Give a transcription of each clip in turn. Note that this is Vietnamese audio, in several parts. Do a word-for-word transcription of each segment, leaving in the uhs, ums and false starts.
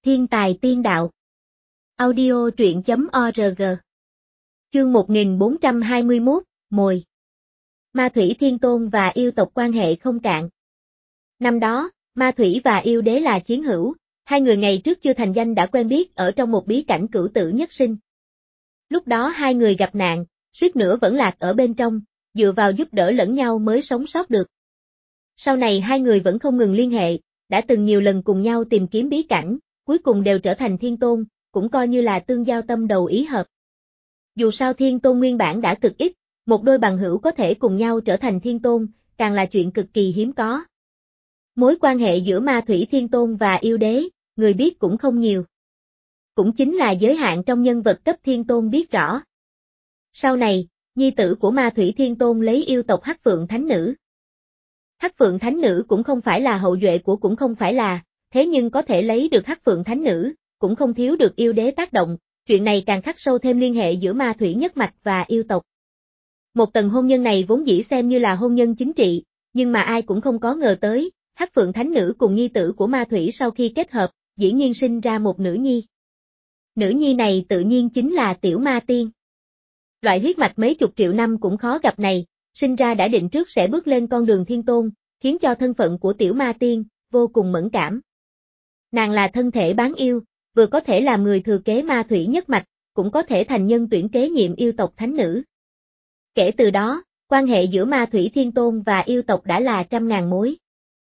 Thiên tài tiên đạo. Audio truyện chấm org. Chương một nghìn bốn trăm hai mươi mốt, Mồi. Ma Thủy Thiên Tôn và yêu tộc quan hệ không cạn. Năm đó, Ma Thủy và yêu đế là chiến hữu, hai người ngày trước chưa thành danh đã quen biết ở trong một bí cảnh cửu tử nhất sinh. Lúc đó hai người gặp nạn, suýt nữa vẫn lạc ở bên trong, dựa vào giúp đỡ lẫn nhau mới sống sót được. Sau này hai người vẫn không ngừng liên hệ, đã từng nhiều lần cùng nhau tìm kiếm bí cảnh, cuối cùng đều trở thành thiên tôn, cũng coi như là tương giao tâm đầu ý hợp. Dù sao thiên tôn nguyên bản đã cực ít, một đôi bằng hữu có thể cùng nhau trở thành thiên tôn, càng là chuyện cực kỳ hiếm có. Mối quan hệ giữa Ma Thủy Thiên Tôn và yêu đế, người biết cũng không nhiều. Cũng chính là giới hạn trong nhân vật cấp thiên tôn biết rõ. Sau này, nhi tử của Ma Thủy Thiên Tôn lấy yêu tộc Hắc Phượng Thánh Nữ. Hắc Phượng Thánh Nữ cũng không phải là hậu duệ của cũng không phải là, thế nhưng có thể lấy được Hắc Phượng Thánh Nữ, cũng không thiếu được yêu đế tác động, chuyện này càng khắc sâu thêm liên hệ giữa Ma Thủy nhất mạch và yêu tộc. Một tầng hôn nhân này vốn dĩ xem như là hôn nhân chính trị, nhưng mà ai cũng không có ngờ tới, Hắc Phượng Thánh Nữ cùng nhi tử của Ma Thủy sau khi kết hợp, dĩ nhiên sinh ra một nữ nhi. Nữ nhi này tự nhiên chính là Tiểu Ma Tiên. Loại huyết mạch mấy chục triệu năm cũng khó gặp này, sinh ra đã định trước sẽ bước lên con đường thiên tôn, khiến cho thân phận của Tiểu Ma Tiên vô cùng mẫn cảm. Nàng là thân thể bán yêu, vừa có thể làm người thừa kế Ma Thủy nhất mạch, cũng có thể thành nhân tuyển kế nhiệm yêu tộc thánh nữ. Kể từ đó, quan hệ giữa Ma Thủy Thiên Tôn và yêu tộc đã là trăm ngàn mối.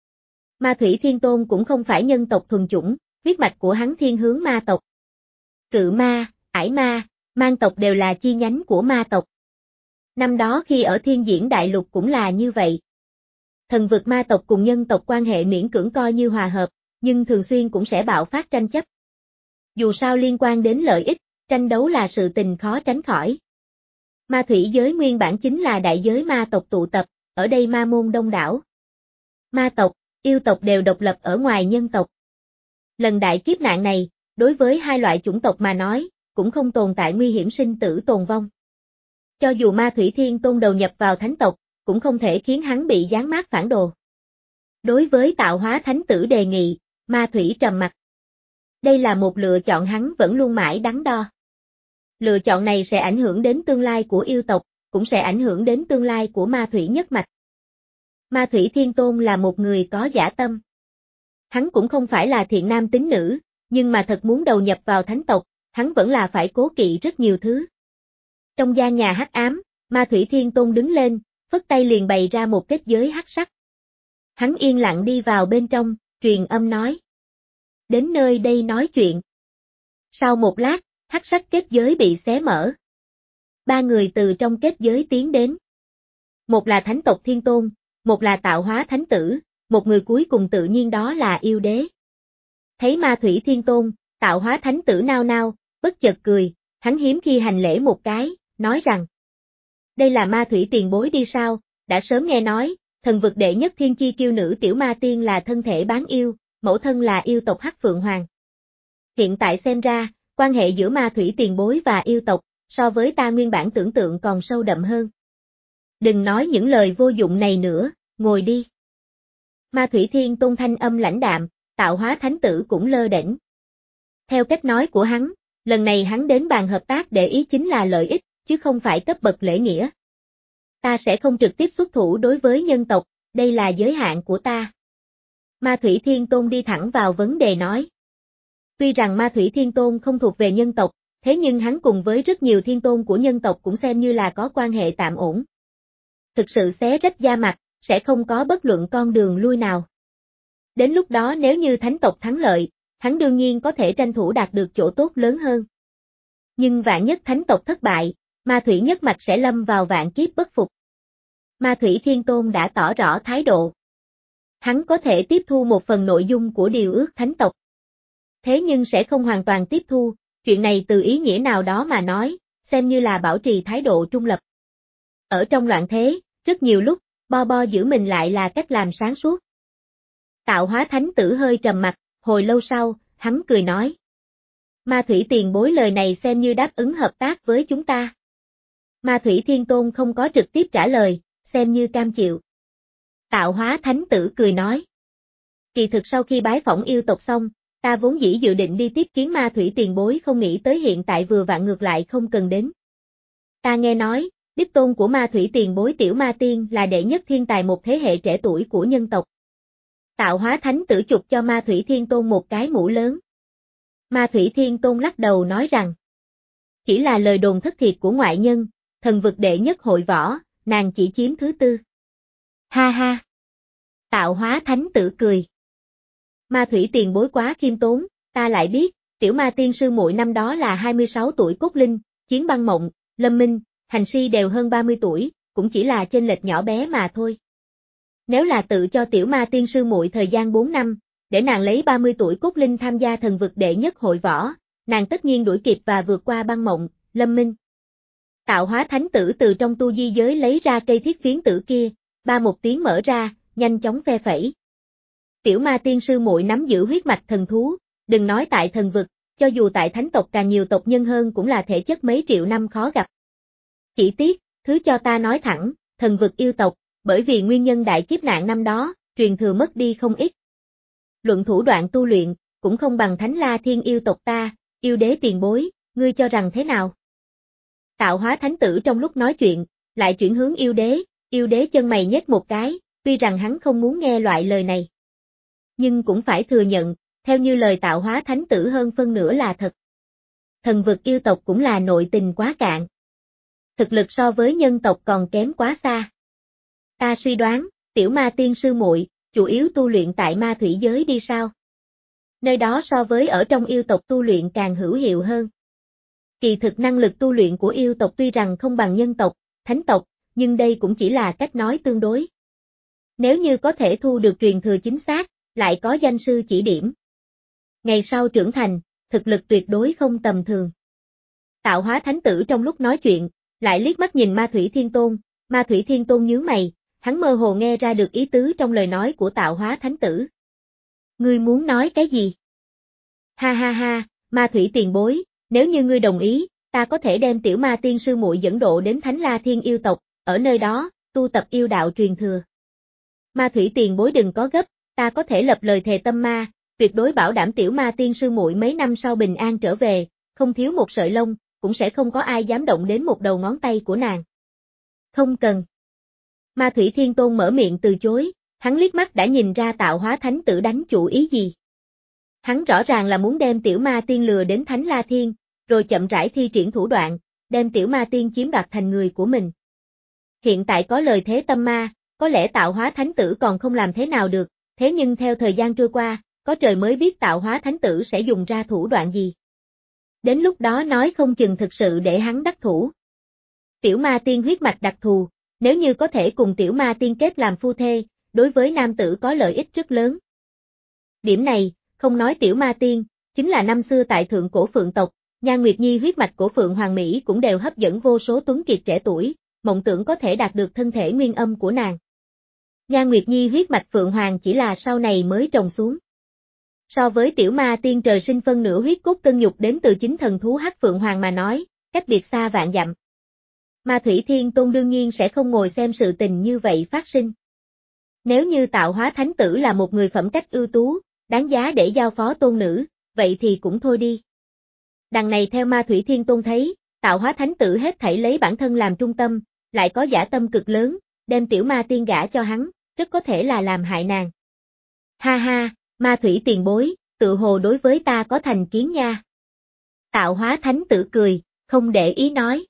Ma Thủy Thiên Tôn cũng không phải nhân tộc thuần chủng, huyết mạch của hắn thiên hướng ma tộc. Cự ma, ải ma, mang tộc đều là chi nhánh của ma tộc. Năm đó khi ở Thiên Diễn Đại Lục cũng là như vậy. Thần vực ma tộc cùng nhân tộc quan hệ miễn cưỡng coi như hòa hợp, nhưng thường xuyên cũng sẽ bạo phát tranh chấp. Dù sao liên quan đến lợi ích, tranh đấu là sự tình khó tránh khỏi. Ma thủy giới nguyên bản chính là đại giới ma tộc tụ tập, ở đây ma môn đông đảo. Ma tộc, yêu tộc đều độc lập ở ngoài nhân tộc. Lần đại kiếp nạn này, đối với hai loại chủng tộc mà nói, cũng không tồn tại nguy hiểm sinh tử tồn vong. Cho dù Ma Thủy Thiên Tôn đầu nhập vào thánh tộc, cũng không thể khiến hắn bị giáng mát phản đồ. Đối với tạo hóa thánh tử đề nghị, Ma Thủy trầm mặc. Đây là một lựa chọn hắn vẫn luôn mãi đắn đo. Lựa chọn này sẽ ảnh hưởng đến tương lai của yêu tộc, cũng sẽ ảnh hưởng đến tương lai của Ma Thủy nhất mạch. Ma Thủy Thiên Tôn là một người có dã tâm. Hắn cũng không phải là thiện nam tín nữ, nhưng mà thật muốn đầu nhập vào thánh tộc, hắn vẫn là phải cố kỵ rất nhiều thứ. Trong gian nhà hắc ám, Ma Thủy Thiên Tôn đứng lên, phất tay liền bày ra một kết giới hắc sắc. Hắn yên lặng đi vào bên trong, truyền âm nói. Đến nơi đây nói chuyện. Sau một lát, hắc sắc kết giới bị xé mở. Ba người từ trong kết giới tiến đến. Một là thánh tộc Thiên Tôn, một là tạo hóa thánh tử, một người cuối cùng tự nhiên đó là yêu đế. Thấy Ma Thủy Thiên Tôn, tạo hóa thánh tử nao nao, bất chợt cười, hắn hiếm khi hành lễ một cái, nói rằng. Đây là Ma Thủy tiền bối đi sao, đã sớm nghe nói, thần vực đệ nhất thiên chi kiêu nữ Tiểu Ma Tiên là thân thể bán yêu, mẫu thân là yêu tộc Hắc Phượng Hoàng. Hiện tại xem ra, quan hệ giữa Ma Thủy tiền bối và yêu tộc, so với ta nguyên bản tưởng tượng còn sâu đậm hơn. Đừng nói những lời vô dụng này nữa, ngồi đi. Ma Thủy Thiên Tôn thanh âm lãnh đạm, tạo hóa thánh tử cũng lơ đễnh. Theo cách nói của hắn, lần này hắn đến bàn hợp tác để ý chính là lợi ích, chứ không phải cấp bậc lễ nghĩa. Ta sẽ không trực tiếp xuất thủ đối với nhân tộc, đây là giới hạn của ta. Ma Thủy Thiên Tôn đi thẳng vào vấn đề nói. Tuy rằng Ma Thủy Thiên Tôn không thuộc về nhân tộc, thế nhưng hắn cùng với rất nhiều thiên tôn của nhân tộc cũng xem như là có quan hệ tạm ổn. Thực sự xé rách da mặt, sẽ không có bất luận con đường lui nào. Đến lúc đó nếu như thánh tộc thắng lợi, hắn đương nhiên có thể tranh thủ đạt được chỗ tốt lớn hơn. Nhưng vạn nhất thánh tộc thất bại, Ma Thủy nhất mạch sẽ lâm vào vạn kiếp bất phục. Ma Thủy Thiên Tôn đã tỏ rõ thái độ. Hắn có thể tiếp thu một phần nội dung của điều ước thánh tộc. Thế nhưng sẽ không hoàn toàn tiếp thu, chuyện này từ ý nghĩa nào đó mà nói, xem như là bảo trì thái độ trung lập. Ở trong loạn thế, rất nhiều lúc, bo bo giữ mình lại là cách làm sáng suốt. Tạo hóa thánh tử hơi trầm mặt, hồi lâu sau, hắn cười nói. Ma Thủy tiền bối lời này xem như đáp ứng hợp tác với chúng ta. Ma Thủy Thiên Tôn không có trực tiếp trả lời, xem như cam chịu. Tạo hóa thánh tử cười nói. Kỳ thực sau khi bái phỏng yêu tộc xong, ta vốn dĩ dự định đi tiếp kiến ma thủy tiền bối không nghĩ tới hiện tại vừa vặn ngược lại không cần đến. Ta nghe nói, đích tôn của ma thủy tiền bối Tiểu Ma Tiên là đệ nhất thiên tài một thế hệ trẻ tuổi của nhân tộc. Tạo Hóa Thánh Tử chụp cho Ma Thủy Thiên Tôn một cái mũ lớn. Ma Thủy Thiên Tôn lắc đầu nói rằng, chỉ là lời đồn thất thiệt của ngoại nhân, thần vực đệ nhất hội võ, nàng chỉ chiếm thứ tư. Ha ha! Tạo Hóa Thánh Tử cười. Ma Thủy tiền bối quá khiêm tốn, ta lại biết, Tiểu Ma Tiên sư muội năm đó là hai mươi sáu tuổi cốt linh, Chiến Băng Mộng, Lâm Minh, Hành Si đều hơn ba mươi tuổi, cũng chỉ là chênh lệch nhỏ bé mà thôi. Nếu là tự cho Tiểu Ma Tiên sư muội thời gian bốn năm, để nàng lấy ba mươi tuổi cốt linh tham gia thần vực đệ nhất hội võ, nàng tất nhiên đuổi kịp và vượt qua Băng Mộng, Lâm Minh. Tạo Hóa Thánh Tử từ trong tu di giới lấy ra cây thiết phiến tử kia, ba một tiếng mở ra, nhanh chóng phe phẩy. Tiểu Ma Tiên sư muội nắm giữ huyết mạch thần thú, đừng nói tại thần vực, cho dù tại thánh tộc càng nhiều tộc nhân hơn cũng là thể chất mấy triệu năm khó gặp. Chỉ tiếc, thứ cho ta nói thẳng, thần vực yêu tộc, bởi vì nguyên nhân đại kiếp nạn năm đó, truyền thừa mất đi không ít. Luận thủ đoạn tu luyện, cũng không bằng Thánh La Thiên yêu tộc ta, yêu đế tiền bối, ngươi cho rằng thế nào? Tạo Hóa Thánh Tử trong lúc nói chuyện, lại chuyển hướng yêu đế, yêu đế chân mày nhếch một cái, tuy rằng hắn không muốn nghe loại lời này. Nhưng cũng phải thừa nhận, theo như lời Tạo Hóa Thánh Tử hơn phân nửa là thật. Thần vực yêu tộc cũng là nội tình quá cạn. Thực lực so với nhân tộc còn kém quá xa. Ta suy đoán, Tiểu Ma Tiên sư muội chủ yếu tu luyện tại ma thủy giới đi sao? Nơi đó so với ở trong yêu tộc tu luyện càng hữu hiệu hơn. Kỳ thực năng lực tu luyện của yêu tộc tuy rằng không bằng nhân tộc, thánh tộc, nhưng đây cũng chỉ là cách nói tương đối. Nếu như có thể thu được truyền thừa chính xác, lại có danh sư chỉ điểm. Ngày sau trưởng thành, thực lực tuyệt đối không tầm thường. Tạo Hóa Thánh Tử trong lúc nói chuyện, lại liếc mắt nhìn Ma Thủy Thiên Tôn, Ma Thủy Thiên Tôn nhướng mày, hắn mơ hồ nghe ra được ý tứ trong lời nói của Tạo Hóa Thánh Tử. Ngươi muốn nói cái gì? Ha ha ha, Ma Thủy tiền bối, nếu như ngươi đồng ý, ta có thể đem Tiểu Ma Tiên sư muội dẫn độ đến Thánh La Thiên yêu tộc, ở nơi đó, tu tập yêu đạo truyền thừa. Ma Thủy tiền bối đừng có gấp, ta có thể lập lời thề tâm ma, tuyệt đối bảo đảm Tiểu Ma Tiên sư muội mấy năm sau bình an trở về, không thiếu một sợi lông, cũng sẽ không có ai dám động đến một đầu ngón tay của nàng. Không cần. Ma Thủy Thiên Tôn mở miệng từ chối, hắn liếc mắt đã nhìn ra Tạo Hóa Thánh Tử đánh chủ ý gì. Hắn rõ ràng là muốn đem Tiểu Ma Tiên lừa đến Thánh La Thiên, rồi chậm rãi thi triển thủ đoạn, đem Tiểu Ma Tiên chiếm đoạt thành người của mình. Hiện tại có lời thế tâm ma, có lẽ Tạo Hóa Thánh Tử còn không làm thế nào được, thế nhưng theo thời gian trôi qua, có trời mới biết Tạo Hóa Thánh Tử sẽ dùng ra thủ đoạn gì. Đến lúc đó nói không chừng thực sự để hắn đắc thủ. Tiểu Ma Tiên huyết mạch đặc thù, nếu như có thể cùng Tiểu Ma Tiên kết làm phu thê, đối với nam tử có lợi ích rất lớn. Điểm này, không nói Tiểu Ma Tiên, chính là năm xưa tại thượng cổ Phượng tộc, Nhan Nguyệt Nhi huyết mạch của Phượng Hoàng Mỹ cũng đều hấp dẫn vô số tuấn kiệt trẻ tuổi, mộng tưởng có thể đạt được thân thể nguyên âm của nàng. Nhan Nguyệt Nhi huyết mạch Phượng Hoàng chỉ là sau này mới trồng xuống. So với Tiểu Ma Tiên trời sinh phân nửa huyết cốt cân nhục đến từ chính thần thú Hắc Phượng Hoàng mà nói, cách biệt xa vạn dặm. Ma Thủy Thiên Tôn đương nhiên sẽ không ngồi xem sự tình như vậy phát sinh. Nếu như Tạo Hóa Thánh Tử là một người phẩm cách ưu tú, đáng giá để giao phó tôn nữ, vậy thì cũng thôi đi. Đằng này theo Ma Thủy Thiên Tôn thấy, Tạo Hóa Thánh Tử hết thảy lấy bản thân làm trung tâm, lại có dã tâm cực lớn, đem Tiểu Ma Tiên gả cho hắn, rất có thể là làm hại nàng. Ha ha, Ma Thủy tiền bối, tự hồ đối với ta có thành kiến nha. Tạo Hóa Thánh Tử cười, không để ý nói.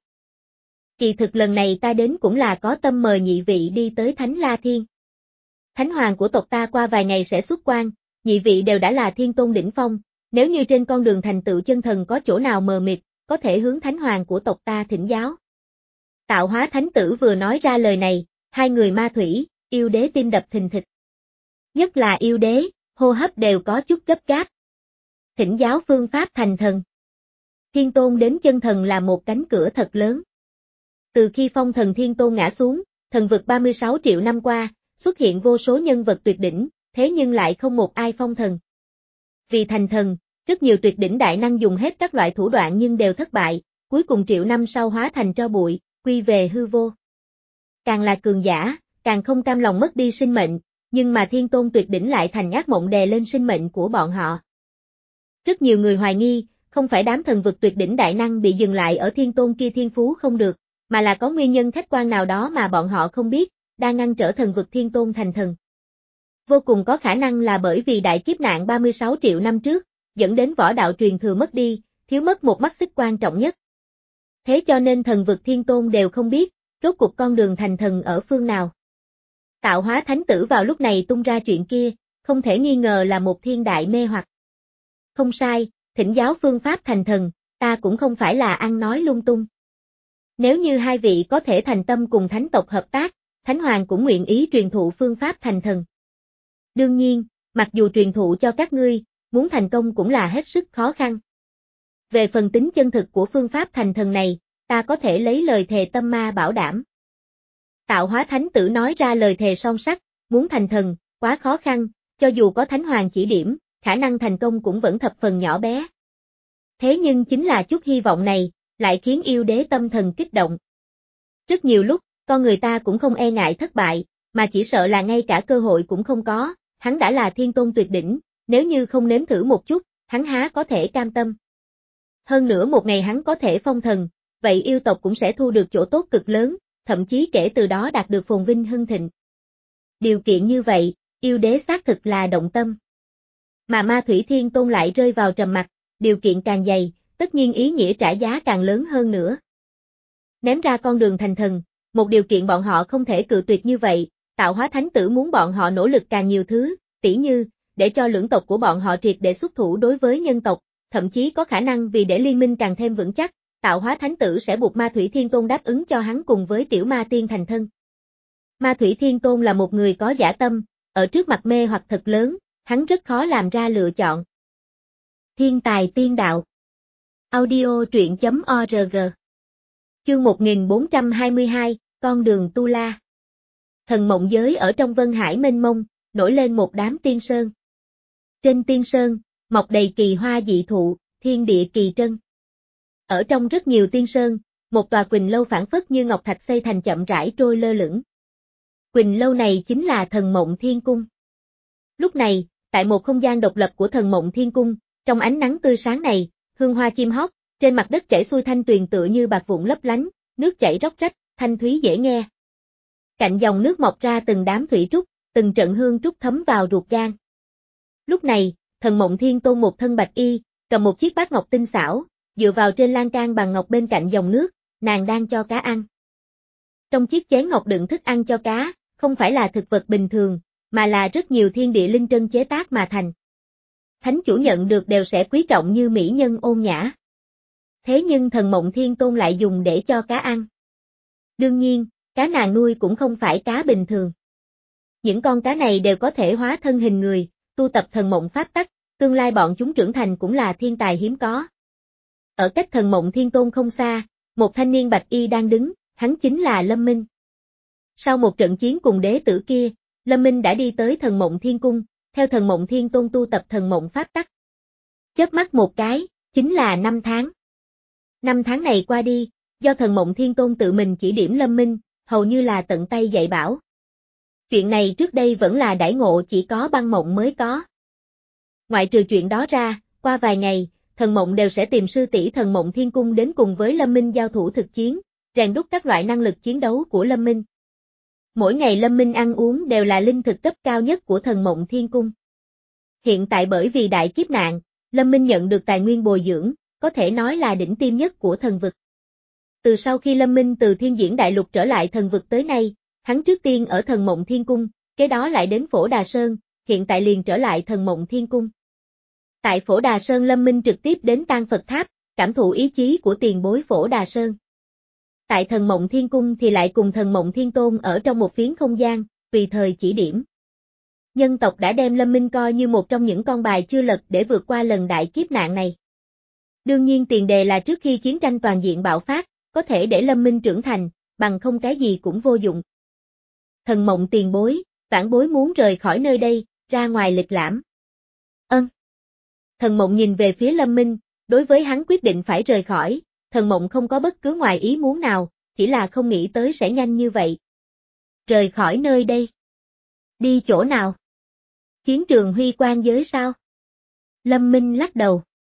Kỳ thực lần này ta đến cũng là có tâm mời nhị vị đi tới Thánh La Thiên. Thánh hoàng của tộc ta qua vài ngày sẽ xuất quan, nhị vị đều đã là thiên tôn đỉnh phong, nếu như trên con đường thành tựu chân thần có chỗ nào mờ mịt, có thể hướng thánh hoàng của tộc ta thỉnh giáo. Tạo Hóa Thánh Tử vừa nói ra lời này, hai người Ma Thủy, yêu đế tim đập thình thịch. Nhất là yêu đế, hô hấp đều có chút gấp gáp. Thỉnh giáo phương pháp thành thần. Thiên tôn đến chân thần là một cánh cửa thật lớn. Từ khi phong thần thiên tôn ngã xuống, thần vực ba mươi sáu triệu năm qua, xuất hiện vô số nhân vật tuyệt đỉnh, thế nhưng lại không một ai phong thần. Vì thành thần, rất nhiều tuyệt đỉnh đại năng dùng hết các loại thủ đoạn nhưng đều thất bại, cuối cùng triệu năm sau hóa thành tro bụi, quy về hư vô. Càng là cường giả, càng không cam lòng mất đi sinh mệnh, nhưng mà thiên tôn tuyệt đỉnh lại thành ác mộng đè lên sinh mệnh của bọn họ. Rất nhiều người hoài nghi, không phải đám thần vực tuyệt đỉnh đại năng bị dừng lại ở thiên tôn kia thiên phú không được, mà là có nguyên nhân khách quan nào đó mà bọn họ không biết, đang ngăn trở thần vực thiên tôn thành thần. Vô cùng có khả năng là bởi vì đại kiếp nạn ba mươi sáu triệu năm trước, dẫn đến võ đạo truyền thừa mất đi, thiếu mất một mắt xích quan trọng nhất. Thế cho nên thần vực thiên tôn đều không biết, rốt cuộc con đường thành thần ở phương nào. Tạo hóa thánh tử vào lúc này tung ra chuyện kia, không thể nghi ngờ là một thiên đại mê hoặc. Không sai, thỉnh giáo phương pháp thành thần, ta cũng không phải là ăn nói lung tung. Nếu như hai vị có thể thành tâm cùng thánh tộc hợp tác, Thánh Hoàng cũng nguyện ý truyền thụ phương pháp thành thần. Đương nhiên, mặc dù truyền thụ cho các ngươi, muốn thành công cũng là hết sức khó khăn. Về phần tính chân thực của phương pháp thành thần này, ta có thể lấy lời thề tâm ma bảo đảm. Tạo hóa thánh tử nói ra lời thề son sắt, muốn thành thần, quá khó khăn, cho dù có Thánh Hoàng chỉ điểm, khả năng thành công cũng vẫn thập phần nhỏ bé. Thế nhưng chính là chút hy vọng này, lại khiến yêu đế tâm thần kích động. Rất nhiều lúc, con người ta cũng không e ngại thất bại, mà chỉ sợ là ngay cả cơ hội cũng không có, hắn đã là thiên tôn tuyệt đỉnh, nếu như không nếm thử một chút, hắn há có thể cam tâm. Hơn nữa một ngày hắn có thể phong thần, vậy yêu tộc cũng sẽ thu được chỗ tốt cực lớn, thậm chí kể từ đó đạt được phồn vinh hưng thịnh. Điều kiện như vậy, yêu đế xác thực là động tâm. Mà Ma Thủy Thiên Tôn lại rơi vào trầm mặc, điều kiện càng dày, tất nhiên ý nghĩa trả giá càng lớn hơn nữa. Ném ra con đường thành thần, một điều kiện bọn họ không thể cự tuyệt như vậy, Tạo hóa thánh tử muốn bọn họ nỗ lực càng nhiều thứ, tỉ như, để cho lưỡng tộc của bọn họ triệt để xuất thủ đối với nhân tộc, thậm chí có khả năng vì để liên minh càng thêm vững chắc, Tạo hóa thánh tử sẽ buộc Ma Thủy Thiên Tôn đáp ứng cho hắn cùng với tiểu ma tiên thành thân. Ma Thủy Thiên Tôn là một người có dã tâm, ở trước mặt mê hoặc thật lớn, hắn rất khó làm ra lựa chọn. Thiên tài tiên đạo. Audio truyện chấm org. Chương một nghìn bốn trăm hai mươi hai, con đường tu la. Thần mộng giới ở trong vân hải mênh mông, nổi lên một đám tiên sơn. Trên tiên sơn, mọc đầy kỳ hoa dị thụ, thiên địa kỳ trân. Ở trong rất nhiều tiên sơn, một tòa Quỳnh lâu phảng phất như ngọc thạch xây thành chậm rãi trôi lơ lửng. Quỳnh lâu này chính là Thần Mộng Thiên Cung. Lúc này, tại một không gian độc lập của Thần Mộng Thiên Cung, trong ánh nắng tươi sáng này, hương hoa chim hót, trên mặt đất chảy xuôi thanh tuyền tựa như bạc vụn lấp lánh, nước chảy róc rách, thanh thúy dễ nghe. Cạnh dòng nước mọc ra từng đám thủy trúc, từng trận hương trúc thấm vào ruột gan. Lúc này, Thần Mộng Thiên Tôn một thân bạch y, cầm một chiếc bát ngọc tinh xảo, dựa vào trên lan can bằng ngọc bên cạnh dòng nước, nàng đang cho cá ăn. Trong chiếc chén ngọc đựng thức ăn cho cá, không phải là thực vật bình thường, mà là rất nhiều thiên địa linh trân chế tác mà thành. Thánh chủ nhận được đều sẽ quý trọng như mỹ nhân ôn nhã. Thế nhưng Thần Mộng Thiên Tôn lại dùng để cho cá ăn. Đương nhiên, cá nàng nuôi cũng không phải cá bình thường. Những con cá này đều có thể hóa thân hình người, tu tập thần mộng pháp tắc, tương lai bọn chúng trưởng thành cũng là thiên tài hiếm có. Ở cách Thần Mộng Thiên Tôn không xa, một thanh niên bạch y đang đứng, hắn chính là Lâm Minh. Sau một trận chiến cùng đế tử kia, Lâm Minh đã đi tới Thần Mộng Thiên Cung, theo Thần Mộng Thiên Tôn tu tập thần mộng pháp tắc. Chớp mắt một cái, chính là năm tháng. Năm tháng này qua đi, do Thần Mộng Thiên Tôn tự mình chỉ điểm Lâm Minh, hầu như là tận tay dạy bảo. Chuyện này trước đây vẫn là đãi ngộ chỉ có băng mộng mới có. Ngoại trừ chuyện đó ra, qua vài ngày, Thần Mộng đều sẽ tìm sư tỷ Thần Mộng Thiên Cung đến cùng với Lâm Minh giao thủ thực chiến, rèn đúc các loại năng lực chiến đấu của Lâm Minh. Mỗi ngày Lâm Minh ăn uống đều là linh thực cấp cao nhất của Thần Mộng Thiên Cung. Hiện tại bởi vì đại kiếp nạn, Lâm Minh nhận được tài nguyên bồi dưỡng, có thể nói là đỉnh tiêm nhất của thần vực. Từ sau khi Lâm Minh từ Thiên Diễn Đại Lục trở lại thần vực tới nay, hắn trước tiên ở Thần Mộng Thiên Cung, kế đó lại đến Phổ Đà Sơn, hiện tại liền trở lại Thần Mộng Thiên Cung. Tại Phổ Đà Sơn Lâm Minh trực tiếp đến Tang Phật Tháp, cảm thụ ý chí của tiền bối Phổ Đà Sơn. Tại Thần Mộng Thiên Cung thì lại cùng Thần Mộng Thiên Tôn ở trong một phiến không gian, tùy thời chỉ điểm. Nhân tộc đã đem Lâm Minh coi như một trong những con bài chưa lật để vượt qua lần đại kiếp nạn này. Đương nhiên tiền đề là trước khi chiến tranh toàn diện bạo phát, có thể để Lâm Minh trưởng thành, bằng không cái gì cũng vô dụng. Thần Mộng tiền bối, vãn bối muốn rời khỏi nơi đây, ra ngoài lịch lãm. Ân. Thần Mộng nhìn về phía Lâm Minh, đối với hắn quyết định phải rời khỏi, Thần Mộng không có bất cứ ngoài ý muốn nào, chỉ là không nghĩ tới sẽ nhanh như vậy. Rời khỏi nơi đây. Đi chỗ nào? Chiến trường Huy Quang giới sao? Lâm Minh lắc đầu.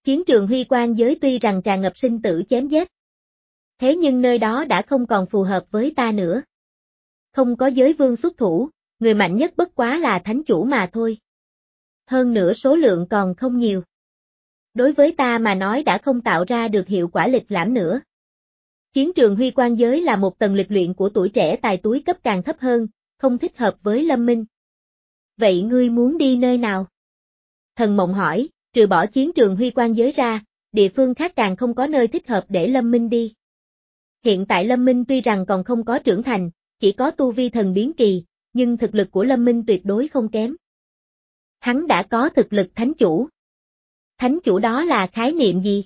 Chiến trường huy quan giới tuy rằng tràn ngập sinh tử chém giết, thế nhưng nơi đó đã không còn phù hợp với ta nữa. Không có giới vương xuất thủ, người mạnh nhất bất quá là thánh chủ mà thôi. Hơn nữa số lượng còn không nhiều. Đối với ta mà nói đã không tạo ra được hiệu quả lịch lãm nữa. Chiến trường huy quan giới là một tầng lịch luyện của tuổi trẻ tài túi cấp càng thấp hơn, không thích hợp với Lâm Minh. Vậy ngươi muốn đi nơi nào? Thần Mộng hỏi, trừ bỏ chiến trường huy quan giới ra, địa phương khác càng không có nơi thích hợp để Lâm Minh đi. Hiện tại Lâm Minh tuy rằng còn không có trưởng thành, chỉ có tu vi thần biến kỳ, nhưng thực lực của Lâm Minh tuyệt đối không kém. Hắn đã có thực lực thánh chủ. Thánh chủ đó là khái niệm gì?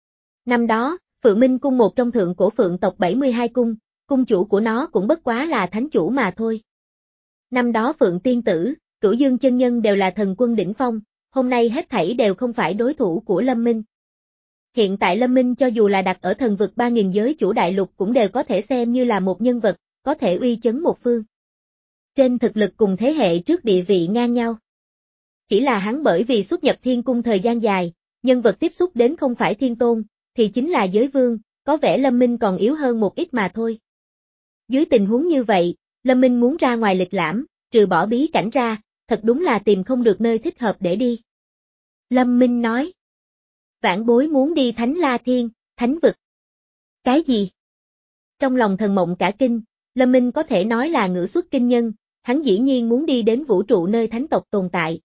Năm đó, Phượng Minh cung một trong thượng cổ phượng tộc bảy mươi hai cung, cung chủ của nó cũng bất quá là thánh chủ mà thôi. Năm đó Phượng Tiên Tử, Cửu Dương chân nhân đều là thần quân đỉnh phong, hôm nay hết thảy đều không phải đối thủ của Lâm Minh. Hiện tại Lâm Minh cho dù là đặt ở thần vực ba nghìn giới chủ đại lục cũng đều có thể xem như là một nhân vật, có thể uy chấn một phương. Trên thực lực cùng thế hệ trước địa vị ngang nhau. Chỉ là hắn bởi vì xuất nhập thiên cung thời gian dài, nhân vật tiếp xúc đến không phải thiên tôn, thì chính là giới vương, có vẻ Lâm Minh còn yếu hơn một ít mà thôi. Dưới tình huống như vậy, Lâm Minh muốn ra ngoài lịch lãm, trừ bỏ bí cảnh ra, thật đúng là tìm không được nơi thích hợp để đi. Lâm Minh nói. Vãn Bối muốn đi Thánh La Thiên, Thánh Vực. Cái gì? Trong lòng Thần Mộng cả kinh, Lâm Minh có thể nói là ngữ xuất kinh nhân, hắn dĩ nhiên muốn đi đến vũ trụ nơi thánh tộc tồn tại.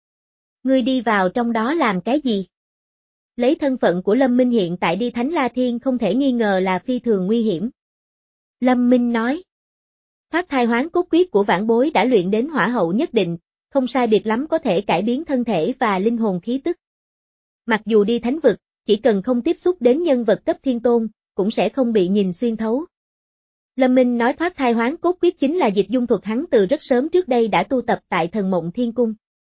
Ngươi đi vào trong đó làm cái gì? Lấy thân phận của Lâm Minh hiện tại đi Thánh La Thiên không thể nghi ngờ là phi thường nguy hiểm. Lâm Minh nói. Thoát thai hoán cốt quyết của Vãn Bối đã luyện đến hỏa hậu nhất định, không sai biệt lắm có thể cải biến thân thể và linh hồn khí tức. Mặc dù đi thánh vực, chỉ cần không tiếp xúc đến nhân vật cấp thiên tôn, cũng sẽ không bị nhìn xuyên thấu. Lâm Minh nói thoát thai hoán cốt quyết chính là dịch dung thuật hắn từ rất sớm trước đây đã tu tập tại Thần Mộng Thiên Cung.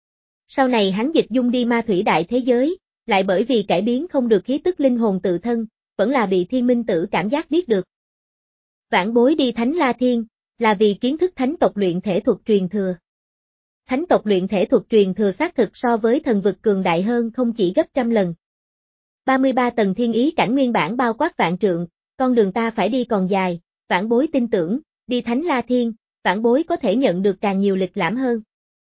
Sau này hắn dịch dung đi ma thủy đại thế giới, lại bởi vì cải biến không được khí tức linh hồn tự thân, vẫn là bị Thiên Minh Tử cảm giác biết được. Vãn Bối đi Thánh La Thiên, là vì kiến thức thánh tộc luyện thể thuật truyền thừa. Thánh tộc luyện thể thuật truyền thừa xác thực so với thần vực cường đại hơn không chỉ gấp trăm lần. ba mươi ba tầng thiên ý cảnh nguyên bản bao quát vạn trượng, con đường ta phải đi còn dài, Vãn Bối tin tưởng, đi Thánh La Thiên, Vãn Bối có thể nhận được càng nhiều lịch lãm hơn.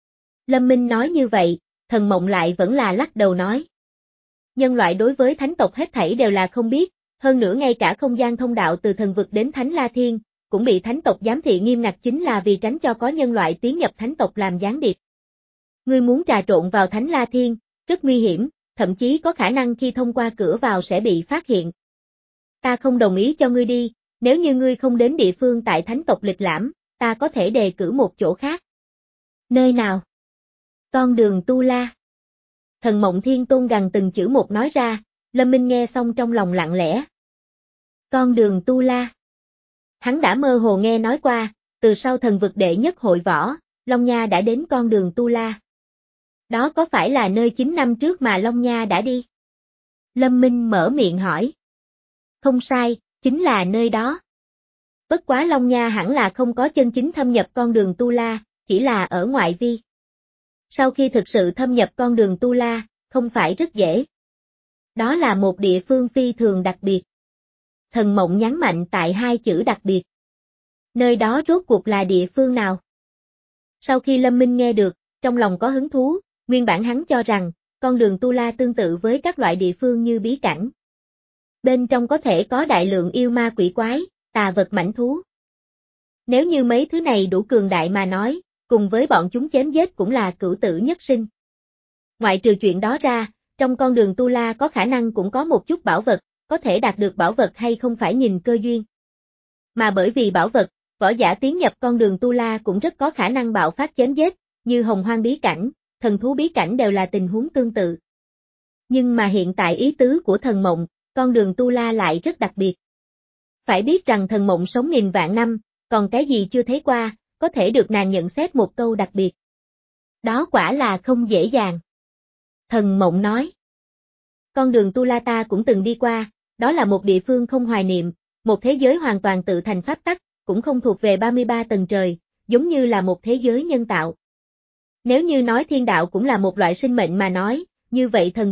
Lâm Minh nói như vậy, Thần Mộng lại vẫn là lắc đầu nói. Nhân loại đối với thánh tộc hết thảy đều là không biết, hơn nữa ngay cả không gian thông đạo từ thần vực đến Thánh La Thiên, cũng bị thánh tộc giám thị nghiêm ngặt chính là vì tránh cho có nhân loại tiến nhập thánh tộc làm gián điệp. Ngươi muốn trà trộn vào Thánh La Thiên, rất nguy hiểm, thậm chí có khả năng khi thông qua cửa vào sẽ bị phát hiện. Ta không đồng ý cho ngươi đi, nếu như ngươi không đến địa phương tại thánh tộc lịch lãm, ta có thể đề cử một chỗ khác. Nơi nào? Con đường Tu La. Thần Mộng Thiên Tôn gằn từng chữ một nói ra, Lâm Minh nghe xong trong lòng lặng lẽ. Con đường Tu La. Hắn đã mơ hồ nghe nói qua, từ sau thần vực đệ nhất hội võ, Long Nha đã đến con đường Tu La. Đó có phải là nơi chín năm trước mà Long Nha đã đi? Lâm Minh mở miệng hỏi. Không sai, chính là nơi đó. Bất quá Long Nha hẳn là không có chân chính thâm nhập con đường Tu La, chỉ là ở ngoại vi. Sau khi thực sự thâm nhập con đường Tu La, không phải rất dễ. Đó là một địa phương phi thường đặc biệt. Thần Mộng nhấn mạnh tại hai chữ đặc biệt. Nơi đó rốt cuộc là địa phương nào? Sau khi Lâm Minh nghe được, trong lòng có hứng thú, nguyên bản hắn cho rằng, con đường Tu La tương tự với các loại địa phương như bí cảnh. Bên trong có thể có đại lượng yêu ma quỷ quái, tà vật mãnh thú. Nếu như mấy thứ này đủ cường đại mà nói, cùng với bọn chúng chém giết cũng là cửu tử nhất sinh. Ngoại trừ chuyện đó ra, trong con đường Tu La có khả năng cũng có một chút bảo vật, có thể đạt được bảo vật hay không phải nhìn cơ duyên. Mà bởi vì bảo vật, võ giả tiến nhập con đường Tu La cũng rất có khả năng bạo phát chém giết, như Hồng Hoang bí cảnh, thần thú bí cảnh đều là tình huống tương tự. Nhưng mà hiện tại ý tứ của Thần Mộng, con đường Tu La lại rất đặc biệt. Phải biết rằng Thần Mộng sống nghìn vạn năm, còn cái gì chưa thấy qua, có thể được nàng nhận xét một câu đặc biệt. Đó quả là không dễ dàng. Thần Mộng nói. Con đường Tu La ta cũng từng đi qua, đó là một địa phương không hoài niệm, một thế giới hoàn toàn tự thành pháp tắc, cũng không thuộc về ba mươi ba tầng trời, giống như là một thế giới nhân tạo. Nếu như nói thiên đạo cũng là một loại sinh mệnh mà nói, như vậy thần vực,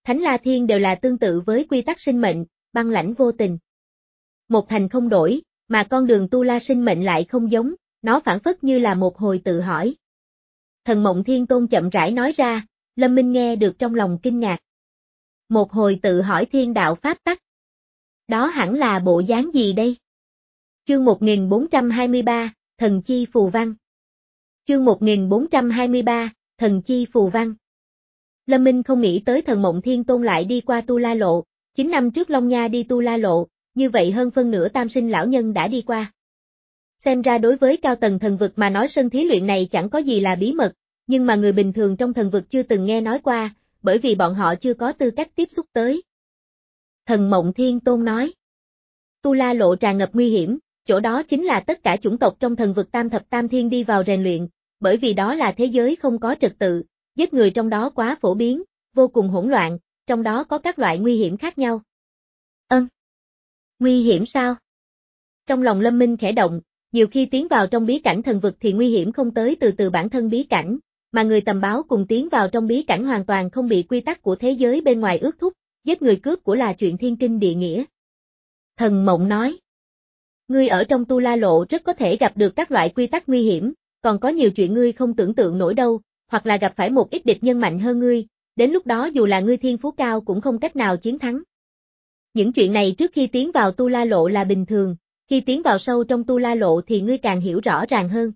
Thánh La Thiên đều là tương tự với quy tắc sinh mệnh, băng lãnh vô tình. Một thành không đổi, mà con đường tu la sinh mệnh lại không giống, nó phản phất như là một hồi tự hỏi. Thần Mộng Thiên Tôn chậm rãi nói ra, Lâm Minh nghe được trong lòng kinh ngạc. Một hồi tự hỏi thiên đạo pháp tắc. Đó hẳn là bộ dáng gì đây? Chương một nghìn bốn trăm hai mươi ba, Thần Chi Phù Văn. Chương một nghìn bốn trăm hai mươi ba, Thần Chi Phù Văn. Lâm Minh không nghĩ tới Thần Mộng Thiên Tôn lại đi qua Tu La Lộ, chín năm trước Long Nha đi Tu La Lộ, như vậy hơn phân nửa tam sinh lão nhân đã đi qua. Xem ra đối với cao tầng thần vực mà nói sân thí luyện này chẳng có gì là bí mật, nhưng mà người bình thường trong thần vực chưa từng nghe nói qua, bởi vì bọn họ chưa có tư cách tiếp xúc tới. Thần Mộng Thiên Tôn nói, Tu La Lộ tràn ngập nguy hiểm, chỗ đó chính là tất cả chủng tộc trong thần vực tam thập tam thiên đi vào rèn luyện, bởi vì đó là thế giới không có trật tự, giết người trong đó quá phổ biến, vô cùng hỗn loạn, trong đó có các loại nguy hiểm khác nhau. Ân. Nguy hiểm sao? Trong lòng Lâm Minh khẽ động, nhiều khi tiến vào trong bí cảnh thần vực thì nguy hiểm không tới từ từ bản thân bí cảnh, mà người tầm báo cùng tiến vào trong bí cảnh hoàn toàn không bị quy tắc của thế giới bên ngoài ước thúc, giết người cướp của là chuyện thiên kinh địa nghĩa. Thần Mộng nói, ngươi ở trong Tu La Lộ rất có thể gặp được các loại quy tắc nguy hiểm, còn có nhiều chuyện ngươi không tưởng tượng nổi đâu, hoặc là gặp phải một ít địch nhân mạnh hơn ngươi, đến lúc đó dù là ngươi thiên phú cao cũng không cách nào chiến thắng. Những chuyện này trước khi tiến vào Tu La Lộ là bình thường, khi tiến vào sâu trong Tu La Lộ thì ngươi càng hiểu rõ ràng hơn.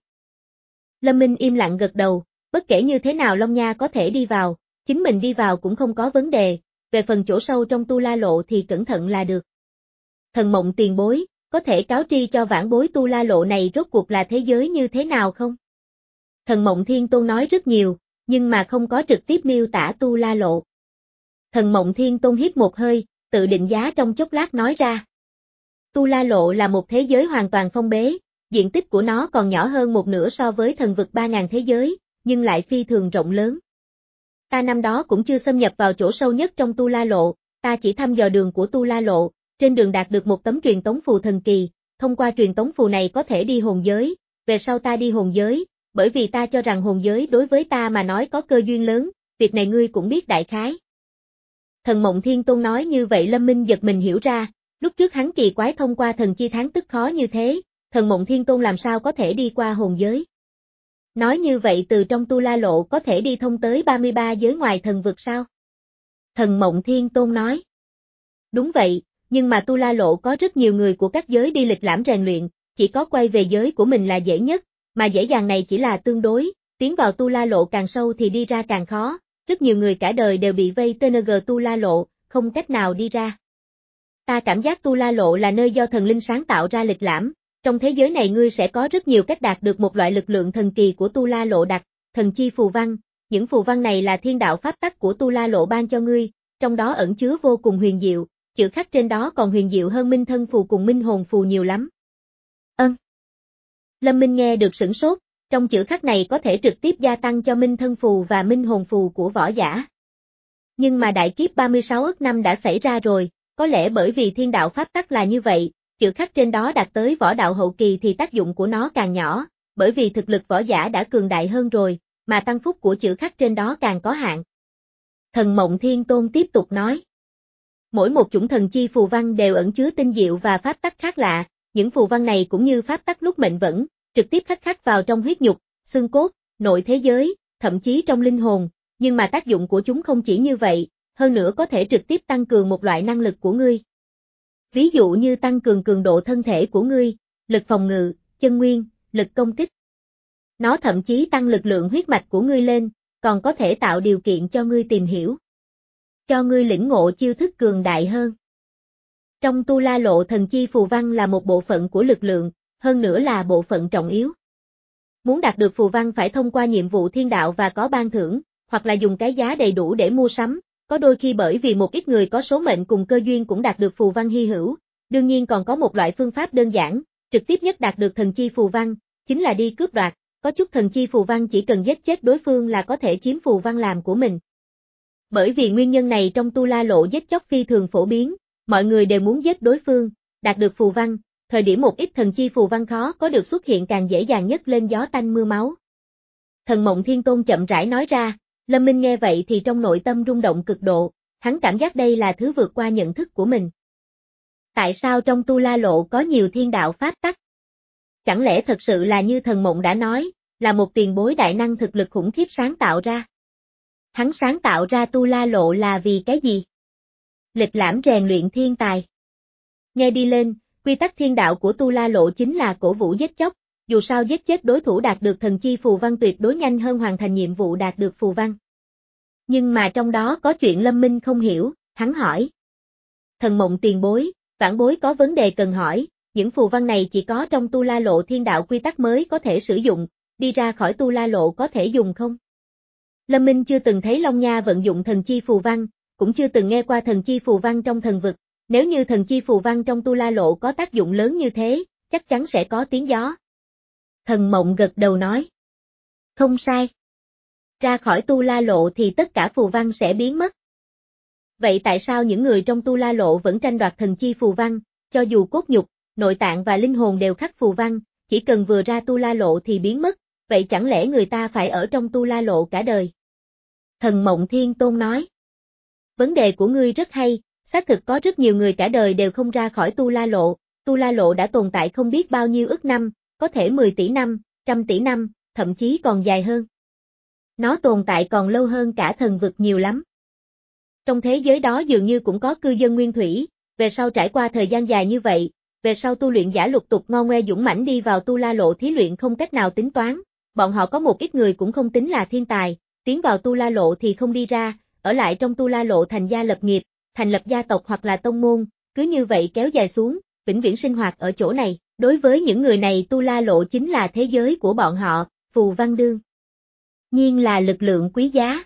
Lâm Minh im lặng gật đầu, bất kể như thế nào Long Nha có thể đi vào, chính mình đi vào cũng không có vấn đề, về phần chỗ sâu trong Tu La Lộ thì cẩn thận là được. Thần Mộng tiền bối, có thể cáo tri cho vãn bối Tu La Lộ này rốt cuộc là thế giới như thế nào không? Thần Mộng Thiên Tôn nói rất nhiều, nhưng mà không có trực tiếp miêu tả Tu La Lộ. Thần Mộng Thiên Tôn hít một hơi, tự định giá trong chốc lát nói ra. Tu La Lộ là một thế giới hoàn toàn phong bế, diện tích của nó còn nhỏ hơn một nửa so với thần vực ba ngàn thế giới, nhưng lại phi thường rộng lớn. Ta năm đó cũng chưa xâm nhập vào chỗ sâu nhất trong Tu La Lộ, ta chỉ thăm dò đường của Tu La Lộ, trên đường đạt được một tấm truyền tống phù thần kỳ, thông qua truyền tống phù này có thể đi hồn giới, về sau ta đi hồn giới, bởi vì ta cho rằng hồn giới đối với ta mà nói có cơ duyên lớn, việc này ngươi cũng biết đại khái. Thần Mộng Thiên Tôn nói như vậy Lâm Minh giật mình hiểu ra, lúc trước hắn kỳ quái thông qua thần chi tháng tức khó như thế, Thần Mộng Thiên Tôn làm sao có thể đi qua hồn giới. Nói như vậy từ trong Tu La Lộ có thể đi thông tới ba mươi ba giới ngoài thần vực sao? Thần Mộng Thiên Tôn nói. Đúng vậy, nhưng mà Tu La Lộ có rất nhiều người của các giới đi lịch lãm rèn luyện, chỉ có quay về giới của mình là dễ nhất, mà dễ dàng này chỉ là tương đối, tiến vào Tu La Lộ càng sâu thì đi ra càng khó, rất nhiều người cả đời đều bị vây tê en giê Tu La Lộ, không cách nào đi ra. Ta cảm giác Tu La Lộ là nơi do thần linh sáng tạo ra lịch lãm, trong thế giới này ngươi sẽ có rất nhiều cách đạt được một loại lực lượng thần kỳ của Tu La Lộ đặc, thần chi phù văn, những phù văn này là thiên đạo pháp tắc của Tu La Lộ ban cho ngươi, trong đó ẩn chứa vô cùng huyền diệu, chữ khắc trên đó còn huyền diệu hơn minh thân phù cùng minh hồn phù nhiều lắm. Ân. Lâm Minh nghe được sửng sốt, trong chữ khắc này có thể trực tiếp gia tăng cho minh thân phù và minh hồn phù của võ giả. Nhưng mà đại kiếp ba mươi sáu ức năm đã xảy ra rồi, có lẽ bởi vì thiên đạo pháp tắc là như vậy, chữ khắc trên đó đạt tới võ đạo hậu kỳ thì tác dụng của nó càng nhỏ, bởi vì thực lực võ giả đã cường đại hơn rồi, mà tăng phúc của chữ khắc trên đó càng có hạn. Thần Mộng Thiên Tôn tiếp tục nói. Mỗi một chủng thần chi phù văn đều ẩn chứa tinh diệu và pháp tắc khác lạ, những phù văn này cũng như pháp tắc lúc mệnh vẫn, trực tiếp khắc khắc vào trong huyết nhục, xương cốt, nội thế giới, thậm chí trong linh hồn, nhưng mà tác dụng của chúng không chỉ như vậy, hơn nữa có thể trực tiếp tăng cường một loại năng lực của ngươi. Ví dụ như tăng cường cường độ thân thể của ngươi, lực phòng ngự, chân nguyên, lực công kích. Nó thậm chí tăng lực lượng huyết mạch của ngươi lên, còn có thể tạo điều kiện cho ngươi tìm hiểu. Cho ngươi lĩnh ngộ chiêu thức cường đại hơn. Trong Tu La Lộ thần chi phù văn là một bộ phận của lực lượng, hơn nữa là bộ phận trọng yếu. Muốn đạt được phù văn phải thông qua nhiệm vụ thiên đạo và có ban thưởng, hoặc là dùng cái giá đầy đủ để mua sắm, có đôi khi bởi vì một ít người có số mệnh cùng cơ duyên cũng đạt được phù văn hy hữu, đương nhiên còn có một loại phương pháp đơn giản, trực tiếp nhất đạt được thần chi phù văn, chính là đi cướp đoạt, có chút thần chi phù văn chỉ cần giết chết đối phương là có thể chiếm phù văn làm của mình. Bởi vì nguyên nhân này trong Tu La Lộ giết chóc phi thường phổ biến, mọi người đều muốn giết đối phương, đạt được phù văn, thời điểm một ít thần chi phù văn khó có được xuất hiện càng dễ dàng nhất lên gió tanh mưa máu. Thần Mộng Thiên Tôn chậm rãi nói ra, Lâm Minh nghe vậy thì trong nội tâm rung động cực độ, hắn cảm giác đây là thứ vượt qua nhận thức của mình. Tại sao trong Tu La Lộ có nhiều thiên đạo pháp tắc? Chẳng lẽ thật sự là như Thần Mộng đã nói, là một tiền bối đại năng thực lực khủng khiếp sáng tạo ra? Hắn sáng tạo ra Tu La Lộ là vì cái gì? Lịch lãm rèn luyện thiên tài. Nghe đi lên, quy tắc thiên đạo của Tu La Lộ chính là cổ vũ giết chóc, dù sao giết chết đối thủ đạt được thần chi phù văn tuyệt đối nhanh hơn hoàn thành nhiệm vụ đạt được phù văn. Nhưng mà trong đó có chuyện Lâm Minh không hiểu, hắn hỏi. Thần Mộng tiền bối, vãn bối có vấn đề cần hỏi, những phù văn này chỉ có trong Tu La Lộ thiên đạo quy tắc mới có thể sử dụng, đi ra khỏi Tu La Lộ có thể dùng không? Lâm Minh chưa từng thấy Long Nha vận dụng thần chi phù văn, cũng chưa từng nghe qua thần chi phù văn trong thần vực, nếu như thần chi phù văn trong Tu La Lộ có tác dụng lớn như thế, chắc chắn sẽ có tiếng gió. Thần Mộng gật đầu nói. Không sai. Ra khỏi Tu La Lộ thì tất cả phù văn sẽ biến mất. Vậy tại sao những người trong Tu La Lộ vẫn tranh đoạt thần chi phù văn, cho dù cốt nhục, nội tạng và linh hồn đều khắc phù văn, chỉ cần vừa ra Tu La Lộ thì biến mất, vậy chẳng lẽ người ta phải ở trong Tu La Lộ cả đời? Thần Mộng Thiên Tôn nói. Vấn đề của ngươi rất hay, xác thực có rất nhiều người cả đời đều không ra khỏi Tu La Lộ, Tu La Lộ đã tồn tại không biết bao nhiêu ức năm, có thể mười tỷ năm, trăm tỷ năm, thậm chí còn dài hơn. Nó tồn tại còn lâu hơn cả thần vực nhiều lắm. Trong thế giới đó dường như cũng có cư dân nguyên thủy, về sau trải qua thời gian dài như vậy, về sau tu luyện giả lục tục ngo ngoe dũng mãnh đi vào Tu La Lộ thí luyện không cách nào tính toán, bọn họ có một ít người cũng không tính là thiên tài, tiến vào Tu La Lộ thì không đi ra, ở lại trong Tu La Lộ thành gia lập nghiệp, thành lập gia tộc hoặc là tông môn, cứ như vậy kéo dài xuống, vĩnh viễn sinh hoạt ở chỗ này. Đối với những người này Tu La Lộ chính là thế giới của bọn họ, phù văn đương nhiên là lực lượng quý giá.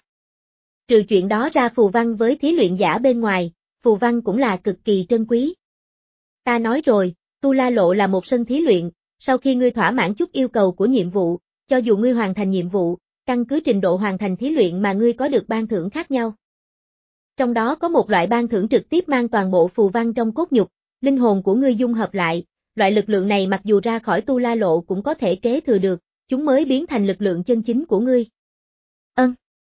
Trừ chuyện đó ra phù văn với thí luyện giả bên ngoài, phù văn cũng là cực kỳ trân quý. Ta nói rồi, Tu La Lộ là một sân thí luyện, sau khi ngươi thỏa mãn chút yêu cầu của nhiệm vụ, cho dù ngươi hoàn thành nhiệm vụ, căn cứ trình độ hoàn thành thí luyện mà ngươi có được ban thưởng khác nhau. Trong đó có một loại ban thưởng trực tiếp mang toàn bộ phù văn trong cốt nhục, linh hồn của ngươi dung hợp lại, loại lực lượng này mặc dù ra khỏi Tu La Lộ cũng có thể kế thừa được, chúng mới biến thành lực lượng chân chính của ngươi. Ân.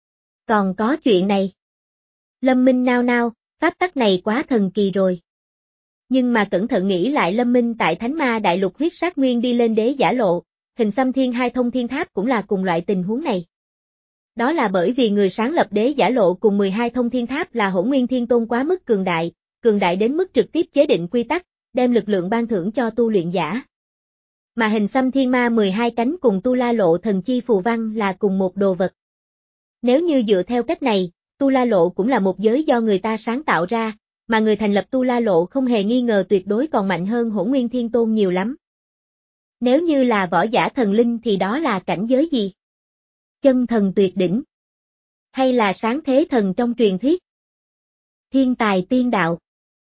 Còn có chuyện này. Lâm Minh nao nao, pháp tắc này quá thần kỳ rồi. Nhưng mà cẩn thận nghĩ lại Lâm Minh tại Thánh Ma Đại Lục huyết sát nguyên đi lên đế giả lộ, hình xăm thiên hai thông thiên tháp cũng là cùng loại tình huống này. Đó là bởi vì người sáng lập đế giả lộ cùng mười hai thông thiên tháp là Hỗn Nguyên Thiên Tôn quá mức cường đại, cường đại đến mức trực tiếp chế định quy tắc, đem lực lượng ban thưởng cho tu luyện giả. Mà hình xăm thiên ma mười hai cánh cùng Tu La Lộ thần chi phù văn là cùng một đồ vật. Nếu như dựa theo cách này, Tu La Lộ cũng là một giới do người ta sáng tạo ra, mà người thành lập Tu La Lộ không hề nghi ngờ tuyệt đối còn mạnh hơn Hỗn Nguyên Thiên Tôn nhiều lắm. Nếu như là võ giả thần linh thì đó là cảnh giới gì? Chân thần tuyệt đỉnh? Hay là sáng thế thần trong truyền thuyết? Thiên tài tiên đạo.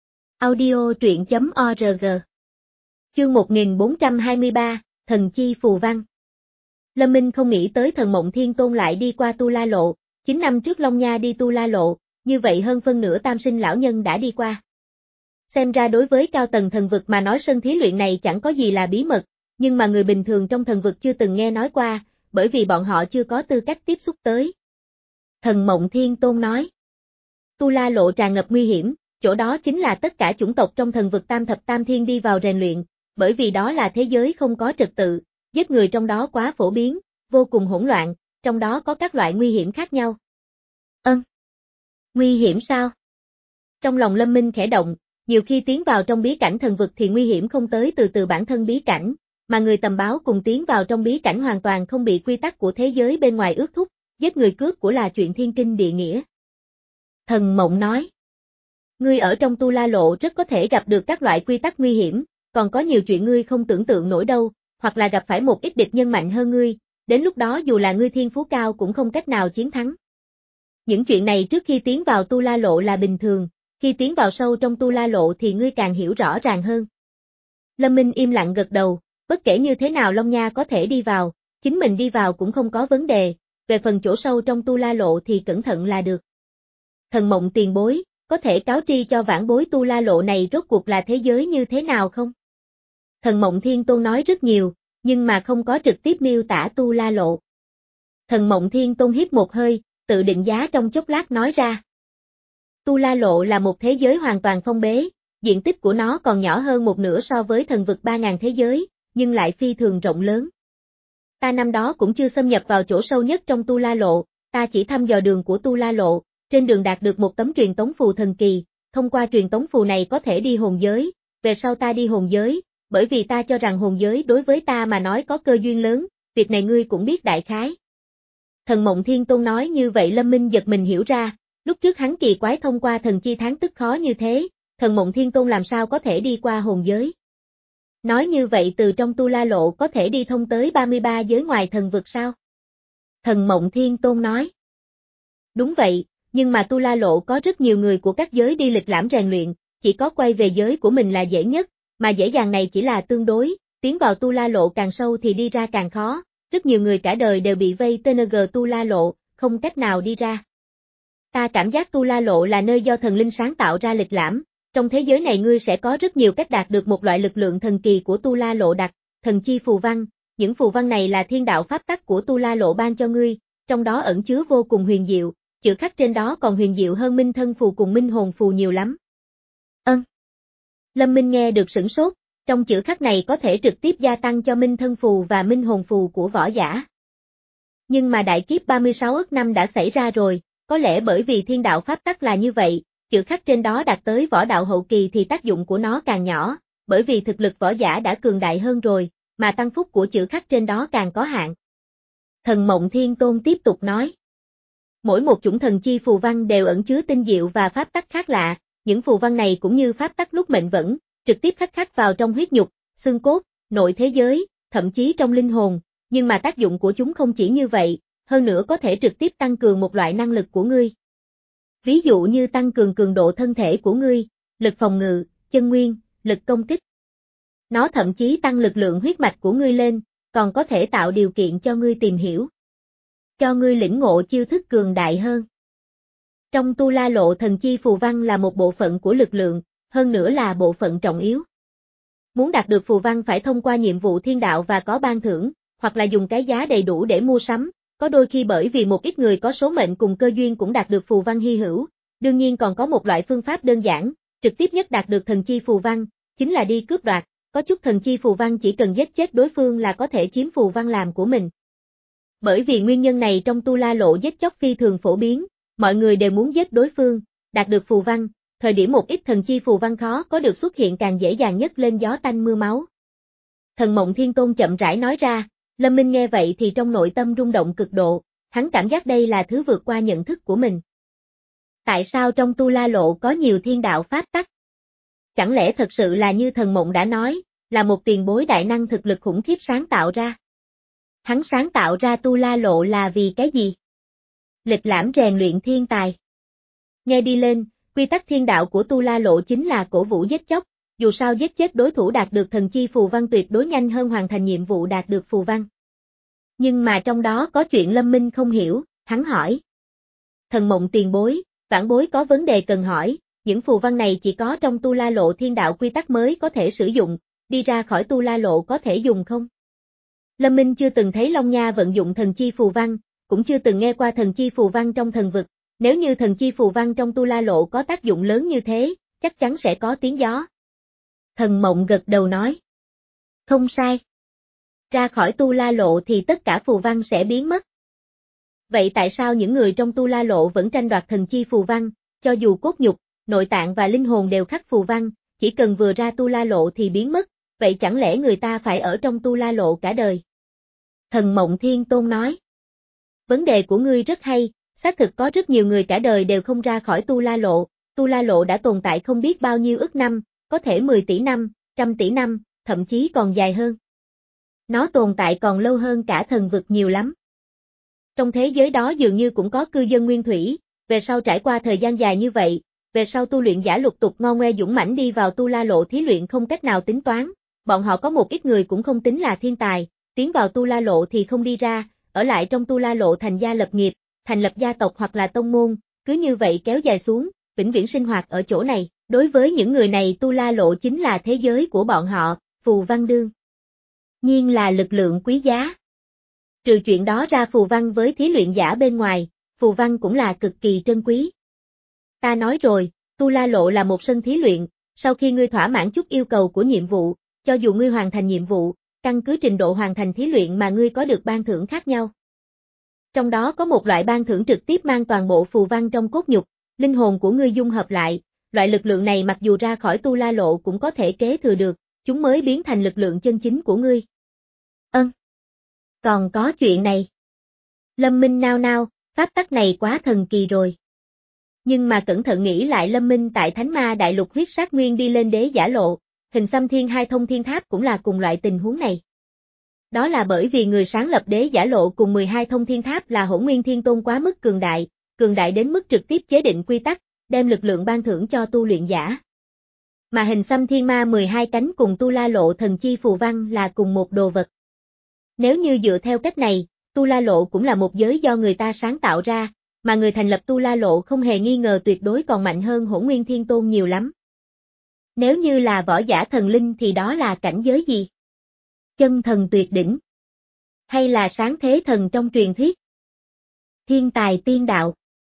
Audio truyện chấm org. Chương một nghìn bốn trăm hai mươi ba, Thần chi phù văn. Lâm Minh không nghĩ tới Thần Mộng Thiên Tôn lại đi qua Tu La Lộ, chín năm trước Long Nha đi Tu La Lộ, như vậy hơn phân nửa tam sinh lão nhân đã đi qua. Xem ra đối với cao tầng thần vực mà nói sân thí luyện này chẳng có gì là bí mật, nhưng mà người bình thường trong thần vực chưa từng nghe nói qua, bởi vì bọn họ chưa có tư cách tiếp xúc tới. Thần Mộng Thiên Tôn nói, Tu La Lộ tràn ngập nguy hiểm, chỗ đó chính là tất cả chủng tộc trong thần vực tam thập tam thiên đi vào rèn luyện, bởi vì đó là thế giới không có trật tự, giết người trong đó quá phổ biến, vô cùng hỗn loạn, trong đó có các loại nguy hiểm khác nhau. Ân. Nguy hiểm sao? Trong lòng Lâm Minh khẽ động, nhiều khi tiến vào trong bí cảnh thần vực thì nguy hiểm không tới từ từ bản thân bí cảnh, mà người tầm báo cùng tiến vào trong bí cảnh hoàn toàn không bị quy tắc của thế giới bên ngoài ước thúc, giết người cướp của là chuyện thiên kinh địa nghĩa. Thần Mộng nói, ngươi ở trong Tu La Lộ rất có thể gặp được các loại quy tắc nguy hiểm, còn có nhiều chuyện ngươi không tưởng tượng nổi đâu, hoặc là gặp phải một ít địch nhân mạnh hơn ngươi, đến lúc đó dù là ngươi thiên phú cao cũng không cách nào chiến thắng. Những chuyện này trước khi tiến vào Tu La Lộ là bình thường, khi tiến vào sâu trong Tu La Lộ thì ngươi càng hiểu rõ ràng hơn. Lâm Minh im lặng gật đầu, bất kể như thế nào Long Nha có thể đi vào, chính mình đi vào cũng không có vấn đề, về phần chỗ sâu trong Tu La Lộ thì cẩn thận là được. Thần Mộng tiền bối, có thể cáo tri cho vãn bối Tu La Lộ này rốt cuộc là thế giới như thế nào không? Thần Mộng Thiên Tôn nói rất nhiều, nhưng mà không có trực tiếp miêu tả Tu La Lộ. Thần Mộng Thiên Tôn hít một hơi, tự định giá trong chốc lát nói ra. Tu La Lộ là một thế giới hoàn toàn phong bế, diện tích của nó còn nhỏ hơn một nửa so với thần vực ba ngàn thế giới, nhưng lại phi thường rộng lớn. Ta năm đó cũng chưa xâm nhập vào chỗ sâu nhất trong Tu La Lộ, ta chỉ thăm dò đường của Tu La Lộ, trên đường đạt được một tấm truyền tống phù thần kỳ, thông qua truyền tống phù này có thể đi hồn giới, về sau ta đi hồn giới, bởi vì ta cho rằng hồn giới đối với ta mà nói có cơ duyên lớn, việc này ngươi cũng biết đại khái. Thần Mộng Thiên Tôn nói như vậy Lâm Minh giật mình hiểu ra, lúc trước hắn kỳ quái thông qua thần chi tháng tức khó như thế, Thần Mộng Thiên Tôn làm sao có thể đi qua hồn giới. Nói như vậy từ trong Tu La Lộ có thể đi thông tới ba mươi ba giới ngoài thần vực sao? Thần Mộng Thiên Tôn nói. Đúng vậy, nhưng mà Tu La Lộ có rất nhiều người của các giới đi lịch lãm rèn luyện, chỉ có quay về giới của mình là dễ nhất, mà dễ dàng này chỉ là tương đối, tiến vào Tu La Lộ càng sâu thì đi ra càng khó, rất nhiều người cả đời đều bị vây tê en giê Tu La Lộ, không cách nào đi ra. Ta cảm giác Tu La Lộ là nơi do thần linh sáng tạo ra lịch lãm, trong thế giới này ngươi sẽ có rất nhiều cách đạt được một loại lực lượng thần kỳ của Tu La Lộ đặc, thần chi phù văn, những phù văn này là thiên đạo pháp tắc của Tu La Lộ ban cho ngươi, trong đó ẩn chứa vô cùng huyền diệu, chữ khắc trên đó còn huyền diệu hơn minh thân phù cùng minh hồn phù nhiều lắm. Ân. Lâm Minh nghe được sửng sốt, trong chữ khắc này có thể trực tiếp gia tăng cho minh thân phù và minh hồn phù của võ giả. Nhưng mà đại kiếp ba mươi sáu ức năm đã xảy ra rồi, có lẽ bởi vì thiên đạo pháp tắc là như vậy, chữ khắc trên đó đạt tới võ đạo hậu kỳ thì tác dụng của nó càng nhỏ, bởi vì thực lực võ giả đã cường đại hơn rồi, mà tăng phúc của chữ khắc trên đó càng có hạn. Thần Mộng Thiên Tôn tiếp tục nói. Mỗi một chủng thần chi phù văn đều ẩn chứa tinh diệu và pháp tắc khác lạ, những phù văn này cũng như pháp tắc lúc mệnh vẫn, trực tiếp khắc khắc vào trong huyết nhục, xương cốt, nội thế giới, thậm chí trong linh hồn, nhưng mà tác dụng của chúng không chỉ như vậy, hơn nữa có thể trực tiếp tăng cường một loại năng lực của ngươi. Ví dụ như tăng cường cường độ thân thể của ngươi, lực phòng ngự, chân nguyên, lực công kích. Nó thậm chí tăng lực lượng huyết mạch của ngươi lên, còn có thể tạo điều kiện cho ngươi tìm hiểu. Cho ngươi lĩnh ngộ chiêu thức cường đại hơn. Trong Tu La Lộ thần chi phù văn là một bộ phận của lực lượng, hơn nữa là bộ phận trọng yếu. Muốn đạt được phù văn phải thông qua nhiệm vụ thiên đạo và có ban thưởng, hoặc là dùng cái giá đầy đủ để mua sắm, có đôi khi bởi vì một ít người có số mệnh cùng cơ duyên cũng đạt được phù văn hy hữu, đương nhiên còn có một loại phương pháp đơn giản, trực tiếp nhất đạt được thần chi phù văn, chính là đi cướp đoạt, có chút thần chi phù văn chỉ cần giết chết đối phương là có thể chiếm phù văn làm của mình. Bởi vì nguyên nhân này trong Tu La Lộ giết chóc phi thường phổ biến, mọi người đều muốn giết đối phương, đạt được phù văn, thời điểm một ít thần chi phù văn khó có được xuất hiện càng dễ dàng nhất lên gió tanh mưa máu. Thần Mộng Thiên Tôn chậm rãi nói ra, Lâm Minh nghe vậy thì trong nội tâm rung động cực độ, hắn cảm giác đây là thứ vượt qua nhận thức của mình. Tại sao trong Tu La Lộ có nhiều thiên đạo pháp tắc? Chẳng lẽ thật sự là như Thần Mộng đã nói, là một tiền bối đại năng thực lực khủng khiếp sáng tạo ra? Hắn sáng tạo ra Tu La Lộ là vì cái gì? Lịch lãm rèn luyện thiên tài. Nghe đi lên, quy tắc thiên đạo của Tu La Lộ chính là cổ vũ giết chóc, dù sao giết chết đối thủ đạt được thần chi phù văn tuyệt đối nhanh hơn hoàn thành nhiệm vụ đạt được phù văn. Nhưng mà trong đó có chuyện Lâm Minh không hiểu, hắn hỏi. Thần Mộng tiền bối, vãn bối có vấn đề cần hỏi, những phù văn này chỉ có trong Tu La Lộ thiên đạo quy tắc mới có thể sử dụng, đi ra khỏi Tu La Lộ có thể dùng không? Lâm Minh chưa từng thấy Long Nha vận dụng thần chi phù văn, cũng chưa từng nghe qua thần chi phù văn trong thần vực, nếu như thần chi phù văn trong Tu La Lộ có tác dụng lớn như thế, chắc chắn sẽ có tiếng gió. Thần Mộng gật đầu nói. Không sai. Ra khỏi Tu La Lộ thì tất cả phù văn sẽ biến mất. Vậy tại sao những người trong Tu La Lộ vẫn tranh đoạt thần chi phù văn, cho dù cốt nhục, nội tạng và linh hồn đều khắc phù văn, chỉ cần vừa ra Tu La Lộ thì biến mất, vậy chẳng lẽ người ta phải ở trong Tu La Lộ cả đời? Thần Mộng Thiên Tôn nói. Vấn đề của ngươi rất hay, xác thực có rất nhiều người cả đời đều không ra khỏi Tu La Lộ, Tu La Lộ đã tồn tại không biết bao nhiêu ức năm, có thể mười tỷ năm, trăm tỷ năm, thậm chí còn dài hơn. Nó tồn tại còn lâu hơn cả thần vực nhiều lắm. Trong thế giới đó dường như cũng có cư dân nguyên thủy, về sau trải qua thời gian dài như vậy, về sau tu luyện giả lục tục ngo ngoe dũng mãnh đi vào Tu La Lộ thí luyện không cách nào tính toán, bọn họ có một ít người cũng không tính là thiên tài, tiến vào Tu La Lộ thì không đi ra, ở lại trong Tu La Lộ thành gia lập nghiệp, thành lập gia tộc hoặc là tông môn, cứ như vậy kéo dài xuống, vĩnh viễn sinh hoạt ở chỗ này. Đối với những người này Tu La Lộ chính là thế giới của bọn họ, phù văn đương nhiên là lực lượng quý giá. Trừ chuyện đó ra phù văn với thí luyện giả bên ngoài, phù văn cũng là cực kỳ trân quý. Ta nói rồi, Tu La Lộ là một sân thí luyện, sau khi ngươi thỏa mãn chút yêu cầu của nhiệm vụ, cho dù ngươi hoàn thành nhiệm vụ, căn cứ trình độ hoàn thành thí luyện mà ngươi có được ban thưởng khác nhau. Trong đó có một loại ban thưởng trực tiếp mang toàn bộ phù văn trong cốt nhục, linh hồn của ngươi dung hợp lại, loại lực lượng này mặc dù ra khỏi Tu La Lộ cũng có thể kế thừa được, chúng mới biến thành lực lượng chân chính của ngươi. Ân. Còn có chuyện này. Lâm Minh nao nao, pháp tắc này quá thần kỳ rồi. Nhưng mà cẩn thận nghĩ lại Lâm Minh tại Thánh Ma Đại Lục huyết sát nguyên đi lên đế giả lộ, hình xăm thiên hai thông thiên tháp cũng là cùng loại tình huống này. Đó là bởi vì người sáng lập đế giả lộ cùng mười hai thông thiên tháp là Hỗn Nguyên Thiên Tôn quá mức cường đại, cường đại đến mức trực tiếp chế định quy tắc, đem lực lượng ban thưởng cho tu luyện giả. Mà hình xăm thiên ma mười hai cánh cùng Tu La Lộ thần chi phù văn là cùng một đồ vật. Nếu như dựa theo cách này, Tu La Lộ cũng là một giới do người ta sáng tạo ra, mà người thành lập Tu La Lộ không hề nghi ngờ tuyệt đối còn mạnh hơn Hỗn Nguyên Thiên Tôn nhiều lắm. Nếu như là võ giả thần linh thì đó là cảnh giới gì? Chân thần tuyệt đỉnh? Hay là sáng thế thần trong truyền thuyết? Thiên tài tiên đạo.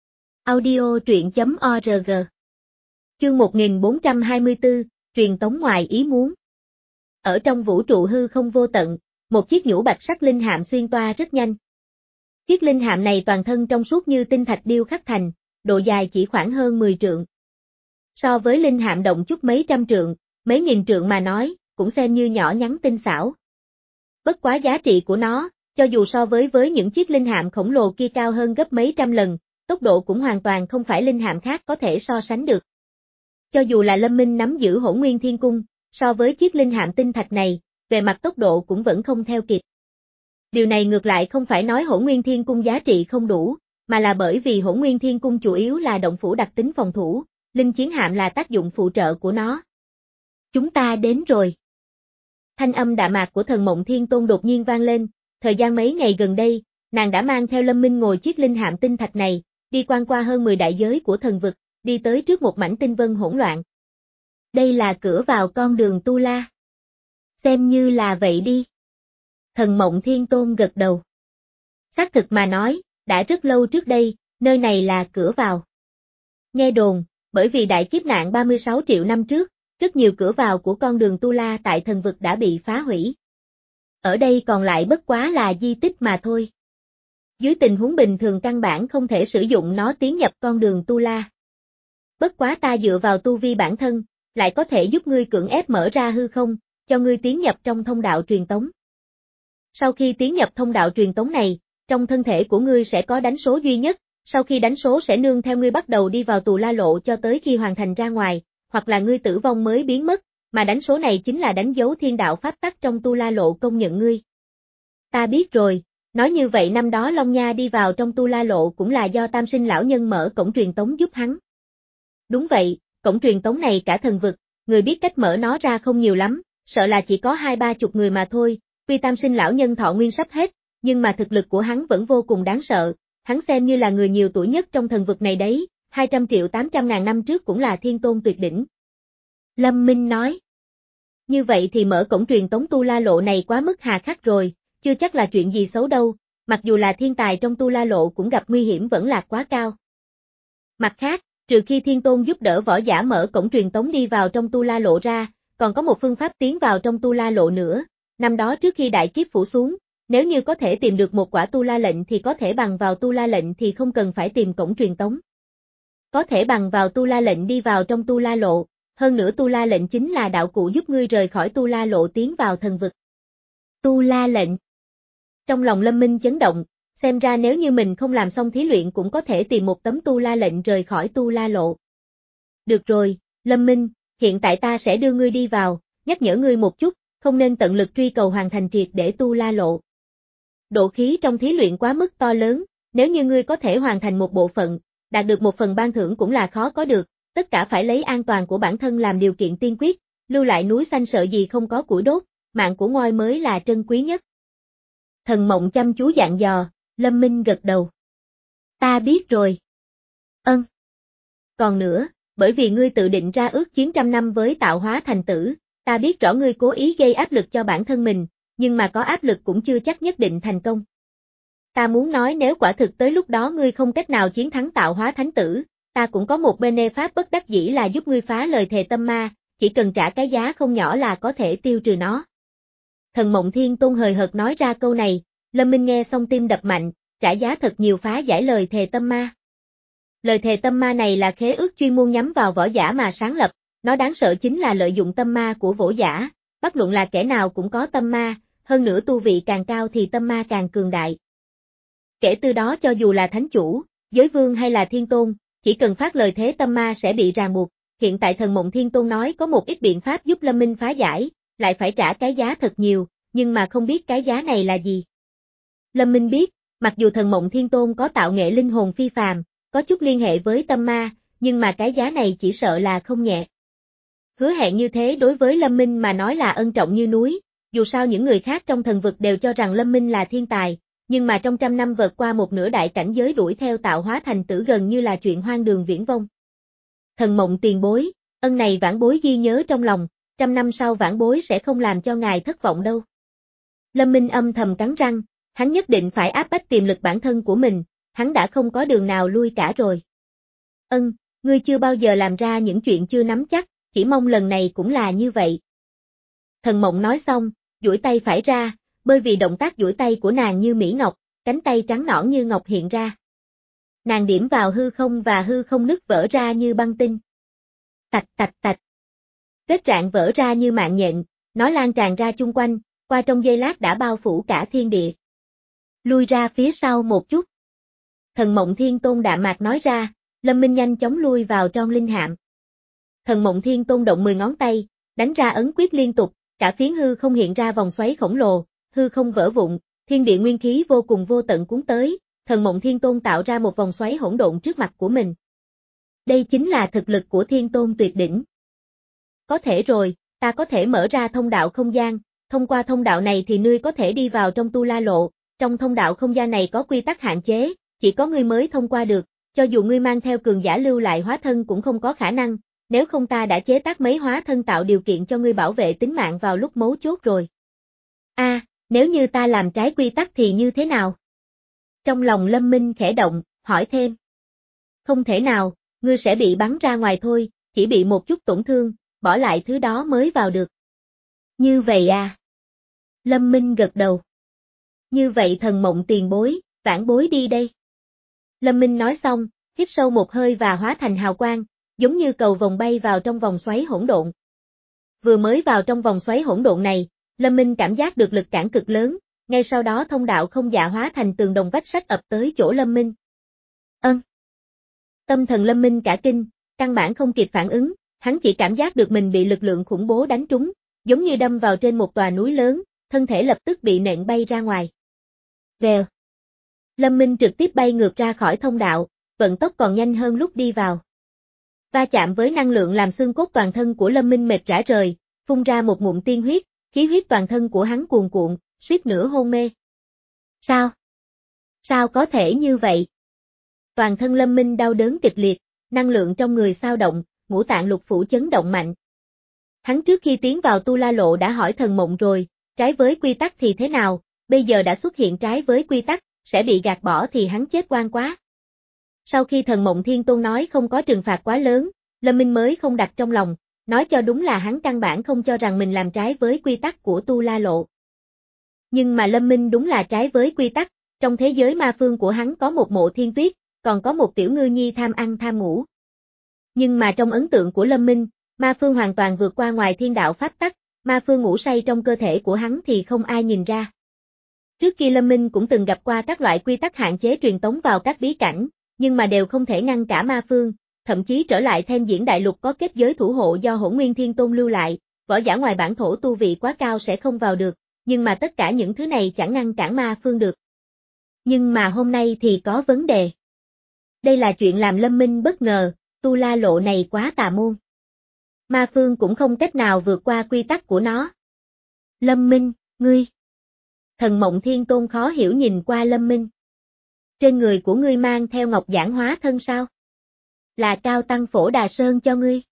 Audio truyện.org. Chương một nghìn bốn trăm hai mươi tư, truyền tống ngoài ý muốn. Ở trong vũ trụ hư không vô tận, một chiếc nhũ bạch sắc linh hạm xuyên toa rất nhanh. Chiếc linh hạm này toàn thân trong suốt như tinh thạch điêu khắc thành, độ dài chỉ khoảng hơn mười trượng. So với linh hạm động chút mấy trăm trượng, mấy nghìn trượng mà nói, cũng xem như nhỏ nhắn tinh xảo. Bất quá giá trị của nó, cho dù so với với những chiếc linh hạm khổng lồ kia cao hơn gấp mấy trăm lần, tốc độ cũng hoàn toàn không phải linh hạm khác có thể so sánh được. Cho dù là Lâm Minh nắm giữ Hỗn Nguyên Thiên Cung, so với chiếc linh hạm tinh thạch này, về mặt tốc độ cũng vẫn không theo kịp. Điều này ngược lại không phải nói Hỗn Nguyên Thiên Cung giá trị không đủ, mà là bởi vì Hỗn Nguyên Thiên Cung chủ yếu là động phủ đặc tính phòng thủ, linh chiến hạm là tác dụng phụ trợ của nó. Chúng ta đến rồi. Thanh âm đạm mạc của Thần Mộng Thiên Tôn đột nhiên vang lên, thời gian mấy ngày gần đây, nàng đã mang theo Lâm Minh ngồi chiếc linh hạm tinh thạch này, đi quan qua hơn mười đại giới của thần vực, đi tới trước một mảnh tinh vân hỗn loạn. Đây là cửa vào con đường Tu La. Xem như là vậy đi. Thần Mộng Thiên Tôn gật đầu. Xác thực mà nói, đã rất lâu trước đây, nơi này là cửa vào. Nghe đồn, bởi vì đại kiếp nạn ba mươi sáu triệu năm trước, rất nhiều cửa vào của con đường Tu La tại thần vực đã bị phá hủy. Ở đây còn lại bất quá là di tích mà thôi. Dưới tình huống bình thường căn bản không thể sử dụng nó tiến nhập con đường Tu La. Bất quá ta dựa vào tu vi bản thân, lại có thể giúp ngươi cưỡng ép mở ra hư không, cho ngươi tiến nhập trong thông đạo truyền tống. Sau khi tiến nhập thông đạo truyền tống này, trong thân thể của ngươi sẽ có đánh số duy nhất, sau khi đánh số sẽ nương theo ngươi bắt đầu đi vào Tu La Lộ cho tới khi hoàn thành ra ngoài, hoặc là ngươi tử vong mới biến mất, mà đánh số này chính là đánh dấu thiên đạo pháp tắc trong Tu La Lộ công nhận ngươi. Ta biết rồi, nói như vậy năm đó Long Nha đi vào trong Tu La Lộ cũng là do Tam Sinh lão nhân mở cổng truyền tống giúp hắn. Đúng vậy, cổng truyền tống này cả thần vực, người biết cách mở nó ra không nhiều lắm, sợ là chỉ có hai ba chục người mà thôi, tuy Tam Sinh lão nhân thọ nguyên sắp hết, nhưng mà thực lực của hắn vẫn vô cùng đáng sợ, hắn xem như là người nhiều tuổi nhất trong thần vực này đấy, hai trăm triệu tám trăm ngàn năm trước cũng là thiên tôn tuyệt đỉnh. Lâm Minh nói. Như vậy thì mở cổng truyền tống Tu La Lộ này quá mức hà khắc rồi, chưa chắc là chuyện gì xấu đâu, mặc dù là thiên tài trong Tu La Lộ cũng gặp nguy hiểm vẫn lạc quá cao. Mặt khác, trừ khi thiên tôn giúp đỡ võ giả mở cổng truyền tống đi vào trong Tu La Lộ ra, còn có một phương pháp tiến vào trong Tu La Lộ nữa, năm đó trước khi đại kiếp phủ xuống, nếu như có thể tìm được một quả Tu La lệnh thì có thể bằng vào Tu La lệnh thì không cần phải tìm cổng truyền tống. Có thể bằng vào Tu La lệnh đi vào trong Tu La Lộ, hơn nữa Tu La lệnh chính là đạo cụ giúp ngươi rời khỏi Tu La Lộ tiến vào thần vực. Tu La lệnh. Trong lòng Lâm Minh chấn động, xem ra nếu như mình không làm xong thí luyện cũng có thể tìm một tấm Tu La lệnh rời khỏi Tu La Lộ. Được rồi, Lâm Minh, hiện tại ta sẽ đưa ngươi đi vào, nhắc nhở ngươi một chút, không nên tận lực truy cầu hoàn thành triệt để Tu La Lộ. Độ khí trong thí luyện quá mức to lớn, nếu như ngươi có thể hoàn thành một bộ phận, đạt được một phần ban thưởng cũng là khó có được, tất cả phải lấy an toàn của bản thân làm điều kiện tiên quyết, lưu lại núi xanh sợ gì không có củi đốt, mạng của ngôi mới là trân quý nhất. Thần Mộng chăm chú dặn dò, Lâm Minh gật đầu. Ta biết rồi. Ân. Còn nữa, bởi vì ngươi tự định ra ước chiến trăm năm với tạo hóa thành tử, ta biết rõ ngươi cố ý gây áp lực cho bản thân mình, nhưng mà có áp lực cũng chưa chắc nhất định thành công. Ta muốn nói nếu quả thực tới lúc đó ngươi không cách nào chiến thắng tạo hóa thánh tử, ta cũng có một bên pháp bất đắc dĩ là giúp ngươi phá lời thề tâm ma, chỉ cần trả cái giá không nhỏ là có thể tiêu trừ nó. Thần Mộng Thiên Tôn hời hợt nói ra câu này, Lâm Minh nghe xong tim đập mạnh, trả giá thật nhiều phá giải lời thề tâm ma. Lời thề tâm ma này là khế ước chuyên môn nhắm vào võ giả mà sáng lập, nó đáng sợ chính là lợi dụng tâm ma của võ giả, bất luận là kẻ nào cũng có tâm ma, hơn nữa tu vị càng cao thì tâm ma càng cường đại. Kể từ đó cho dù là thánh chủ, giới vương hay là thiên tôn, chỉ cần phát lời thế tâm ma sẽ bị ràng buộc, hiện tại Thần Mộng Thiên Tôn nói có một ít biện pháp giúp Lâm Minh phá giải, lại phải trả cái giá thật nhiều, nhưng mà không biết cái giá này là gì. Lâm Minh biết, mặc dù Thần Mộng Thiên Tôn có tạo nghệ linh hồn phi phàm, có chút liên hệ với tâm ma, nhưng mà cái giá này chỉ sợ là không nhẹ. Hứa hẹn như thế đối với Lâm Minh mà nói là ân trọng như núi, dù sao những người khác trong thần vực đều cho rằng Lâm Minh là thiên tài, nhưng mà trong trăm năm vượt qua một nửa đại cảnh giới đuổi theo tạo hóa thành tử gần như là chuyện hoang đường viển vông. Thần Mộng tiền bối, ân này vãn bối ghi nhớ trong lòng, trăm năm sau vãn bối sẽ không làm cho ngài thất vọng đâu. Lâm Minh âm thầm cắn răng, hắn nhất định phải áp bách tiềm lực bản thân của mình, hắn đã không có đường nào lui cả rồi. Ân, ngươi chưa bao giờ làm ra những chuyện chưa nắm chắc, chỉ mong lần này cũng là như vậy. Thần Mộng nói xong, duỗi tay phải ra, bởi vì động tác duỗi tay của nàng như mỹ ngọc, cánh tay trắng nõn như ngọc hiện ra. Nàng điểm vào hư không và hư không nứt vỡ ra như băng tinh. Tạch tạch tạch. Kết rạn vỡ ra như mạng nhện, nó lan tràn ra chung quanh, qua trong giây lát đã bao phủ cả thiên địa. Lui ra phía sau một chút. Thần Mộng Thiên Tôn đạm mạc nói ra, Lâm Minh nhanh chóng lui vào trong linh hạm. Thần Mộng Thiên Tôn động mười ngón tay, đánh ra ấn quyết liên tục, cả phiến hư không hiện ra vòng xoáy khổng lồ, hư không vỡ vụn, thiên địa nguyên khí vô cùng vô tận cuốn tới, Thần Mộng Thiên Tôn tạo ra một vòng xoáy hỗn độn trước mặt của mình. Đây chính là thực lực của Thiên Tôn tuyệt đỉnh. Có thể rồi, ta có thể mở ra thông đạo không gian, thông qua thông đạo này thì ngươi có thể đi vào trong Tu La Lộ, trong thông đạo không gian này có quy tắc hạn chế, chỉ có ngươi mới thông qua được, cho dù ngươi mang theo cường giả lưu lại hóa thân cũng không có khả năng, nếu không ta đã chế tác mấy hóa thân tạo điều kiện cho ngươi bảo vệ tính mạng vào lúc mấu chốt rồi. A, à, nếu như ta làm trái quy tắc thì như thế nào? Trong lòng Lâm Minh khẽ động, hỏi thêm. Không thể nào, ngươi sẽ bị bắn ra ngoài thôi, chỉ bị một chút tổn thương, bỏ lại thứ đó mới vào được. Như vậy à? Lâm Minh gật đầu. Như vậy Thần Mộng tiền bối, vãn bối đi đây. Lâm Minh nói xong, hít sâu một hơi và hóa thành hào quang, giống như cầu vồng bay vào trong vòng xoáy hỗn độn. Vừa mới vào trong vòng xoáy hỗn độn này, Lâm Minh cảm giác được lực cản cực lớn, ngay sau đó thông đạo không dạ hóa thành tường đồng vách sắt ập tới chỗ Lâm Minh. Ân. Tâm thần Lâm Minh cả kinh, căn bản không kịp phản ứng, hắn chỉ cảm giác được mình bị lực lượng khủng bố đánh trúng, giống như đâm vào trên một tòa núi lớn, thân thể lập tức bị nện bay ra ngoài. Vèo. Lâm Minh trực tiếp bay ngược ra khỏi thông đạo, vận tốc còn nhanh hơn lúc đi vào. Va chạm với năng lượng làm xương cốt toàn thân của Lâm Minh mệt rã rời, phun ra một ngụm tiên huyết, khí huyết toàn thân của hắn cuồn cuộn, suýt nữa hôn mê. Sao? Sao có thể như vậy? Toàn thân Lâm Minh đau đớn kịch liệt, năng lượng trong người xao động, ngũ tạng lục phủ chấn động mạnh. Hắn trước khi tiến vào Tu La Lộ đã hỏi Thần Mộng rồi, trái với quy tắc thì thế nào, bây giờ đã xuất hiện trái với quy tắc, sẽ bị gạt bỏ thì hắn chết oan quá. Sau khi Thần Mộng Thiên Tôn nói không có trừng phạt quá lớn, Lâm Minh mới không đặt trong lòng, nói cho đúng là hắn căn bản không cho rằng mình làm trái với quy tắc của Tu La Lộ. Nhưng mà Lâm Minh đúng là trái với quy tắc, trong thế giới ma phương của hắn có một Mộ Thiên Tuyết, còn có một tiểu ngư nhi tham ăn tham ngủ. Nhưng mà trong ấn tượng của Lâm Minh, ma phương hoàn toàn vượt qua ngoài thiên đạo pháp tắc, ma phương ngủ say trong cơ thể của hắn thì không ai nhìn ra. Trước kia Lâm Minh cũng từng gặp qua các loại quy tắc hạn chế truyền tống vào các bí cảnh, nhưng mà đều không thể ngăn cả ma phương, thậm chí trở lại thêm diễn đại lục có kết giới thủ hộ do Hỗn Nguyên Thiên Tôn lưu lại, võ giả ngoài bản thổ tu vị quá cao sẽ không vào được, nhưng mà tất cả những thứ này chẳng ngăn cản ma phương được. Nhưng mà hôm nay thì có vấn đề. Đây là chuyện làm Lâm Minh bất ngờ, Tu La Lộ này quá tà môn. Ma phương cũng không cách nào vượt qua quy tắc của nó. Lâm Minh, ngươi. Thần Mộng Thiên Tôn khó hiểu nhìn qua Lâm Minh. Trên người của ngươi mang theo ngọc giản hóa thân sao? Là Cao Tăng Phổ Đà Sơn cho ngươi.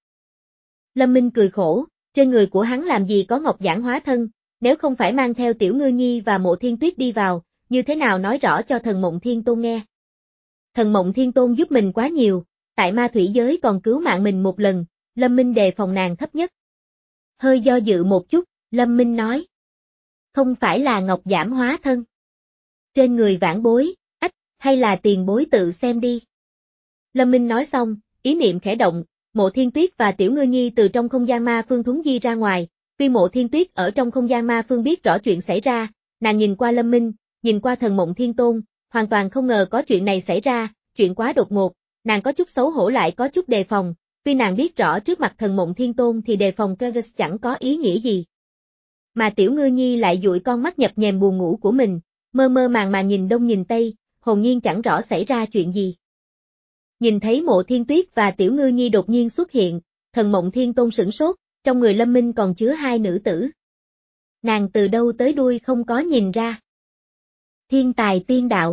Lâm Minh cười khổ, trên người của hắn làm gì có ngọc giản hóa thân, nếu không phải mang theo Tiểu Ngư Nhi và Mộ Thiên Tuyết đi vào, như thế nào nói rõ cho Thần Mộng Thiên Tôn nghe. Thần Mộng Thiên Tôn giúp mình quá nhiều, tại ma thủy giới còn cứu mạng mình một lần, Lâm Minh đề phòng nàng thấp nhất. Hơi do dự một chút, Lâm Minh nói. Không phải là ngọc giảm hóa thân. Trên người vãn bối, ách, hay là tiền bối tự xem đi. Lâm Minh nói xong, ý niệm khẽ động, Mộ Thiên Tuyết và Tiểu Ngư Nhi từ trong không gian ma phương thuấn di ra ngoài, tuy Mộ Thiên Tuyết ở trong không gian ma phương biết rõ chuyện xảy ra, nàng nhìn qua Lâm Minh, nhìn qua Thần Mộng Thiên Tôn, hoàn toàn không ngờ có chuyện này xảy ra, chuyện quá đột ngột, nàng có chút xấu hổ lại có chút đề phòng, tuy nàng biết rõ trước mặt Thần Mộng Thiên Tôn thì đề phòng Kyrgyz chẳng có ý nghĩa gì. Mà Tiểu Ngư Nhi lại dụi con mắt nhập nhèm buồn ngủ của mình, mơ mơ màng màng nhìn đông nhìn tây, hồn nhiên chẳng rõ xảy ra chuyện gì. Nhìn thấy Mộ Thiên Tuyết và Tiểu Ngư Nhi đột nhiên xuất hiện, Thần Mộng Thiên Tôn sửng sốt, trong người Lâm Minh còn chứa hai nữ tử. Nàng từ đâu tới đuôi không có nhìn ra. Thiên tài tiên đạo.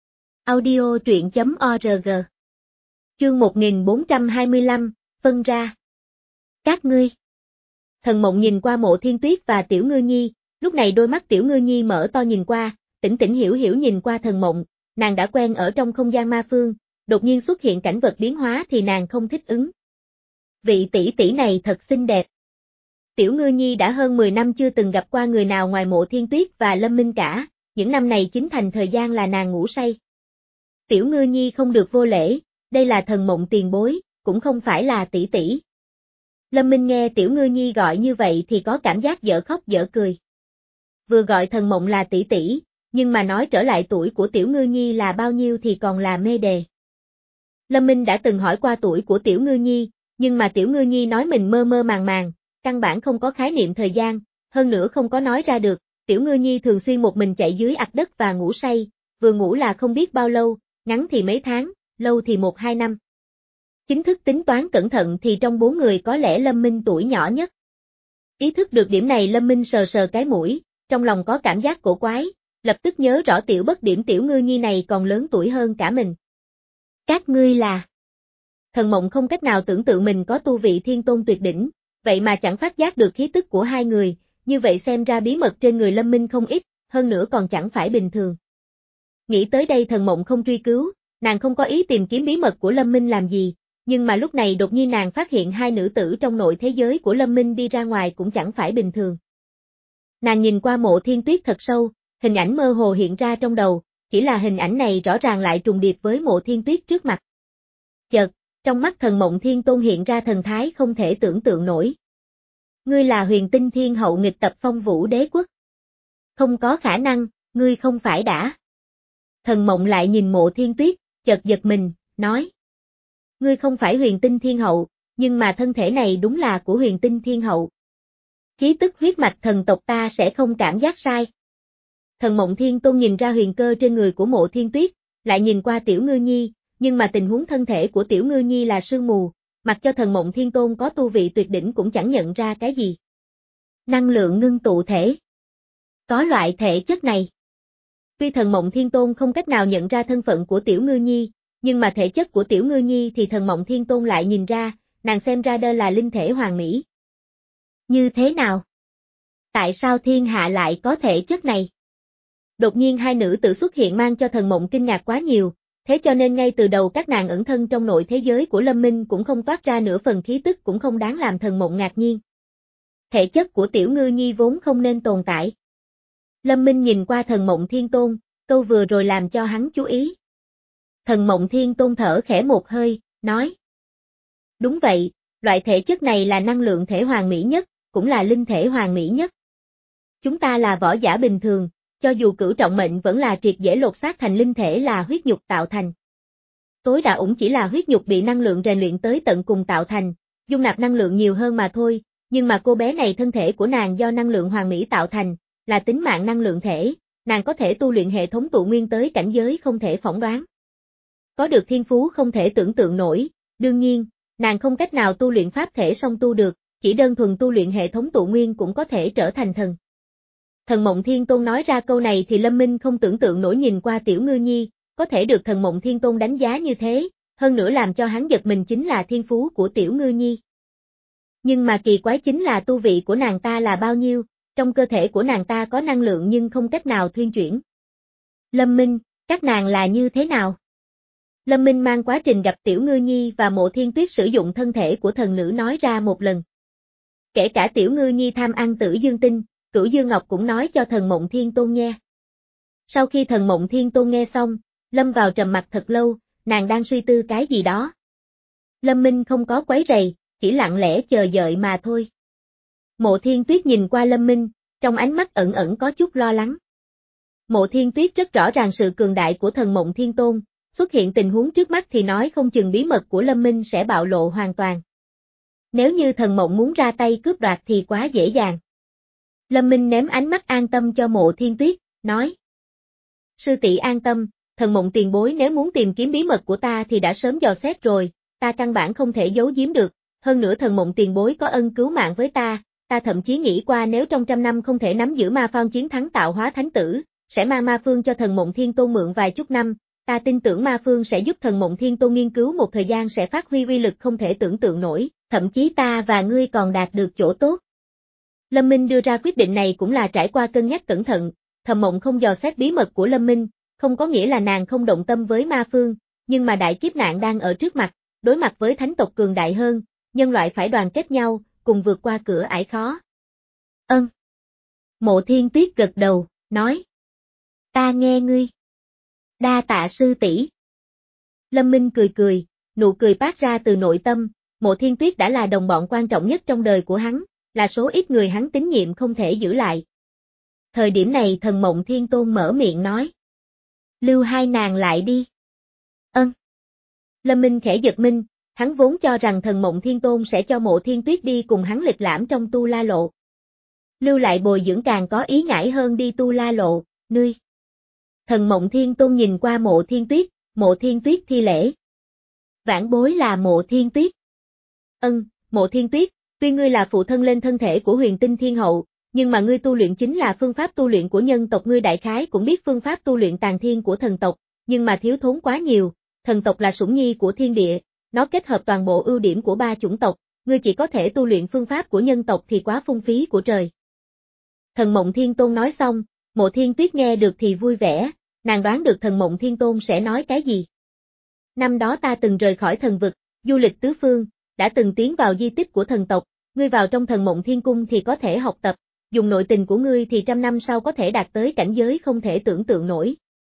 Audio truyện chấm org. Chương một nghìn bốn trăm hai mươi lăm, phân ra. Các ngươi. Thần Mộng nhìn qua Mộ Thiên Tuyết và Tiểu Ngư Nhi, lúc này đôi mắt Tiểu Ngư Nhi mở to nhìn qua, tỉnh tỉnh hiểu hiểu nhìn qua Thần Mộng, nàng đã quen ở trong không gian ma phương, đột nhiên xuất hiện cảnh vật biến hóa thì nàng không thích ứng. Vị tỷ tỷ này thật xinh đẹp. Tiểu Ngư Nhi đã hơn mười năm chưa từng gặp qua người nào ngoài Mộ Thiên Tuyết và Lâm Minh cả, những năm này chính thành thời gian là nàng ngủ say. Tiểu Ngư Nhi không được vô lễ, đây là Thần Mộng tiền bối, cũng không phải là tỷ tỷ. Lâm Minh nghe Tiểu Ngư Nhi gọi như vậy thì có cảm giác dở khóc dở cười. Vừa gọi Thần Mộng là tỷ tỷ, nhưng mà nói trở lại tuổi của Tiểu Ngư Nhi là bao nhiêu thì còn là mê đề. Lâm Minh đã từng hỏi qua tuổi của Tiểu Ngư Nhi, nhưng mà Tiểu Ngư Nhi nói mình mơ mơ màng màng, căn bản không có khái niệm thời gian, hơn nữa không có nói ra được. Tiểu Ngư Nhi thường xuyên một mình chạy dưới ặc đất và ngủ say, vừa ngủ là không biết bao lâu, ngắn thì mấy tháng, lâu thì một hai năm. Chính thức tính toán cẩn thận thì trong bốn người có lẽ Lâm Minh tuổi nhỏ nhất. Ý thức được điểm này Lâm Minh sờ sờ cái mũi, trong lòng có cảm giác cổ quái, lập tức nhớ rõ tiểu bất điểm Tiểu Ngư Nhi này còn lớn tuổi hơn cả mình. Các ngươi là... Thần Mộng không cách nào tưởng tượng mình có tu vị thiên tôn tuyệt đỉnh, vậy mà chẳng phát giác được khí tức của hai người, như vậy xem ra bí mật trên người Lâm Minh không ít, hơn nữa còn chẳng phải bình thường. Nghĩ tới đây Thần Mộng không truy cứu, nàng không có ý tìm kiếm bí mật của Lâm Minh làm gì, nhưng mà lúc này đột nhiên nàng phát hiện hai nữ tử trong nội thế giới của Lâm Minh đi ra ngoài cũng chẳng phải bình thường. Nàng nhìn qua Mộ Thiên Tuyết thật sâu, hình ảnh mơ hồ hiện ra trong đầu, chỉ là hình ảnh này rõ ràng lại trùng điệp với Mộ Thiên Tuyết trước mặt. Chợt, trong mắt Thần Mộng Thiên Tôn hiện ra thần thái không thể tưởng tượng nổi. Ngươi là Huyền Tinh Thiên Hậu nghịch tập Phong Vũ Đế Quốc. Không có khả năng, ngươi không phải đã. Thần Mộng lại nhìn Mộ Thiên Tuyết, chợt giật mình, nói. Ngươi không phải Huyền Tinh Thiên Hậu, nhưng mà thân thể này đúng là của Huyền Tinh Thiên Hậu. Khí tức huyết mạch thần tộc ta sẽ không cảm giác sai. Thần Mộng Thiên Tôn nhìn ra huyền cơ trên người của Mộ Thiên Tuyết, lại nhìn qua Tiểu Ngư Nhi, nhưng mà tình huống thân thể của Tiểu Ngư Nhi là sương mù, mặc cho Thần Mộng Thiên Tôn có tu vị tuyệt đỉnh cũng chẳng nhận ra cái gì. Năng lượng ngưng tụ thể. Có loại thể chất này. Tuy Thần Mộng Thiên Tôn không cách nào nhận ra thân phận của Tiểu Ngư Nhi, nhưng mà thể chất của Tiểu Ngư Nhi thì Thần Mộng Thiên Tôn lại nhìn ra, nàng xem ra đây là linh thể hoàn mỹ. Như thế nào? Tại sao thiên hạ lại có thể chất này? Đột nhiên hai nữ tử xuất hiện mang cho Thần Mộng kinh ngạc quá nhiều, thế cho nên ngay từ đầu các nàng ẩn thân trong nội thế giới của Lâm Minh cũng không toát ra nửa phần khí tức cũng không đáng làm Thần Mộng ngạc nhiên. Thể chất của Tiểu Ngư Nhi vốn không nên tồn tại. Lâm Minh nhìn qua Thần Mộng Thiên Tôn, câu vừa rồi làm cho hắn chú ý. Thần Mộng Thiên Tôn thở khẽ một hơi, nói. Đúng vậy, loại thể chất này là năng lượng thể hoàn mỹ nhất, cũng là linh thể hoàn mỹ nhất. Chúng ta là võ giả bình thường, cho dù cửu trọng mệnh vẫn là triệt dễ lột xác thành linh thể là huyết nhục tạo thành. Tối đa ủng chỉ là huyết nhục bị năng lượng rèn luyện tới tận cùng tạo thành, dung nạp năng lượng nhiều hơn mà thôi, nhưng mà cô bé này thân thể của nàng do năng lượng hoàn mỹ tạo thành, là tính mạng năng lượng thể, nàng có thể tu luyện hệ thống tụ nguyên tới cảnh giới không thể phỏng đoán. Có được thiên phú không thể tưởng tượng nổi, đương nhiên, nàng không cách nào tu luyện pháp thể song tu được, chỉ đơn thuần tu luyện hệ thống tụ nguyên cũng có thể trở thành thần. Thần Mộng Thiên Tôn nói ra câu này thì Lâm Minh không tưởng tượng nổi nhìn qua Tiểu Ngư Nhi, có thể được Thần Mộng Thiên Tôn đánh giá như thế, hơn nữa làm cho hắn giật mình chính là thiên phú của Tiểu Ngư Nhi. Nhưng mà kỳ quái chính là tu vị của nàng ta là bao nhiêu, trong cơ thể của nàng ta có năng lượng nhưng không cách nào thuyên chuyển. Lâm Minh, các nàng là như thế nào? Lâm Minh mang quá trình gặp Tiểu Ngư Nhi và Mộ Thiên Tuyết sử dụng thân thể của thần nữ nói ra một lần. Kể cả Tiểu Ngư Nhi tham ăn Tử Dương Tinh, Cửu Dương Ngọc cũng nói cho thần Mộng Thiên Tôn nghe. Sau khi thần Mộng Thiên Tôn nghe xong, lâm vào trầm mặc thật lâu, nàng đang suy tư cái gì đó. Lâm Minh không có quấy rầy, chỉ lặng lẽ chờ đợi mà thôi. Mộ Thiên Tuyết nhìn qua Lâm Minh, trong ánh mắt ẩn ẩn có chút lo lắng. Mộ Thiên Tuyết rất rõ ràng sự cường đại của thần Mộng Thiên Tôn, xuất hiện tình huống trước mắt thì nói không chừng bí mật của Lâm Minh sẽ bạo lộ hoàn toàn. Nếu như thần Mộng muốn ra tay cướp đoạt thì quá dễ dàng. Lâm Minh ném ánh mắt an tâm cho Mộ Thiên Tuyết, nói. Sư tỷ an tâm, thần Mộng tiền bối nếu muốn tìm kiếm bí mật của ta thì đã sớm dò xét rồi, ta căn bản không thể giấu giếm được, hơn nữa thần Mộng tiền bối có ân cứu mạng với ta, ta thậm chí nghĩ qua nếu trong trăm năm không thể nắm giữ ma phong chiến thắng tạo hóa thánh tử, sẽ mang ma phương cho thần Mộng Thiên Tôn mượn vài chục năm, ta tin tưởng ma phương sẽ giúp thần Mộng Thiên Tôn nghiên cứu một thời gian sẽ phát huy uy lực không thể tưởng tượng nổi, thậm chí ta và ngươi còn đạt được chỗ tốt. Lâm Minh đưa ra quyết định này cũng là trải qua cân nhắc cẩn thận, Thầm Mộng không dò xét bí mật của Lâm Minh, không có nghĩa là nàng không động tâm với ma phương, nhưng mà đại kiếp nạn đang ở trước mặt, đối mặt với thánh tộc cường đại hơn, nhân loại phải đoàn kết nhau, cùng vượt qua cửa ải khó. Ân. Mộ Thiên Tuyết gật đầu, nói. Ta nghe ngươi. Đa tạ sư tỷ. Lâm Minh cười cười, nụ cười phát ra từ nội tâm, Mộ Thiên Tuyết đã là đồng bọn quan trọng nhất trong đời của hắn, là số ít người hắn tín nhiệm không thể giữ lại. Thời điểm này thần Mộng Thiên Tôn mở miệng nói. Lưu hai nàng lại đi. Ân. Lâm Minh khẽ giật mình, hắn vốn cho rằng thần Mộng Thiên Tôn sẽ cho Mộ Thiên Tuyết đi cùng hắn lịch lãm trong Tu La Lộ. Lưu lại bồi dưỡng càng có ý ngại hơn đi Tu La Lộ, ngươi. Thần Mộng Thiên Tôn nhìn qua Mộ Thiên Tuyết, Mộ Thiên Tuyết thi lễ. Vãn bối là Mộ Thiên Tuyết. Ân, Mộ Thiên Tuyết, tuy ngươi là phụ thân lên thân thể của Huyền Tinh Thiên Hậu, nhưng mà ngươi tu luyện chính là phương pháp tu luyện của nhân tộc, ngươi đại khái cũng biết phương pháp tu luyện tàn thiên của thần tộc, nhưng mà thiếu thốn quá nhiều, thần tộc là sủng nhi của thiên địa, nó kết hợp toàn bộ ưu điểm của ba chủng tộc, ngươi chỉ có thể tu luyện phương pháp của nhân tộc thì quá phung phí của trời. Thần Mộng Thiên Tôn nói xong, Mộ Thiên Tuyết nghe được thì vui vẻ, nàng đoán được thần Mộng Thiên Tôn sẽ nói cái gì. Năm đó ta từng rời khỏi thần vực, du lịch tứ phương, đã từng tiến vào di tích của thần tộc, ngươi vào trong thần Mộng Thiên Cung thì có thể học tập, dùng nội tình của ngươi thì trăm năm sau có thể đạt tới cảnh giới không thể tưởng tượng nổi.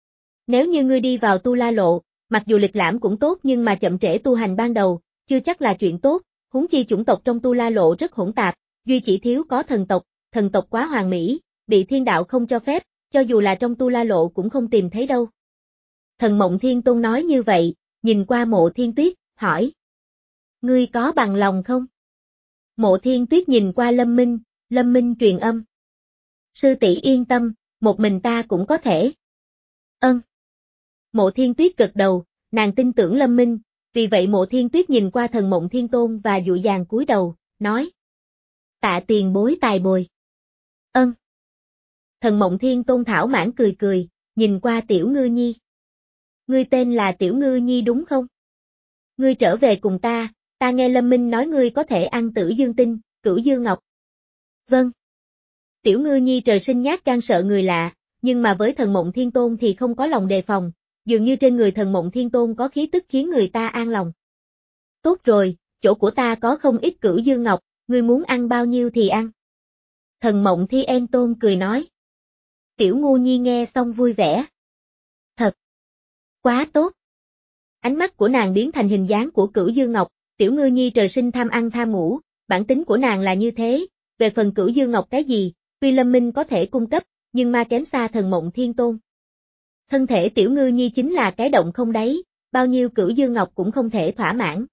Nếu như ngươi đi vào Tu La Lộ, mặc dù lịch lãm cũng tốt nhưng mà chậm trễ tu hành ban đầu, chưa chắc là chuyện tốt, huống chi chủng tộc trong Tu La Lộ rất hỗn tạp, duy chỉ thiếu có thần tộc, thần tộc quá hoàn mỹ, bị thiên đạo không cho phép, cho dù là trong Tu La Lộ cũng không tìm thấy đâu. Thần Mộng Thiên Tôn nói như vậy, nhìn qua Mộ Thiên Tuyết, hỏi. Ngươi có bằng lòng không? Mộ Thiên Tuyết nhìn qua Lâm Minh, Lâm Minh truyền âm. Sư tỷ yên tâm, một mình ta cũng có thể. Ân. Mộ Thiên Tuyết gật đầu, nàng tin tưởng Lâm Minh, vì vậy Mộ Thiên Tuyết nhìn qua thần Mộng Thiên Tôn và dụi dàng cúi đầu, nói. Tạ tiền bối tài bồi. Ân. Thần Mộng Thiên Tôn thảo mãn cười cười, nhìn qua Tiểu Ngư Nhi. Ngươi tên là Tiểu Ngư Nhi đúng không? Ngươi trở về cùng ta, ta nghe Lâm Minh nói ngươi có thể ăn Tử Dương Tinh, Cửu Dương Ngọc. Vâng. Tiểu Ngư Nhi trời sinh nhát gan sợ người lạ, nhưng mà với thần Mộng Thiên Tôn thì không có lòng đề phòng, dường như trên người thần Mộng Thiên Tôn có khí tức khiến người ta an lòng. Tốt rồi, chỗ của ta có không ít Cửu Dương Ngọc, ngươi muốn ăn bao nhiêu thì ăn. Thần Mộng Thiên Tôn cười nói. Tiểu Ngư Nhi nghe xong vui vẻ. Thật. Quá tốt. Ánh mắt của nàng biến thành hình dáng của Cửu Dương Ngọc, Tiểu Ngư Nhi trời sinh tham ăn tham ngủ, bản tính của nàng là như thế, về phần Cửu Dương Ngọc cái gì, tuy Lâm Minh có thể cung cấp, nhưng ma kém xa thần Mộng Thiên Tôn. Thân thể Tiểu Ngư Nhi chính là cái động không đáy, bao nhiêu Cửu Dương Ngọc cũng không thể thỏa mãn.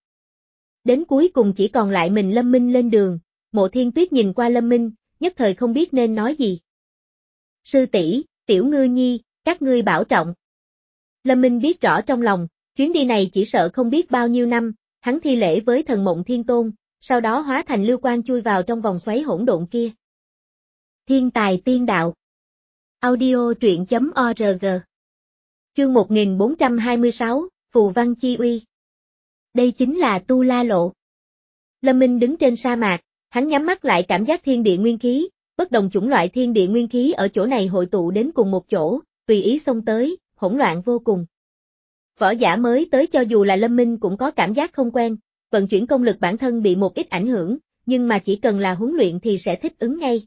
Đến cuối cùng chỉ còn lại mình Lâm Minh lên đường, Mộ Thiên Tuyết nhìn qua Lâm Minh, nhất thời không biết nên nói gì. Sư tỷ, Tiểu Ngư Nhi, các ngươi bảo trọng. Lâm Minh biết rõ trong lòng, chuyến đi này chỉ sợ không biết bao nhiêu năm, hắn thi lễ với thần Mộng Thiên Tôn, sau đó hóa thành lưu quang chui vào trong vòng xoáy hỗn độn kia. Thiên tài tiên đạo. Audio truyện chấm org. Chương một nghìn bốn trăm hai mươi sáu, Phù Văn Chi Uy. Đây chính là Tu La Lộ. Lâm Minh đứng trên sa mạc, hắn nhắm mắt lại cảm giác thiên địa nguyên khí, bất đồng chủng loại thiên địa nguyên khí ở chỗ này hội tụ đến cùng một chỗ, tùy ý xông tới, hỗn loạn vô cùng. Võ giả mới tới cho dù là Lâm Minh cũng có cảm giác không quen, vận chuyển công lực bản thân bị một ít ảnh hưởng, nhưng mà chỉ cần là huấn luyện thì sẽ thích ứng ngay.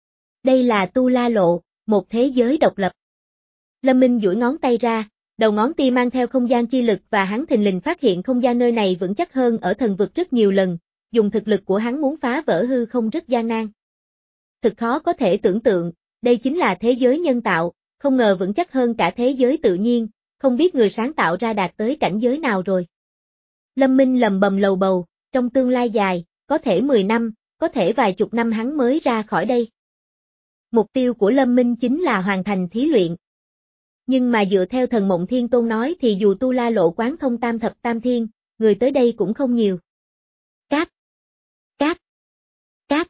Đây là Tu La Lộ, một thế giới độc lập. Lâm Minh duỗi ngón tay ra, đầu ngón tay mang theo không gian chi lực và hắn thình lình phát hiện không gian nơi này vững chắc hơn ở thần vực rất nhiều lần, dùng thực lực của hắn muốn phá vỡ hư không rất gian nan. Thực khó có thể tưởng tượng, đây chính là thế giới nhân tạo, không ngờ vững chắc hơn cả thế giới tự nhiên, không biết người sáng tạo ra đạt tới cảnh giới nào rồi. Lâm Minh lầm bầm lầu bầu, trong tương lai dài, có thể mười năm, có thể vài chục năm hắn mới ra khỏi đây. Mục tiêu của Lâm Minh chính là hoàn thành thí luyện. Nhưng mà dựa theo Thần Mộng Thiên Tôn nói thì dù Tu La Lộ quán thông tam thập tam thiên, người tới đây cũng không nhiều. Cáp, cáp, cáp.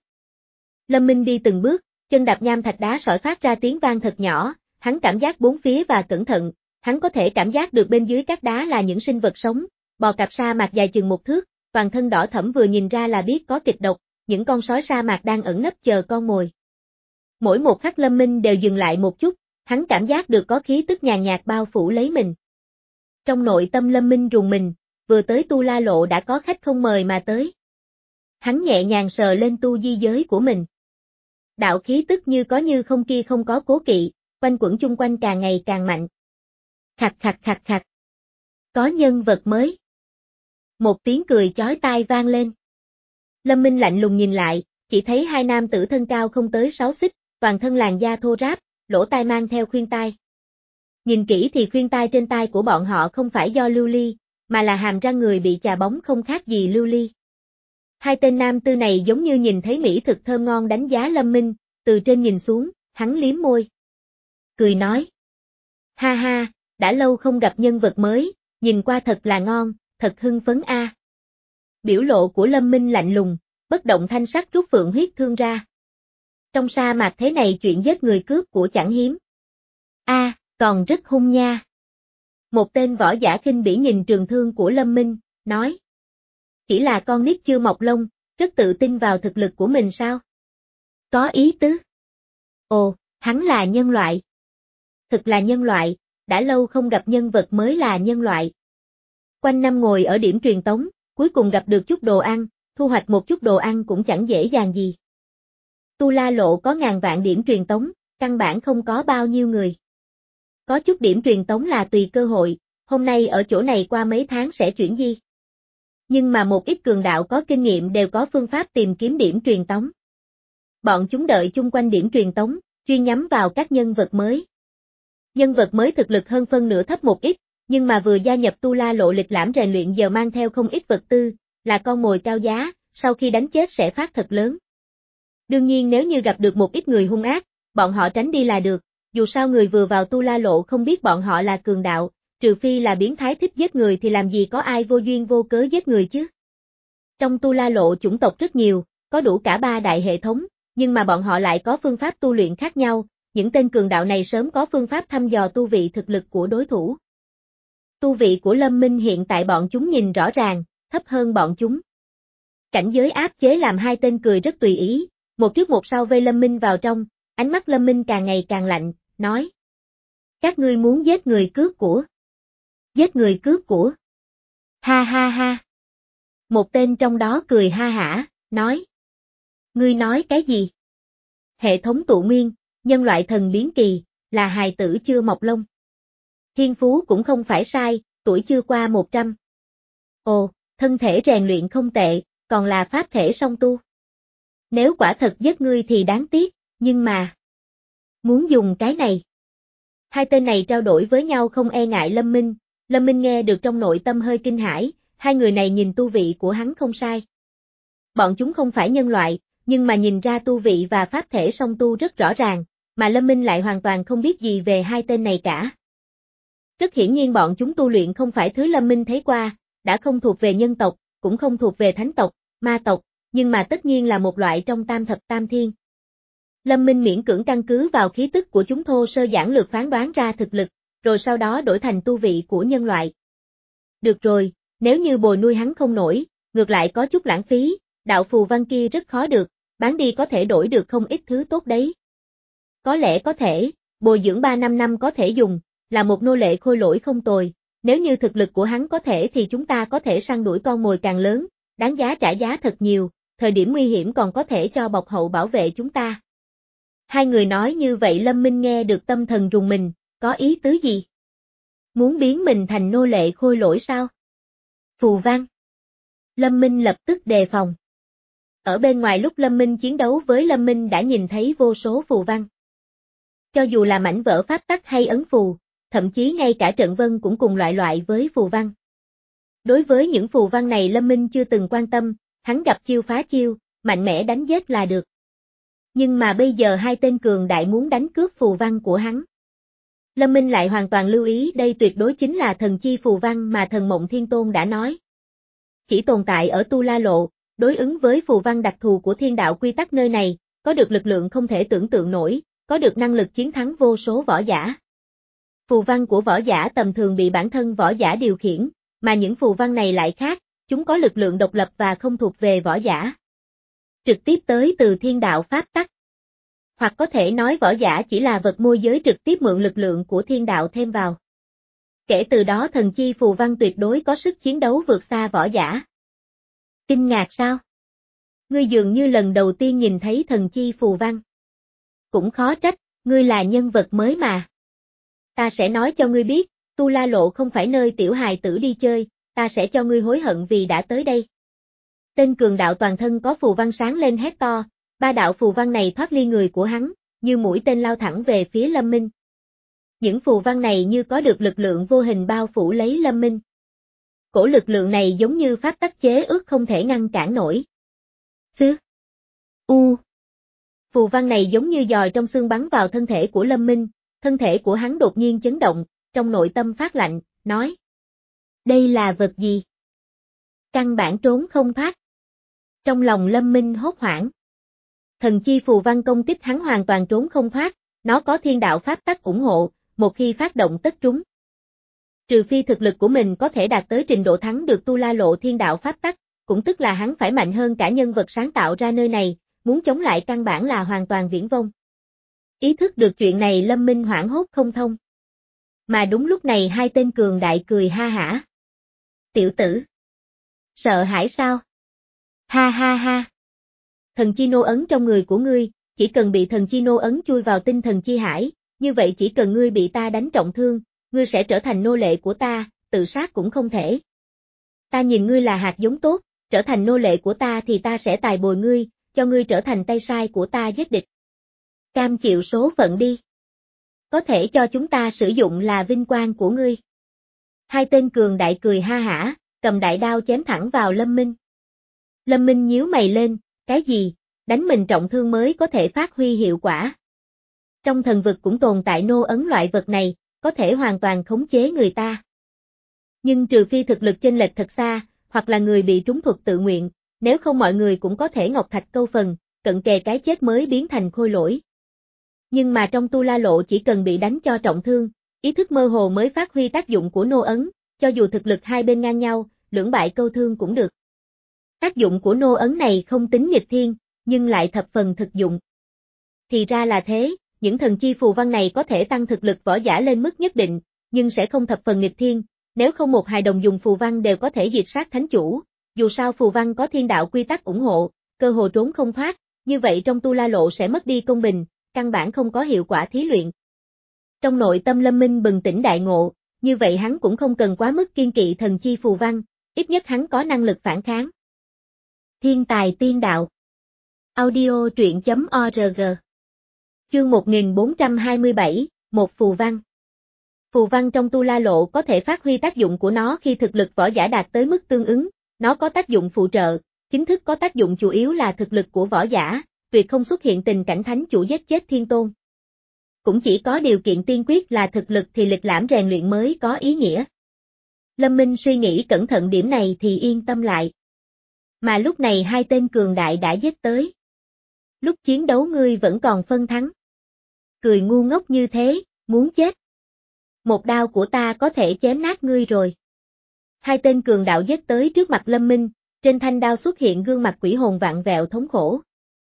Lâm Minh đi từng bước, chân đạp nham thạch đá sỏi phát ra tiếng vang thật nhỏ, hắn cảm giác bốn phía và cẩn thận, hắn có thể cảm giác được bên dưới các đá là những sinh vật sống, bò cạp sa mạc dài chừng một thước, toàn thân đỏ thẫm vừa nhìn ra là biết có kịch độc, những con sói sa mạc đang ẩn nấp chờ con mồi. Mỗi một khắc Lâm Minh đều dừng lại một chút, hắn cảm giác được có khí tức nhàn nhạt bao phủ lấy mình. Trong nội tâm Lâm Minh rùng mình, vừa tới Tu La Lộ đã có khách không mời mà tới. Hắn nhẹ nhàng sờ lên tu di giới của mình. Đạo khí tức như có như không kia không có cố kỵ, quanh quẩn chung quanh càng ngày càng mạnh. Khặt khặt khặt khặt. Có nhân vật mới. Một tiếng cười chói tai vang lên. Lâm Minh lạnh lùng nhìn lại, chỉ thấy hai nam tử thân cao không tới sáu xích, toàn thân làn da thô ráp, lỗ tai mang theo khuyên tai. Nhìn kỹ thì khuyên tai trên tai của bọn họ không phải do lưu ly, mà là hàm răng người bị chà bóng không khác gì lưu ly. Hai tên nam tư này giống như nhìn thấy mỹ thực thơm ngon đánh giá Lâm Minh, từ trên nhìn xuống, hắn liếm môi. Cười nói. Ha ha, đã lâu không gặp nhân vật mới, nhìn qua thật là ngon, thật hưng phấn a. Biểu lộ của Lâm Minh lạnh lùng, bất động thanh sắc rút phượng huyết thương ra. Trong sa mạc thế này chuyện giết người cướp của chẳng hiếm. A, à, còn rất hung nha. Một tên võ giả khinh bỉ nhìn trường thương của Lâm Minh, nói. Chỉ là con nít chưa mọc lông, rất tự tin vào thực lực của mình sao? Có ý tứ. Ồ, hắn là nhân loại. Thực là nhân loại, đã lâu không gặp nhân vật mới là nhân loại. Quanh năm ngồi ở điểm truyền tống, cuối cùng gặp được chút đồ ăn, thu hoạch một chút đồ ăn cũng chẳng dễ dàng gì. Tu La Lộ có ngàn vạn điểm truyền tống, căn bản không có bao nhiêu người. Có chút điểm truyền tống là tùy cơ hội, hôm nay ở chỗ này qua mấy tháng sẽ chuyển di. Nhưng mà một ít cường đạo có kinh nghiệm đều có phương pháp tìm kiếm điểm truyền tống. Bọn chúng đợi chung quanh điểm truyền tống, chuyên nhắm vào các nhân vật mới. Nhân vật mới thực lực hơn phân nửa thấp một ít, nhưng mà vừa gia nhập Tu La Lộ lịch lãm rèn luyện giờ mang theo không ít vật tư, là con mồi cao giá, sau khi đánh chết sẽ phát thật lớn. Đương nhiên nếu như gặp được một ít người hung ác, bọn họ tránh đi là được, dù sao người vừa vào Tu La Lộ không biết bọn họ là cường đạo, trừ phi là biến thái thích giết người thì làm gì có ai vô duyên vô cớ giết người chứ. Trong Tu La Lộ chủng tộc rất nhiều, có đủ cả ba đại hệ thống, nhưng mà bọn họ lại có phương pháp tu luyện khác nhau, những tên cường đạo này sớm có phương pháp thăm dò tu vị thực lực của đối thủ. Tu vị của Lâm Minh hiện tại bọn chúng nhìn rõ ràng, thấp hơn bọn chúng. Cảnh giới áp chế làm hai tên cười rất tùy ý, một trước một sau vây Lâm Minh vào trong, ánh mắt Lâm Minh càng ngày càng lạnh, nói. Các ngươi muốn giết người cướp của. Giết người cướp của. Ha ha ha. Một tên trong đó cười ha hả, nói. Ngươi nói cái gì? Hệ thống tụ nguyên, nhân loại thần biến kỳ, là hài tử chưa mọc lông. Thiên phú cũng không phải sai, tuổi chưa qua một trăm. Ồ, thân thể rèn luyện không tệ, còn là pháp thể song tu. Nếu quả thật giết ngươi thì đáng tiếc, nhưng mà... Muốn dùng cái này. Hai tên này trao đổi với nhau không e ngại Lâm Minh, Lâm Minh nghe được trong nội tâm hơi kinh hãi, hai người này nhìn tu vị của hắn không sai. Bọn chúng không phải nhân loại, nhưng mà nhìn ra tu vị và pháp thể song tu rất rõ ràng, mà Lâm Minh lại hoàn toàn không biết gì về hai tên này cả. Rất hiển nhiên bọn chúng tu luyện không phải thứ Lâm Minh thấy qua, đã không thuộc về nhân tộc, cũng không thuộc về thánh tộc, ma tộc, nhưng mà tất nhiên là một loại trong tam thập tam thiên. Lâm Minh miễn cưỡng căn cứ vào khí tức của chúng thô sơ giản lược phán đoán ra thực lực, rồi sau đó đổi thành tu vị của nhân loại. Được rồi, nếu như bồi nuôi hắn không nổi, ngược lại có chút lãng phí, đạo phù văn kia rất khó được, bán đi có thể đổi được không ít thứ tốt đấy. Có lẽ có thể, bồi dưỡng ba năm năm có thể dùng, là một nô lệ khôi lỗi không tồi, Nếu như thực lực của hắn có thể thì chúng ta có thể săn đuổi con mồi càng lớn, đáng giá trả giá thật nhiều, thời điểm nguy hiểm còn có thể cho bọc hậu bảo vệ chúng ta. Hai người nói như vậy Lâm Minh nghe được tâm thần rùng mình, có ý tứ gì? Muốn biến mình thành nô lệ khôi lỗi sao? Phù văn. Lâm Minh lập tức đề phòng. Ở bên ngoài lúc Lâm Minh chiến đấu với Lâm Minh đã nhìn thấy vô số phù văn. Cho dù là mảnh vỡ pháp tắc hay ấn phù, thậm chí ngay cả trận vân cũng cùng loại loại với phù văn. Đối với những phù văn này Lâm Minh chưa từng quan tâm, hắn gặp chiêu phá chiêu, mạnh mẽ đánh giết là được. Nhưng mà bây giờ hai tên cường đại muốn đánh cướp phù văn của hắn. Lâm Minh lại hoàn toàn lưu ý đây tuyệt đối chính là thần chi phù văn mà thần Mộng Thiên Tôn đã nói. Chỉ tồn tại ở Tu La Lộ, đối ứng với phù văn đặc thù của thiên đạo quy tắc nơi này, có được lực lượng không thể tưởng tượng nổi, có được năng lực chiến thắng vô số võ giả. Phù văn của võ giả tầm thường bị bản thân võ giả điều khiển, mà những phù văn này lại khác, chúng có lực lượng độc lập và không thuộc về võ giả. Trực tiếp tới từ thiên đạo pháp tắc. Hoặc có thể nói võ giả chỉ là vật môi giới trực tiếp mượn lực lượng của thiên đạo thêm vào. Kể từ đó thần chi phù văn tuyệt đối có sức chiến đấu vượt xa võ giả. Kinh ngạc sao? Ngươi dường như lần đầu tiên nhìn thấy thần chi phù văn. Cũng khó trách, ngươi là nhân vật mới mà. Ta sẽ nói cho ngươi biết, Tu La Lộ không phải nơi tiểu hài tử đi chơi, ta sẽ cho ngươi hối hận vì đã tới đây. Tên cường đạo toàn thân có phù văn sáng lên hét to, ba đạo phù văn này thoát ly người của hắn, như mũi tên lao thẳng về phía Lâm Minh. Những phù văn này như có được lực lượng vô hình bao phủ lấy Lâm Minh. Cổ lực lượng này giống như pháp tắc chế ước không thể ngăn cản nổi. Xứ. U. Phù văn này giống như giòi trong xương bắn vào thân thể của Lâm Minh, thân thể của hắn đột nhiên chấn động, trong nội tâm phát lạnh, nói. Đây là vật gì? Căn bản trốn không thoát. Trong lòng Lâm Minh hốt hoảng. Thần chi phù văn công kích hắn hoàn toàn trốn không thoát, nó có thiên đạo pháp tắc ủng hộ, một khi phát động tất trúng. Trừ phi thực lực của mình có thể đạt tới trình độ thắng được Tu La Lộ thiên đạo pháp tắc, cũng tức là hắn phải mạnh hơn cả nhân vật sáng tạo ra nơi này, muốn chống lại căn bản là hoàn toàn viển vông. Ý thức được chuyện này Lâm Minh hoảng hốt không thông. Mà đúng lúc này hai tên cường đại cười ha hả. Tiểu tử. Sợ hãi sao? Ha ha ha. Thần chi nô ấn trong người của ngươi, chỉ cần bị thần chi nô ấn chui vào tinh thần chi hải, như vậy chỉ cần ngươi bị ta đánh trọng thương, ngươi sẽ trở thành nô lệ của ta, tự sát cũng không thể. Ta nhìn ngươi là hạt giống tốt, trở thành nô lệ của ta thì ta sẽ tài bồi ngươi, cho ngươi trở thành tay sai của ta giết địch. Cam chịu số phận đi. Có thể cho chúng ta sử dụng là vinh quang của ngươi. Hai tên cường đại cười ha hả, cầm đại đao chém thẳng vào Lâm Minh. Lâm Minh nhíu mày lên, cái gì, đánh mình trọng thương mới có thể phát huy hiệu quả. Trong thần vực cũng tồn tại nô ấn loại vật này, có thể hoàn toàn khống chế người ta. Nhưng trừ phi thực lực chênh lệch thật xa, hoặc là người bị trúng thuật tự nguyện, nếu không mọi người cũng có thể ngọc thạch câu phần, cận kề cái chết mới biến thành khôi lỗi. Nhưng mà trong Tu La Lộ chỉ cần bị đánh cho trọng thương, ý thức mơ hồ mới phát huy tác dụng của nô ấn, cho dù thực lực hai bên ngang nhau, lưỡng bại câu thương cũng được. Tác dụng của nô ấn này không tính nghịch thiên, nhưng lại thập phần thực dụng. Thì ra là thế, những thần chi phù văn này có thể tăng thực lực võ giả lên mức nhất định, nhưng sẽ không thập phần nghịch thiên, nếu không một hài đồng dùng phù văn đều có thể diệt sát thánh chủ, dù sao phù văn có thiên đạo quy tắc ủng hộ, cơ hồ trốn không thoát, như vậy trong Tu La Lộ sẽ mất đi công bình, căn bản không có hiệu quả thí luyện. Trong nội tâm Lâm Minh bừng tỉnh đại ngộ, như vậy hắn cũng không cần quá mức kiên kỵ thần chi phù văn, ít nhất hắn có năng lực phản kháng. Thiên tài tiên đạo. Audio truyện chấm org. Chương một nghìn bốn trăm hai mươi bảy, một phù văn. Phù văn trong Tu La Lộ có thể phát huy tác dụng của nó khi thực lực võ giả đạt tới mức tương ứng, nó có tác dụng phụ trợ, chính thức có tác dụng chủ yếu là thực lực của võ giả, tuyệt không xuất hiện tình cảnh thánh chủ giết chết thiên tôn. Cũng chỉ có điều kiện tiên quyết là thực lực thì lịch lãm rèn luyện mới có ý nghĩa. Lâm Minh suy nghĩ cẩn thận điểm này thì yên tâm lại. Mà lúc này hai tên cường đại đã giết tới. Lúc chiến đấu ngươi vẫn còn phân thắng. Cười ngu ngốc như thế, muốn chết. Một đao của ta có thể chém nát ngươi rồi. Hai tên cường đạo giết tới trước mặt Lâm Minh, trên thanh đao xuất hiện gương mặt quỷ hồn vặn vẹo thống khổ.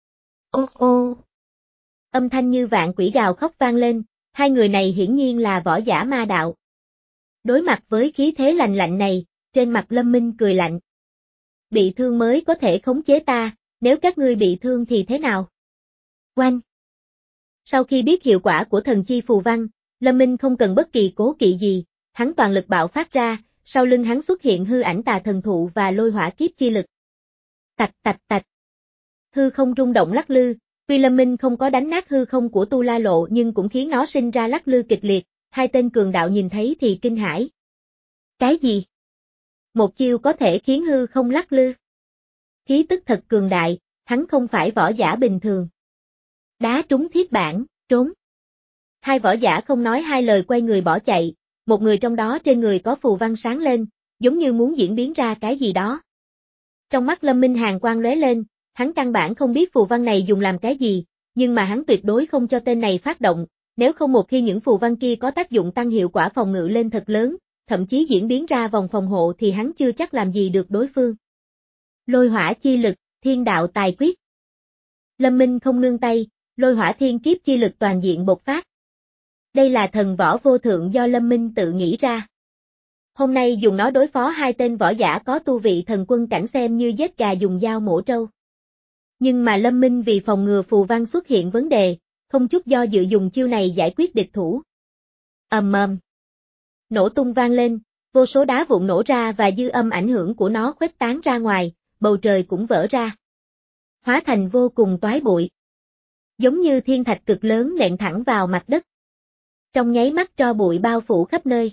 Ô ô. Âm thanh như vạn quỷ gào khóc vang lên, hai người này hiển nhiên là võ giả ma đạo. Đối mặt với khí thế lạnh lạnh này, trên mặt Lâm Minh cười lạnh. Bị thương mới có thể khống chế ta, nếu các ngươi bị thương thì thế nào? Oanh! Sau khi biết hiệu quả của thần chi phù văn, Lâm Minh không cần bất kỳ cố kỵ gì, hắn toàn lực bạo phát ra, sau lưng hắn xuất hiện hư ảnh tà thần thụ và lôi hỏa kiếp chi lực. Tạch tạch tạch. Hư không rung động lắc lư, tuy Lâm Minh không có đánh nát hư không của Tu La Lộ nhưng cũng khiến nó sinh ra lắc lư kịch liệt, hai tên cường đạo nhìn thấy thì kinh hãi. Cái gì? Một chiêu có thể khiến hư không lắc lư. Khí tức thật cường đại, hắn không phải võ giả bình thường. Đá trúng thiết bản, trốn. Hai võ giả không nói hai lời quay người bỏ chạy, một người trong đó trên người có phù văn sáng lên, giống như muốn diễn biến ra cái gì đó. Trong mắt Lâm Minh hàn quang lóe lên, hắn căn bản không biết phù văn này dùng làm cái gì, nhưng mà hắn tuyệt đối không cho tên này phát động, nếu không một khi những phù văn kia có tác dụng tăng hiệu quả phòng ngự lên thật lớn, thậm chí diễn biến ra vòng phòng hộ thì hắn chưa chắc làm gì được đối phương. Lôi hỏa chi lực, thiên đạo tài quyết. Lâm Minh không nương tay, lôi hỏa thiên kiếp chi lực toàn diện bộc phát. Đây là thần võ vô thượng do Lâm Minh tự nghĩ ra. Hôm nay dùng nó đối phó hai tên võ giả có tu vị thần quân cảnh xem như giết gà dùng dao mổ trâu. Nhưng mà Lâm Minh vì phòng ngừa phù văn xuất hiện vấn đề, không chút do dự dùng chiêu này giải quyết địch thủ. Ầm ầm. Nổ tung vang lên, vô số đá vụn nổ ra và dư âm ảnh hưởng của nó khuếch tán ra ngoài, bầu trời cũng vỡ ra. Hóa thành vô cùng toái bụi. Giống như thiên thạch cực lớn nện thẳng vào mặt đất. Trong nháy mắt tro bụi bao phủ khắp nơi.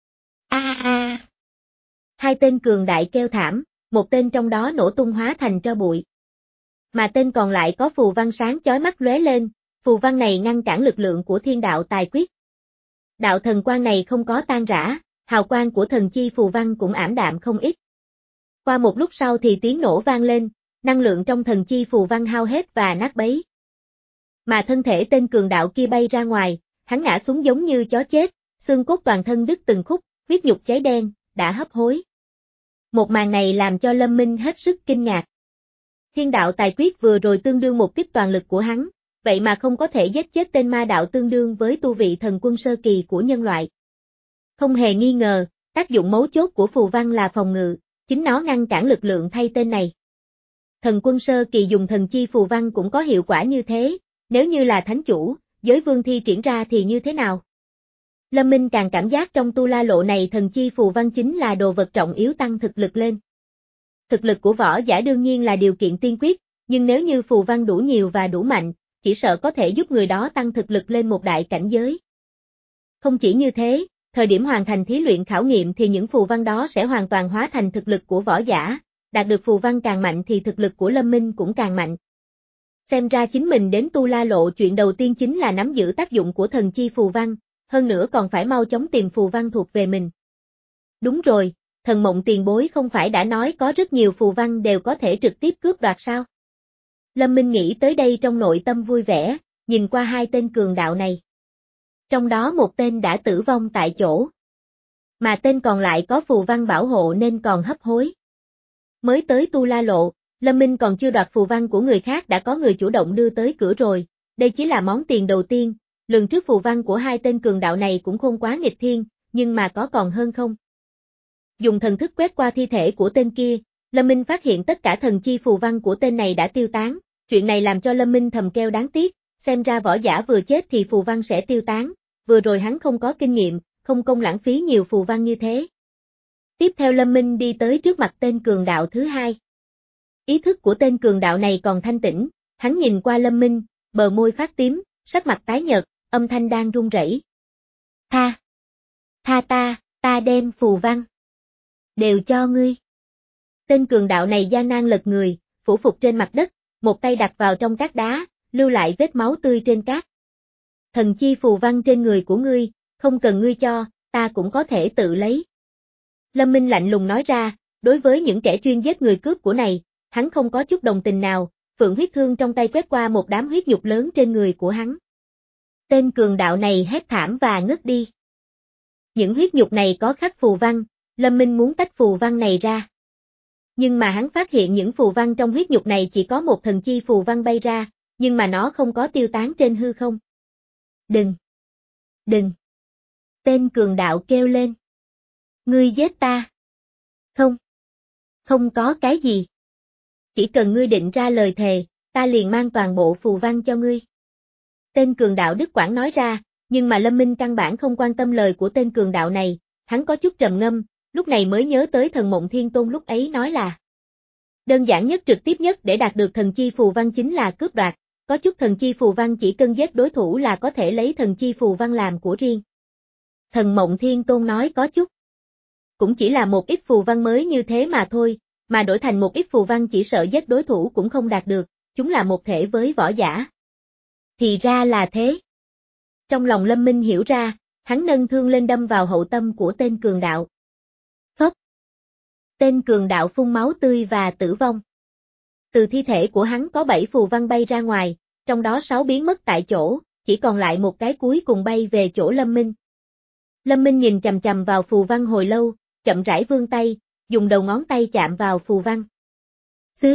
A a. Hai tên cường đại kêu thảm, một tên trong đó nổ tung hóa thành tro bụi. Mà tên còn lại có phù văn sáng chói mắt lóe lên, phù văn này ngăn cản lực lượng của thiên đạo tài quyết. Đạo thần quang này không có tan rã, hào quang của thần chi phù văn cũng ảm đạm không ít. Qua một lúc sau thì tiếng nổ vang lên, năng lượng trong thần chi phù văn hao hết và nát bấy. Mà thân thể tên cường đạo kia bay ra ngoài, hắn ngã xuống giống như chó chết, xương cốt toàn thân đứt từng khúc, huyết nhục cháy đen, đã hấp hối. Một màn này làm cho Lâm Minh hết sức kinh ngạc. Thiên đạo tài quyết vừa rồi tương đương một kích toàn lực của hắn, vậy mà không có thể giết chết tên ma đạo tương đương với tu vị thần quân sơ kỳ của nhân loại. Không hề nghi ngờ, tác dụng mấu chốt của phù văn là phòng ngự, chính nó ngăn cản lực lượng thay tên này. Thần quân sơ kỳ dùng thần chi phù văn cũng có hiệu quả như thế, nếu như là thánh chủ, giới vương thi triển ra thì như thế nào? Lâm Minh càng cảm giác trong Tu La Lộ này thần chi phù văn chính là đồ vật trọng yếu tăng thực lực lên. Thực lực của võ giả đương nhiên là điều kiện tiên quyết, nhưng nếu như phù văn đủ nhiều và đủ mạnh, chỉ sợ có thể giúp người đó tăng thực lực lên một đại cảnh giới. Không chỉ như thế, thời điểm hoàn thành thí luyện khảo nghiệm thì những phù văn đó sẽ hoàn toàn hóa thành thực lực của võ giả, đạt được phù văn càng mạnh thì thực lực của Lâm Minh cũng càng mạnh. Xem ra chính mình đến Tu La Lộ chuyện đầu tiên chính là nắm giữ tác dụng của thần chi phù văn, hơn nữa còn phải mau chóng tìm phù văn thuộc về mình. Đúng rồi, Thần Mộng tiền bối không phải đã nói có rất nhiều phù văn đều có thể trực tiếp cướp đoạt sao? Lâm Minh nghĩ tới đây trong nội tâm vui vẻ, nhìn qua hai tên cường đạo này. Trong đó một tên đã tử vong tại chỗ. Mà tên còn lại có phù văn bảo hộ nên còn hấp hối. Mới tới Tu La Lộ, Lâm Minh còn chưa đoạt phù văn của người khác đã có người chủ động đưa tới cửa rồi, đây chỉ là món tiền đầu tiên, lần trước phù văn của hai tên cường đạo này cũng không quá nghịch thiên, nhưng mà có còn hơn không? Dùng thần thức quét qua thi thể của tên kia, Lâm Minh phát hiện tất cả thần chi phù văn của tên này đã tiêu tán, chuyện này làm cho Lâm Minh thầm kêu đáng tiếc, xem ra võ giả vừa chết thì phù văn sẽ tiêu tán, vừa rồi hắn không có kinh nghiệm, không công lãng phí nhiều phù văn như thế. Tiếp theo Lâm Minh đi tới trước mặt tên cường đạo thứ hai. Ý thức của tên cường đạo này còn thanh tĩnh, hắn nhìn qua Lâm Minh, bờ môi phát tím, sắc mặt tái nhợt, âm thanh đang run rẩy. Tha! Tha ta, ta đem phù văn. Đều cho ngươi. Tên cường đạo này gian nan lật người, phủ phục trên mặt đất, một tay đặt vào trong cát đá, lưu lại vết máu tươi trên cát. Thần chi phù văn trên người của ngươi, không cần ngươi cho, ta cũng có thể tự lấy. Lâm Minh lạnh lùng nói ra, đối với những kẻ chuyên giết người cướp của này, hắn không có chút đồng tình nào, phượng huyết thương trong tay quét qua một đám huyết nhục lớn trên người của hắn. Tên cường đạo này hét thảm và ngất đi. Những huyết nhục này có khắc phù văn, Lâm Minh muốn tách phù văn này ra. Nhưng mà hắn phát hiện những phù văn trong huyết nhục này chỉ có một thần chi phù văn bay ra, nhưng mà nó không có tiêu tán trên hư không. Đừng! Đừng! Tên cường đạo kêu lên. Ngươi giết ta. Không. Không có cái gì. Chỉ cần ngươi định ra lời thề, ta liền mang toàn bộ phù văn cho ngươi. Tên cường đạo Đức Quảng nói ra, nhưng mà Lâm Minh căn bản không quan tâm lời của tên cường đạo này, hắn có chút trầm ngâm, lúc này mới nhớ tới Thần Mộng Thiên Tôn lúc ấy nói là đơn giản nhất trực tiếp nhất để đạt được thần chi phù văn chính là cướp đoạt, có chút thần chi phù văn chỉ cần giết đối thủ là có thể lấy thần chi phù văn làm của riêng. Thần Mộng Thiên Tôn nói có chút. Cũng chỉ là một ít phù văn mới như thế mà thôi, mà đổi thành một ít phù văn chỉ sợ giết đối thủ cũng không đạt được, chúng là một thể với võ giả. Thì ra là thế. Trong lòng Lâm Minh hiểu ra, hắn nâng thương lên đâm vào hậu tâm của tên cường đạo. Phốc. Tên cường đạo phun máu tươi và tử vong. Từ thi thể của hắn có bảy phù văn bay ra ngoài, trong đó sáu biến mất tại chỗ, chỉ còn lại một cái cuối cùng bay về chỗ Lâm Minh. Lâm Minh nhìn chằm chằm vào phù văn hồi lâu, chậm rãi vươn tay, dùng đầu ngón tay chạm vào phù văn. Xứ.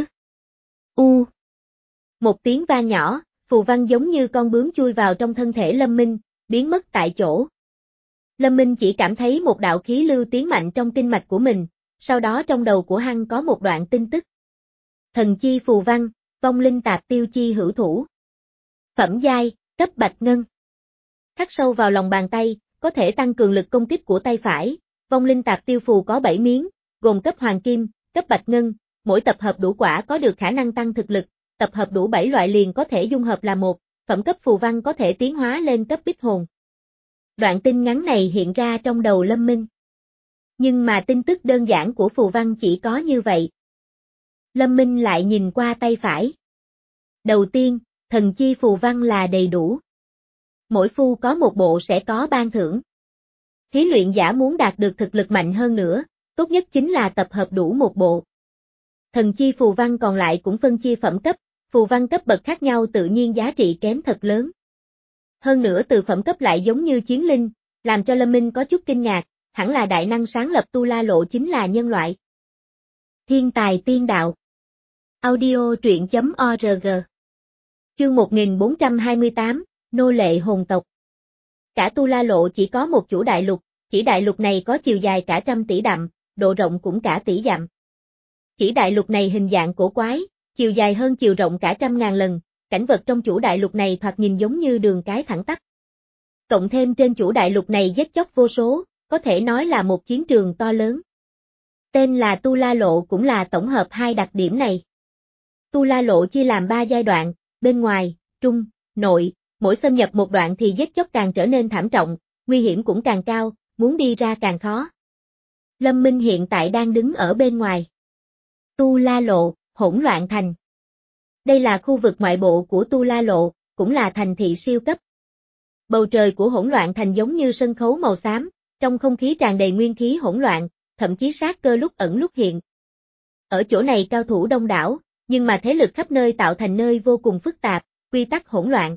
U. Một tiếng vang nhỏ, phù văn giống như con bướm chui vào trong thân thể Lâm Minh, biến mất tại chỗ. Lâm Minh chỉ cảm thấy một đạo khí lưu tiến mạnh trong kinh mạch của mình, sau đó trong đầu của hắn có một đoạn tin tức. Thần chi phù văn, vong linh tạp tiêu chi hữu thủ. Phẩm giai, cấp bạch ngân. Khắc sâu vào lòng bàn tay, có thể tăng cường lực công kích của tay phải. Vong linh tạp tiêu phù có bảy miếng, gồm cấp hoàng kim, cấp bạch ngân, mỗi tập hợp đủ quả có được khả năng tăng thực lực, tập hợp đủ bảy loại liền có thể dung hợp là một, phẩm cấp phù văn có thể tiến hóa lên cấp bích hồn. Đoạn tin ngắn này hiện ra trong đầu Lâm Minh. Nhưng mà tin tức đơn giản của phù văn chỉ có như vậy. Lâm Minh lại nhìn qua tay phải. Đầu tiên, thần chi phù văn là đầy đủ. Mỗi phu có một bộ sẽ có ban thưởng. Thí luyện giả muốn đạt được thực lực mạnh hơn nữa, tốt nhất chính là tập hợp đủ một bộ. Thần chi phù văn còn lại cũng phân chia phẩm cấp, phù văn cấp bậc khác nhau tự nhiên giá trị kém thật lớn. Hơn nữa từ phẩm cấp lại giống như chiến linh, làm cho Lâm Minh có chút kinh ngạc, hẳn là đại năng sáng lập Tu La Lộ chính là nhân loại. Thiên tài tiên đạo. Audio truyện chấm org. Chương một nghìn bốn trăm hai mươi tám, Nô lệ hồn tộc. Cả Tu La Lộ chỉ có một chủ đại lục, chỉ đại lục này có chiều dài cả trăm tỷ dặm, độ rộng cũng cả tỷ dặm. Chỉ đại lục này hình dạng cổ quái, chiều dài hơn chiều rộng cả trăm ngàn lần, cảnh vật trong chủ đại lục này thoạt nhìn giống như đường cái thẳng tắp. Cộng thêm trên chủ đại lục này giết chóc vô số, có thể nói là một chiến trường to lớn. Tên là Tu La Lộ cũng là tổng hợp hai đặc điểm này. Tu La Lộ chia làm ba giai đoạn, bên ngoài, trung, nội, mỗi xâm nhập một đoạn thì giết chóc càng trở nên thảm trọng, nguy hiểm cũng càng cao, muốn đi ra càng khó. Lâm Minh hiện tại đang đứng ở bên ngoài. Tu La Lộ, hỗn loạn thành. Đây là khu vực ngoại bộ của Tu La Lộ, cũng là thành thị siêu cấp. Bầu trời của hỗn loạn thành giống như sân khấu màu xám, trong không khí tràn đầy nguyên khí hỗn loạn, thậm chí sát cơ lúc ẩn lúc hiện. Ở chỗ này cao thủ đông đảo, nhưng mà thế lực khắp nơi tạo thành nơi vô cùng phức tạp, quy tắc hỗn loạn.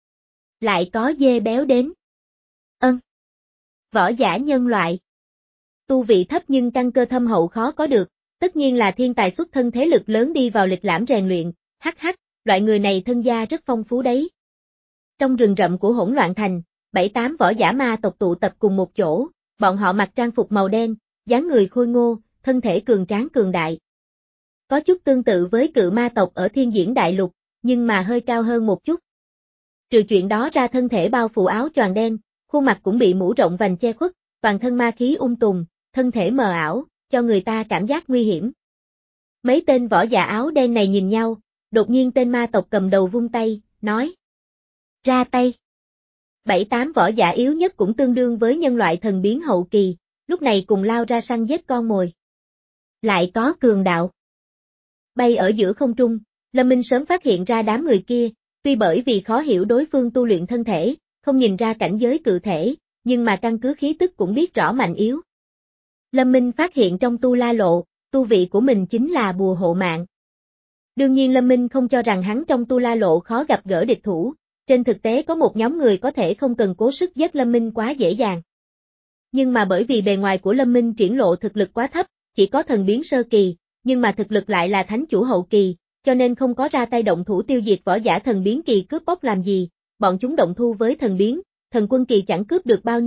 Lại có dê béo đến. Ân. Võ giả nhân loại. Tu vị thấp nhưng căn cơ thâm hậu khó có được, tất nhiên là thiên tài xuất thân thế lực lớn đi vào lịch lãm rèn luyện, hắc hắc, loại người này thân gia rất phong phú đấy. Trong rừng rậm của hỗn loạn thành, bảy tám võ giả ma tộc tụ tập cùng một chỗ, bọn họ mặc trang phục màu đen, dáng người khôi ngô, thân thể cường tráng cường đại. Có chút tương tự với cự ma tộc ở Thiên Diễn Đại Lục, nhưng mà hơi cao hơn một chút. Trừ chuyện đó ra thân thể bao phủ áo choàng đen, khuôn mặt cũng bị mũ rộng vành che khuất, toàn thân ma khí ung tùm, thân thể mờ ảo, cho người ta cảm giác nguy hiểm. Mấy tên võ giả áo đen này nhìn nhau, đột nhiên tên ma tộc cầm đầu vung tay, nói. Ra tay. Bảy tám võ giả yếu nhất cũng tương đương với nhân loại thần biến hậu kỳ, lúc này cùng lao ra săn giết con mồi. Lại có cường đạo. Bay ở giữa không trung, Lâm Minh sớm phát hiện ra đám người kia, tuy bởi vì khó hiểu đối phương tu luyện thân thể, không nhìn ra cảnh giới cụ thể, nhưng mà căn cứ khí tức cũng biết rõ mạnh yếu. Lâm Minh phát hiện trong Tu La Lộ, tu vị của mình chính là bùa hộ mạng. Đương nhiên Lâm Minh không cho rằng hắn trong Tu La Lộ khó gặp gỡ địch thủ, trên thực tế có một nhóm người có thể không cần cố sức giết Lâm Minh quá dễ dàng. Nhưng mà bởi vì bề ngoài của Lâm Minh triển lộ thực lực quá thấp, chỉ có thần biến sơ kỳ, nhưng mà thực lực lại là thánh chủ hậu kỳ, cho nên không có ra tay động thủ tiêu diệt võ giả thần biến kỳ cướp bóc làm gì, bọn chúng động thu với thần biến, thần quân kỳ chẳng cướp được bao nhiêu,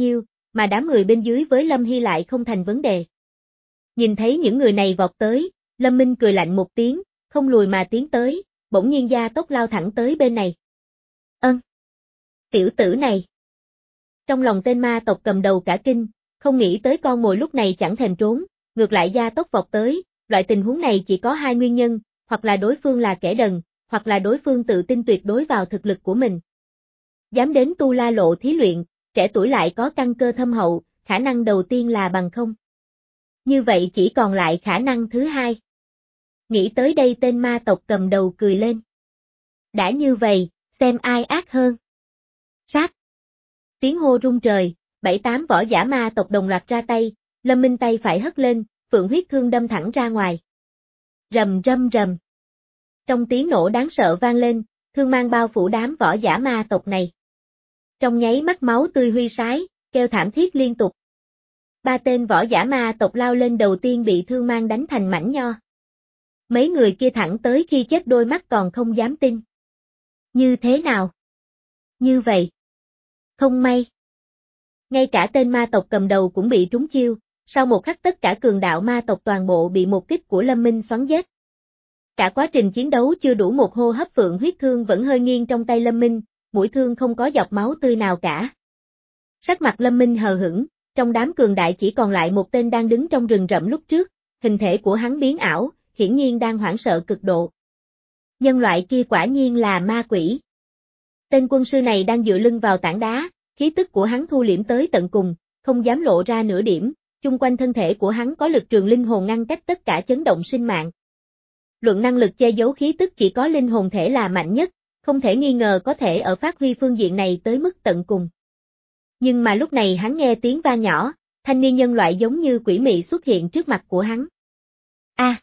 mà đám người bên dưới với Lâm Hy lại không thành vấn đề. Nhìn thấy những người này vọt tới, Lâm Minh cười lạnh một tiếng, không lùi mà tiến tới, bỗng nhiên gia tốc lao thẳng tới bên này. Ân! Tiểu tử này! Trong lòng tên ma tộc cầm đầu cả kinh, không nghĩ tới con mồi lúc này chẳng thèm trốn, ngược lại gia tốc vọt tới, loại tình huống này chỉ có hai nguyên nhân, hoặc là đối phương là kẻ đần, hoặc là đối phương tự tin tuyệt đối vào thực lực của mình. Dám đến Tu La Lộ thí luyện, trẻ tuổi lại có căn cơ thâm hậu, khả năng đầu tiên là bằng không. Như vậy chỉ còn lại khả năng thứ hai. Nghĩ tới đây tên ma tộc cầm đầu cười lên. Đã như vậy, xem ai ác hơn. Sát! Tiếng hô rung trời, bảy tám võ giả ma tộc đồng loạt ra tay, Lâm Minh tay phải hất lên, phượng huyết thương đâm thẳng ra ngoài. Rầm rầm rầm. Trong tiếng nổ đáng sợ vang lên, thương mang bao phủ đám võ giả ma tộc này. Trong nháy mắt máu tươi huy sái, kêu thảm thiết liên tục. Ba tên võ giả ma tộc lao lên đầu tiên bị thương mang đánh thành mảnh nho. Mấy người kia thẳng tới khi chết đôi mắt còn không dám tin. Như thế nào? Như vậy. Không may. Ngay cả tên ma tộc cầm đầu cũng bị trúng chiêu, sau một khắc tất cả cường đạo ma tộc toàn bộ bị một kích của Lâm Minh xoắn giết. Cả quá trình chiến đấu chưa đủ một hô hấp phượng huyết thương vẫn hơi nghiêng trong tay Lâm Minh, mũi thương không có giọt máu tươi nào cả. Sắc mặt Lâm Minh hờ hững, trong đám cường đại chỉ còn lại một tên đang đứng trong rừng rậm lúc trước, hình thể của hắn biến ảo, hiển nhiên đang hoảng sợ cực độ. Nhân loại kia quả nhiên là ma quỷ. Tên quân sư này đang dựa lưng vào tảng đá, khí tức của hắn thu liễm tới tận cùng, không dám lộ ra nửa điểm, chung quanh thân thể của hắn có lực trường linh hồn ngăn cách tất cả chấn động sinh mạng. Luận năng lực che giấu khí tức chỉ có linh hồn thể là mạnh nhất, không thể nghi ngờ có thể ở phát huy phương diện này tới mức tận cùng. Nhưng mà lúc này hắn nghe tiếng vang nhỏ, thanh niên nhân loại giống như quỷ mị xuất hiện trước mặt của hắn. A! À,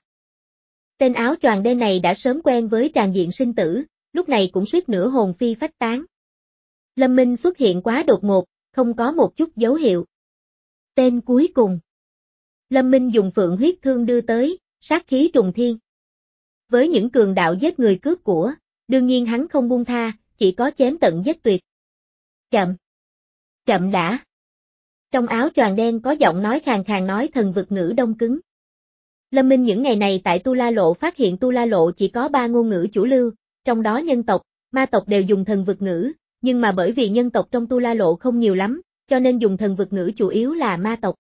tên áo choàng đen này đã sớm quen với tràn diện sinh tử, lúc này cũng suýt nữa hồn phi phách tán. Lâm Minh xuất hiện quá đột ngột, không có một chút dấu hiệu. Tên cuối cùng. Lâm Minh dùng phượng huyết thương đưa tới, sát khí trùng thiên. Với những cường đạo giết người cướp của, đương nhiên hắn không buông tha, chỉ có chém tận giết tuyệt. Chậm. Chậm đã. Trong áo choàng đen có giọng nói khàn khàn nói thần vực ngữ đông cứng. Lâm Minh những ngày này tại Tu La Lộ phát hiện Tu La Lộ chỉ có ba ngôn ngữ chủ lưu, trong đó nhân tộc, ma tộc đều dùng thần vực ngữ, nhưng mà bởi vì nhân tộc trong Tu La Lộ không nhiều lắm, cho nên dùng thần vực ngữ chủ yếu là ma tộc.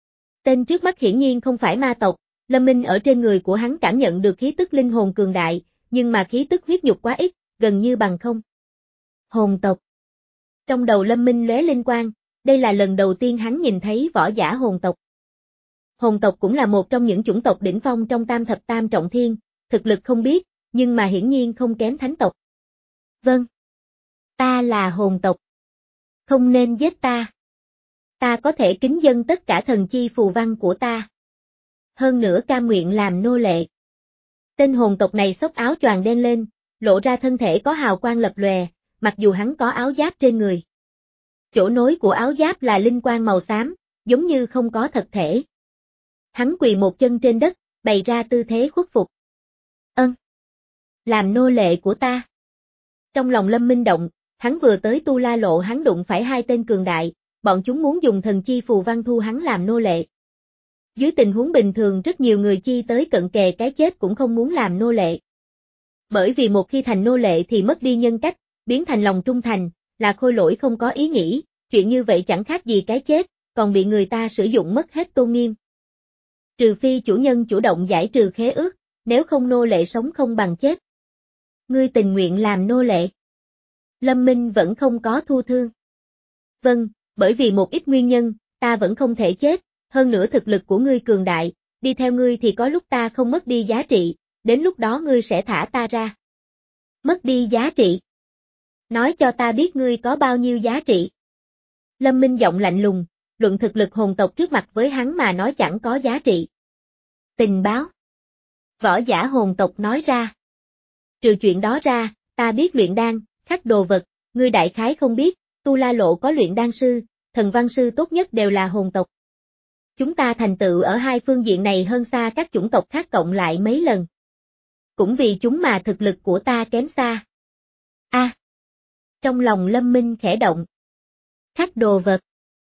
Tên trước mắt hiển nhiên không phải ma tộc, Lâm Minh ở trên người của hắn cảm nhận được khí tức linh hồn cường đại, nhưng mà khí tức huyết nhục quá ít, gần như bằng không. Hồn tộc. Trong đầu Lâm Minh lóe linh quang, đây là lần đầu tiên hắn nhìn thấy võ giả hồn tộc. Hồn tộc cũng là một trong những chủng tộc đỉnh phong trong tam thập tam trọng thiên, thực lực không biết, nhưng mà hiển nhiên không kém thánh tộc. Vâng. Ta là hồn tộc. Không nên giết ta. Ta có thể kính dâng tất cả thần chi phù văn của ta. Hơn nữa cam nguyện làm nô lệ. Tên hồn tộc này xốc áo choàng đen lên, lộ ra thân thể có hào quang lập lòe, mặc dù hắn có áo giáp trên người. Chỗ nối của áo giáp là linh quang màu xám, giống như không có thật thể. Hắn quỳ một chân trên đất, bày ra tư thế khuất phục. Ân. Làm nô lệ của ta. Trong lòng Lâm Minh động, hắn vừa tới Tu La Lộ hắn đụng phải hai tên cường đại, bọn chúng muốn dùng thần chi phù văn thu hắn làm nô lệ. Dưới tình huống bình thường rất nhiều người chi tới cận kề cái chết cũng không muốn làm nô lệ. Bởi vì một khi thành nô lệ thì mất đi nhân cách, biến thành lòng trung thành, là khôi lỗi không có ý nghĩ, chuyện như vậy chẳng khác gì cái chết, còn bị người ta sử dụng mất hết tôn nghiêm. Trừ phi chủ nhân chủ động giải trừ khế ước, nếu không nô lệ sống không bằng chết. Ngươi tình nguyện làm nô lệ. Lâm Minh vẫn không có thu thương. Vâng, bởi vì một ít nguyên nhân, ta vẫn không thể chết, hơn nữa thực lực của ngươi cường đại, đi theo ngươi thì có lúc ta không mất đi giá trị, đến lúc đó ngươi sẽ thả ta ra. Mất đi giá trị. Nói cho ta biết ngươi có bao nhiêu giá trị. Lâm Minh giọng lạnh lùng, luận thực lực hồn tộc trước mặt với hắn mà nói chẳng có giá trị. Tình báo. Võ giả hồn tộc nói ra. Trừ chuyện đó ra, ta biết luyện đan, khắc đồ vật, ngươi đại khái không biết, Tu La Lộ có luyện đan sư, thần văn sư tốt nhất đều là hồn tộc. Chúng ta thành tựu ở hai phương diện này hơn xa các chủng tộc khác cộng lại mấy lần. Cũng vì chúng mà thực lực của ta kém xa. A. À, trong lòng Lâm Minh khẽ động. Khắc đồ vật.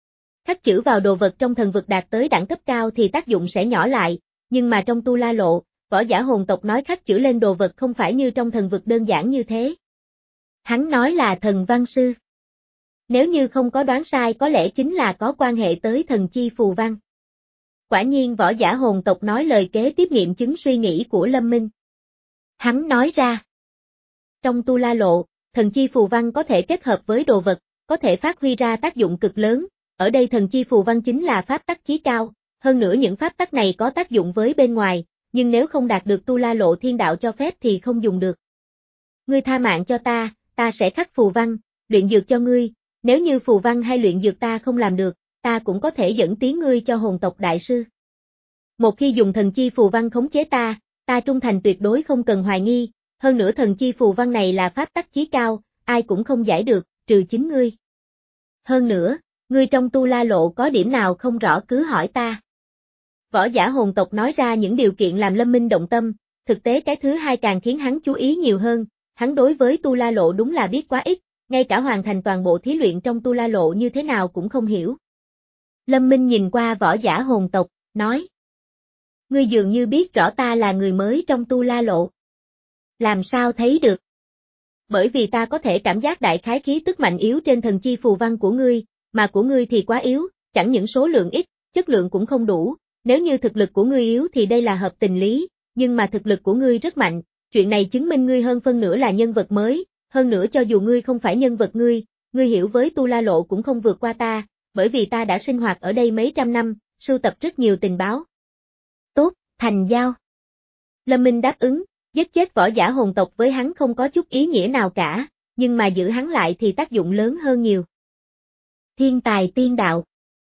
Khắc chữ vào đồ vật trong thần vực đạt tới đẳng cấp cao thì tác dụng sẽ nhỏ lại, nhưng mà trong Tu La Lộ, võ giả hồn tộc nói khắc chữ lên đồ vật không phải như trong thần vực đơn giản như thế. Hắn nói là thần văn sư. Nếu như không có đoán sai có lẽ chính là có quan hệ tới thần chi phù văn. Quả nhiên võ giả hồn tộc nói lời kế tiếp nghiệm chứng suy nghĩ của Lâm Minh. Hắn nói ra. Trong Tu La Lộ, thần chi phù văn có thể kết hợp với đồ vật, có thể phát huy ra tác dụng cực lớn. Ở đây thần chi phù văn chính là pháp tắc chí cao, hơn nữa những pháp tắc này có tác dụng với bên ngoài, nhưng nếu không đạt được Tu La Lộ thiên đạo cho phép thì không dùng được. Ngươi tha mạng cho ta, ta sẽ khắc phù văn, luyện dược cho ngươi, nếu như phù văn hay luyện dược ta không làm được, ta cũng có thể dẫn tiến ngươi cho hồn tộc đại sư. Một khi dùng thần chi phù văn khống chế ta, ta trung thành tuyệt đối không cần hoài nghi, hơn nữa thần chi phù văn này là pháp tắc chí cao, ai cũng không giải được, trừ chính ngươi. Hơn nữa, ngươi trong Tu La Lộ có điểm nào không rõ cứ hỏi ta. Võ giả hồn tộc nói ra những điều kiện làm Lâm Minh động tâm, thực tế cái thứ hai càng khiến hắn chú ý nhiều hơn, hắn đối với Tu La Lộ đúng là biết quá ít, ngay cả hoàn thành toàn bộ thí luyện trong Tu La Lộ như thế nào cũng không hiểu. Lâm Minh nhìn qua võ giả hồn tộc, nói. Ngươi dường như biết rõ ta là người mới trong Tu La Lộ. Làm sao thấy được? Bởi vì ta có thể cảm giác đại khái khí tức mạnh yếu trên thần chi phù văn của ngươi, mà của ngươi thì quá yếu, chẳng những số lượng ít, chất lượng cũng không đủ, nếu như thực lực của ngươi yếu thì đây là hợp tình lý, nhưng mà thực lực của ngươi rất mạnh, chuyện này chứng minh ngươi hơn phân nửa là nhân vật mới, hơn nữa cho dù ngươi không phải nhân vật ngươi, ngươi hiểu với Tu La Lộ cũng không vượt qua ta, bởi vì ta đã sinh hoạt ở đây mấy trăm năm, sưu tập rất nhiều tình báo. Tốt, thành giao. Lâm Minh đáp ứng, giết chết võ giả hồn tộc với hắn không có chút ý nghĩa nào cả, nhưng mà giữ hắn lại thì tác dụng lớn hơn nhiều. Thiên tài tiên đạo.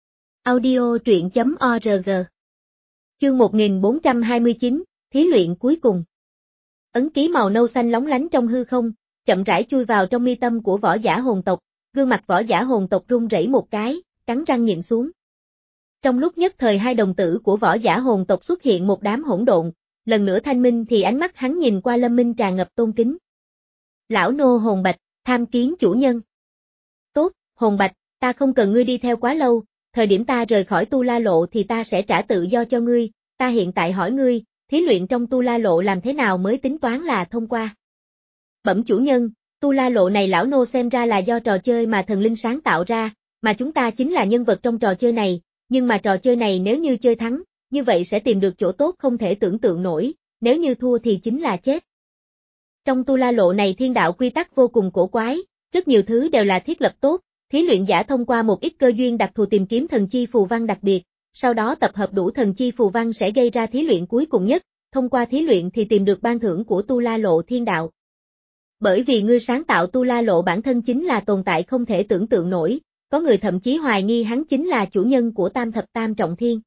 Audio truyện chấm org. Chương một nghìn bốn trăm hai mươi chín, thí luyện cuối cùng. Ấn ký màu nâu xanh lóng lánh trong hư không, chậm rãi chui vào trong mi tâm của võ giả hồn tộc, gương mặt võ giả hồn tộc run rẩy một cái, cắn răng nhịn xuống. Trong lúc nhất thời hai đồng tử của võ giả hồn tộc xuất hiện một đám hỗn độn, lần nữa thanh minh thì ánh mắt hắn nhìn qua Lâm Minh tràn ngập tôn kính. Lão nô Hồn Bạch, tham kiến chủ nhân. Tốt, Hồn Bạch, ta không cần ngươi đi theo quá lâu, thời điểm ta rời khỏi Tu La Lộ thì ta sẽ trả tự do cho ngươi, ta hiện tại hỏi ngươi, thí luyện trong Tu La Lộ làm thế nào mới tính toán là thông qua. Bẩm chủ nhân, Tu La Lộ này lão nô xem ra là do trò chơi mà thần linh sáng tạo ra, mà chúng ta chính là nhân vật trong trò chơi này, nhưng mà trò chơi này nếu như chơi thắng, như vậy sẽ tìm được chỗ tốt không thể tưởng tượng nổi, nếu như thua thì chính là chết. Trong Tu La Lộ này thiên đạo quy tắc vô cùng cổ quái, rất nhiều thứ đều là thiết lập tốt, thí luyện giả thông qua một ít cơ duyên đặc thù tìm kiếm thần chi phù văn đặc biệt, sau đó tập hợp đủ thần chi phù văn sẽ gây ra thí luyện cuối cùng nhất, thông qua thí luyện thì tìm được ban thưởng của Tu La Lộ thiên đạo. Bởi vì ngươi sáng tạo Tu La Lộ bản thân chính là tồn tại không thể tưởng tượng nổi, có người thậm chí hoài nghi hắn chính là chủ nhân của Tam Thập Tam Trọng Thiên.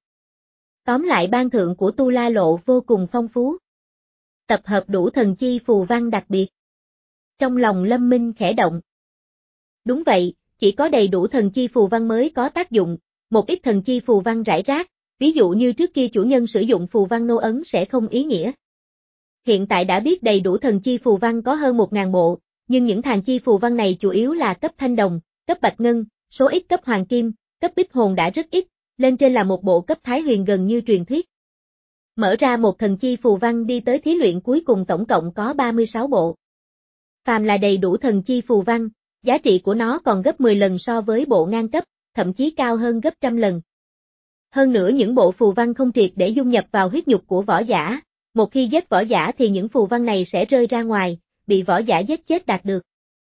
Tóm lại ban thưởng của Tu La Lộ vô cùng phong phú. Tập hợp đủ thần chi phù văn đặc biệt. Trong lòng Lâm Minh khẽ động. Đúng vậy, chỉ có đầy đủ thần chi phù văn mới có tác dụng, một ít thần chi phù văn rải rác, ví dụ như trước kia chủ nhân sử dụng phù văn nô ấn sẽ không ý nghĩa. Hiện tại đã biết đầy đủ thần chi phù văn có hơn một ngàn bộ, nhưng những thần chi phù văn này chủ yếu là cấp thanh đồng, cấp bạch ngân, số ít cấp hoàng kim, cấp bích hồn đã rất ít, lên trên là một bộ cấp thái huyền gần như truyền thuyết. Mở ra một thần chi phù văn đi tới thí luyện cuối cùng tổng cộng có ba mươi sáu bộ. Phàm là đầy đủ thần chi phù văn, giá trị của nó còn gấp mười lần so với bộ ngang cấp, thậm chí cao hơn gấp trăm lần. Hơn nữa những bộ phù văn không triệt để dung nhập vào huyết nhục của võ giả, một khi giết võ giả thì những phù văn này sẽ rơi ra ngoài, bị võ giả giết chết đạt được.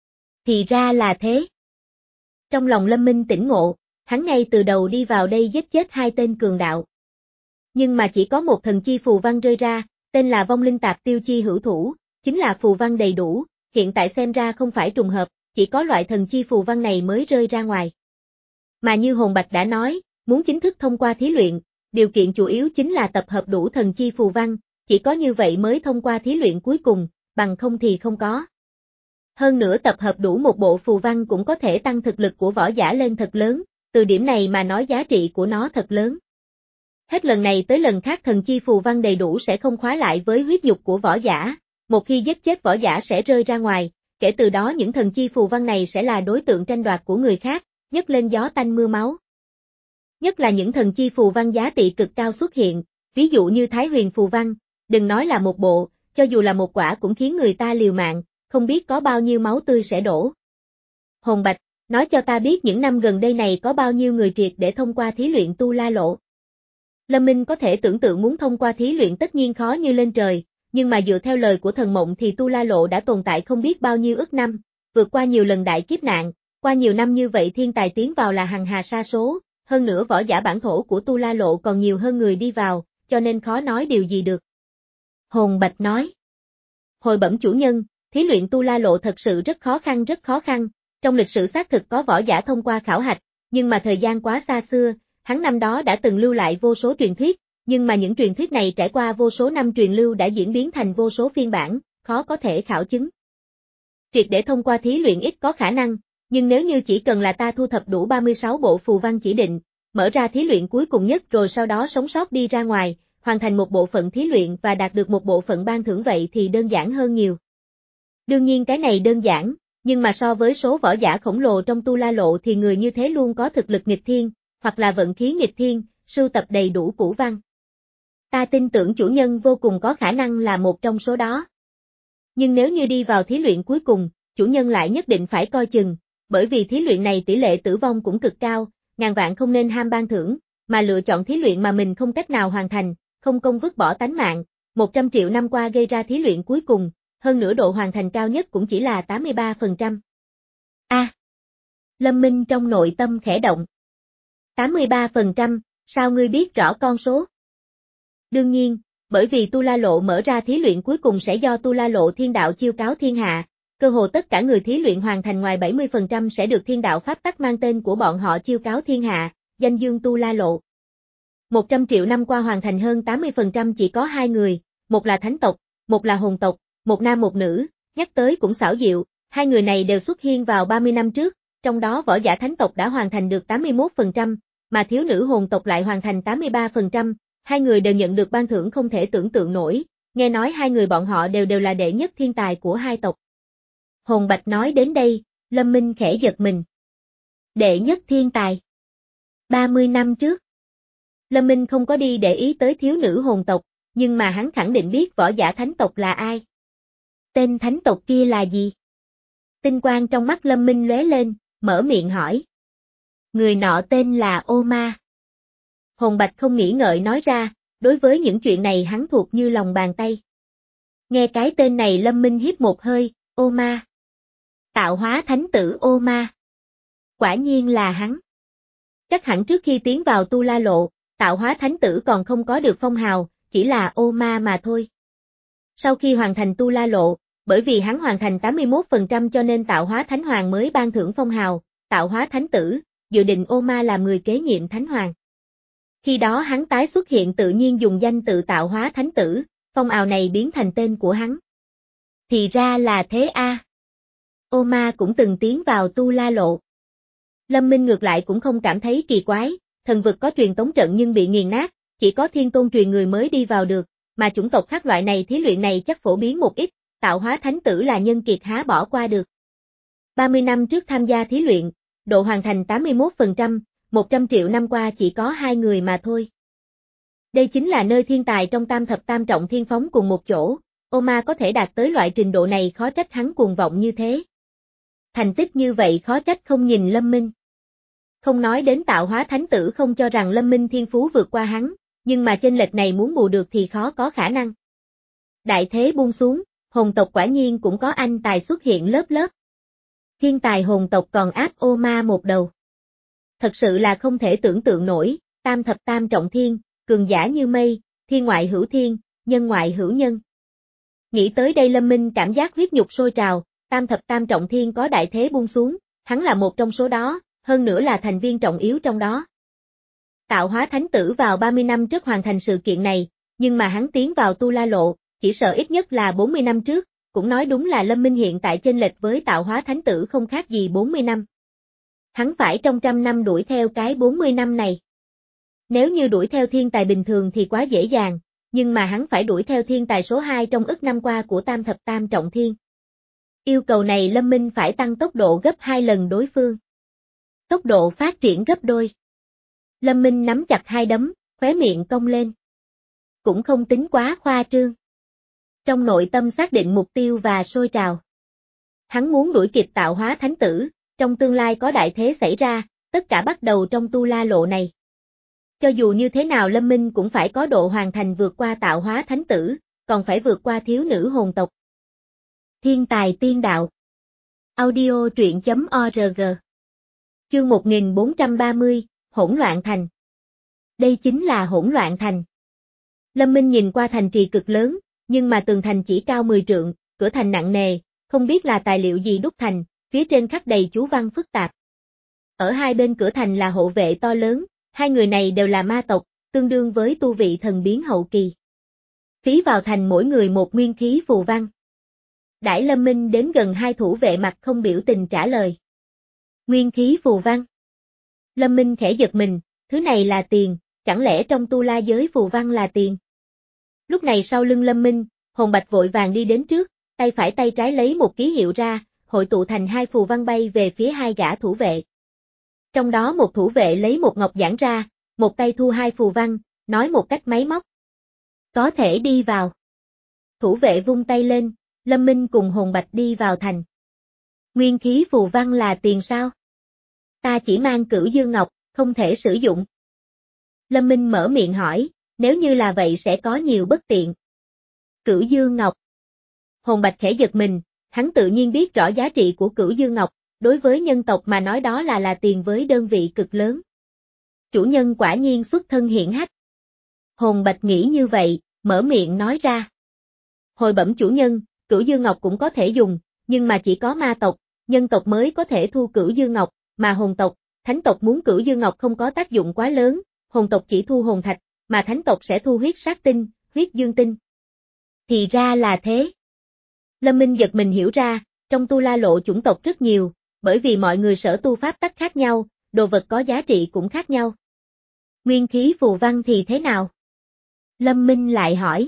Thì ra là thế. Trong lòng Lâm Minh tỉnh ngộ, hắn ngay từ đầu đi vào đây giết chết hai tên cường đạo. Nhưng mà chỉ có một thần chi phù văn rơi ra, tên là Vong Linh Tạp Tiêu Chi hữu thủ, chính là phù văn đầy đủ, hiện tại xem ra không phải trùng hợp, chỉ có loại thần chi phù văn này mới rơi ra ngoài. Mà như Hồn Bạch đã nói, muốn chính thức thông qua thí luyện, điều kiện chủ yếu chính là tập hợp đủ thần chi phù văn, chỉ có như vậy mới thông qua thí luyện cuối cùng, bằng không thì không có. Hơn nữa tập hợp đủ một bộ phù văn cũng có thể tăng thực lực của võ giả lên thật lớn, từ điểm này mà nói giá trị của nó thật lớn. Hết lần này tới lần khác thần chi phù văn đầy đủ sẽ không khóa lại với huyết nhục của võ giả, một khi giết chết võ giả sẽ rơi ra ngoài, kể từ đó những thần chi phù văn này sẽ là đối tượng tranh đoạt của người khác, nhấc lên gió tanh mưa máu. nhất là những thần chi phù văn giá trị cực cao xuất hiện, ví dụ như Thái Huyền phù văn, đừng nói là một bộ, cho dù là một quả cũng khiến người ta liều mạng, không biết có bao nhiêu máu tươi sẽ đổ. Hồn Bạch, nói cho ta biết những năm gần đây này có bao nhiêu người triệt để thông qua thí luyện Tu La Lộ. Lâm Minh có thể tưởng tượng muốn thông qua thí luyện tất nhiên khó như lên trời, nhưng mà dựa theo lời của thần mộng thì Tu La Lộ đã tồn tại không biết bao nhiêu ức năm, vượt qua nhiều lần đại kiếp nạn, qua nhiều năm như vậy thiên tài tiến vào là hằng hà sa số, hơn nữa võ giả bản thổ của Tu La Lộ còn nhiều hơn người đi vào, cho nên khó nói điều gì được. Hồn Bạch nói. Hồi bẩm chủ nhân, thí luyện Tu La Lộ thật sự rất khó khăn rất khó khăn, trong lịch sử xác thực có võ giả thông qua khảo hạch, nhưng mà thời gian quá xa xưa, hắn năm đó đã từng lưu lại vô số truyền thuyết, nhưng mà những truyền thuyết này trải qua vô số năm truyền lưu đã diễn biến thành vô số phiên bản, khó có thể khảo chứng. Triệt để thông qua thí luyện ít có khả năng, nhưng nếu như chỉ cần là ta thu thập đủ ba mươi sáu bộ phù văn chỉ định, mở ra thí luyện cuối cùng nhất rồi sau đó sống sót đi ra ngoài, hoàn thành một bộ phận thí luyện và đạt được một bộ phận ban thưởng vậy thì đơn giản hơn nhiều. Đương nhiên cái này đơn giản, nhưng mà so với số võ giả khổng lồ trong Tu La Lộ thì người như thế luôn có thực lực nghịch thiên, hoặc là vận khí nghịch thiên, sưu tập đầy đủ củ văn. Ta tin tưởng chủ nhân vô cùng có khả năng là một trong số đó. Nhưng nếu như đi vào thí luyện cuối cùng, chủ nhân lại nhất định phải coi chừng, bởi vì thí luyện này tỷ lệ tử vong cũng cực cao, ngàn vạn không nên ham ban thưởng, mà lựa chọn thí luyện mà mình không cách nào hoàn thành, không công vứt bỏ tánh mạng, một trăm triệu năm qua gây ra thí luyện cuối cùng, hơn nữa độ hoàn thành cao nhất cũng chỉ là tám mươi ba phần trăm. A. À, Lâm Minh trong nội tâm khẽ động. tám mươi ba phần trăm, sao ngươi biết rõ con số? Đương nhiên, bởi vì Tu La Lộ mở ra thí luyện cuối cùng sẽ do Tu La Lộ Thiên Đạo chiêu cáo thiên hạ, cơ hồ tất cả người thí luyện hoàn thành ngoài bảy mươi phần trăm sẽ được Thiên Đạo pháp tắc mang tên của bọn họ chiêu cáo thiên hạ, danh dương Tu La Lộ. một trăm triệu năm qua hoàn thành hơn tám mươi phần trăm chỉ có hai người, một là thánh tộc, một là hồn tộc, một nam một nữ, nhắc tới cũng xảo diệu, hai người này đều xuất hiện vào ba mươi năm trước, trong đó võ giả thánh tộc đã hoàn thành được tám mươi mốt phần trăm, mà thiếu nữ hồn tộc lại hoàn thành tám mươi ba phần trăm, hai người đều nhận được ban thưởng không thể tưởng tượng nổi, nghe nói hai người bọn họ đều đều là đệ nhất thiên tài của hai tộc. Hồn Bạch nói đến đây, Lâm Minh khẽ giật mình. Đệ nhất thiên tài. ba mươi năm trước. Lâm Minh không có đi để ý tới thiếu nữ hồn tộc, nhưng mà hắn khẳng định biết võ giả thánh tộc là ai. Tên thánh tộc kia là gì? Tinh quang trong mắt Lâm Minh lóe lên, mở miệng hỏi. Người nọ tên là Ô Ma. Hồn Bạch không nghĩ ngợi nói ra, đối với những chuyện này hắn thuộc như lòng bàn tay. Nghe cái tên này Lâm Minh hít một hơi, Ô Ma. Tạo hóa thánh tử Ô Ma. Quả nhiên là hắn. Chắc hẳn trước khi tiến vào Tu La Lộ, tạo hóa thánh tử còn không có được phong hào, chỉ là Ô Ma mà thôi. Sau khi hoàn thành Tu La Lộ, bởi vì hắn hoàn thành tám mươi mốt phần trăm cho nên tạo hóa thánh hoàng mới ban thưởng phong hào, tạo hóa thánh tử, dự định Ô Ma làm người kế nhiệm thánh hoàng. Khi đó hắn tái xuất hiện tự nhiên dùng danh tự tạo hóa thánh tử, phong hào này biến thành tên của hắn. Thì ra là thế a. À. Ô Ma cũng từng tiến vào Tu La Lộ. Lâm Minh ngược lại cũng không cảm thấy kỳ quái, thần vực có truyền tống trận nhưng bị nghiền nát, chỉ có thiên tôn truyền người mới đi vào được, mà chủng tộc khác loại này thí luyện này chắc phổ biến một ít, tạo hóa thánh tử là nhân kiệt há bỏ qua được. ba mươi năm trước tham gia thí luyện, độ hoàn thành tám mươi mốt phần trăm, một trăm triệu năm qua chỉ có hai người mà thôi. Đây chính là nơi thiên tài trong tam thập tam trọng thiên phóng cùng một chỗ, Ô Ma có thể đạt tới loại trình độ này khó trách hắn cuồng vọng như thế. Thành tích như vậy khó trách không nhìn Lâm Minh. Không nói đến tạo hóa thánh tử không cho rằng Lâm Minh thiên phú vượt qua hắn, nhưng mà chênh lệch này muốn bù được thì khó có khả năng. Đại thế buông xuống, hồn tộc quả nhiên cũng có anh tài xuất hiện lớp lớp. Thiên tài hồn tộc còn áp Ô Ma một đầu. Thật sự là không thể tưởng tượng nổi, tam thập tam trọng thiên, cường giả như mây, thiên ngoại hữu thiên, nhân ngoại hữu nhân. Nghĩ tới đây Lâm Minh cảm giác huyết nhục sôi trào, tam thập tam trọng thiên có đại thế buông xuống, hắn là một trong số đó, hơn nữa là thành viên trọng yếu trong đó. Tạo hóa thánh tử vào ba mươi năm trước hoàn thành sự kiện này, nhưng mà hắn tiến vào Tu La Lộ, chỉ sợ ít nhất là bốn mươi năm trước, cũng nói đúng là Lâm Minh hiện tại chênh lệch với tạo hóa thánh tử không khác gì bốn mươi năm. Hắn phải trong trăm năm đuổi theo cái bốn mươi năm này. Nếu như đuổi theo thiên tài bình thường thì quá dễ dàng, nhưng mà hắn phải đuổi theo thiên tài số hai trong ức năm qua của tam thập tam trọng thiên. Yêu cầu này Lâm Minh phải tăng tốc độ gấp hai lần đối phương. Tốc độ phát triển gấp đôi. Lâm Minh nắm chặt hai đấm, khóe miệng cong lên. Cũng không tính quá khoa trương. Trong nội tâm xác định mục tiêu và sôi trào. Hắn muốn đuổi kịp tạo hóa thánh tử, trong tương lai có đại thế xảy ra, tất cả bắt đầu trong tu la lộ này. Cho dù như thế nào Lâm Minh cũng phải có độ hoàn thành vượt qua tạo hóa thánh tử, còn phải vượt qua thiếu nữ hồn tộc. Thiên tài tiên đạo. Audio truyện chấm org. Chương một nghìn bốn trăm ba mươi, Hỗn loạn thành. Đây chính là hỗn loạn thành. Lâm Minh nhìn qua thành trì cực lớn, nhưng mà tường thành chỉ cao mười trượng, cửa thành nặng nề, không biết là tài liệu gì đúc thành, phía trên khắc đầy chú văn phức tạp. Ở hai bên cửa thành là hộ vệ to lớn, hai người này đều là ma tộc, tương đương với tu vị thần biến hậu kỳ. Phí vào thành mỗi người một nguyên khí phù văn. Đãi Lâm Minh đến gần hai thủ vệ mặt không biểu tình trả lời. Nguyên khí phù văn. Lâm Minh khẽ giật mình, thứ này là tiền, chẳng lẽ trong tu la giới phù văn là tiền? Lúc này sau lưng Lâm Minh, Hồn Bạch vội vàng đi đến trước, tay phải tay trái lấy một ký hiệu ra, hội tụ thành hai phù văn bay về phía hai gã thủ vệ. Trong đó một thủ vệ lấy một ngọc giản ra, một tay thu hai phù văn, nói một cách máy móc. Có thể đi vào. Thủ vệ vung tay lên, Lâm Minh cùng Hồn Bạch đi vào thành. Nguyên khí phù văn là tiền sao? Ta chỉ mang Cửu Dương Ngọc, không thể sử dụng. Lâm Minh mở miệng hỏi, nếu như là vậy sẽ có nhiều bất tiện. Cửu Dương Ngọc. Hồn Bạch khẽ giật mình, hắn tự nhiên biết rõ giá trị của Cửu Dương Ngọc, đối với nhân tộc mà nói đó là là tiền với đơn vị cực lớn. Chủ nhân quả nhiên xuất thân hiển hách. Hồn Bạch nghĩ như vậy, mở miệng nói ra. Hồi bẩm chủ nhân, Cửu Dương Ngọc cũng có thể dùng, nhưng mà chỉ có ma tộc, nhân tộc mới có thể thu Cửu Dương Ngọc, mà hồn tộc, thánh tộc muốn Cửu Dương Ngọc không có tác dụng quá lớn, hồn tộc chỉ thu hồn thạch, mà thánh tộc sẽ thu huyết sát tinh, huyết dương tinh. Thì ra là thế. Lâm Minh giật mình hiểu ra, trong tu la lộ chủng tộc rất nhiều, bởi vì mọi người sở tu pháp tắc khác nhau, đồ vật có giá trị cũng khác nhau. Nguyên khí phù văn thì thế nào? Lâm Minh lại hỏi.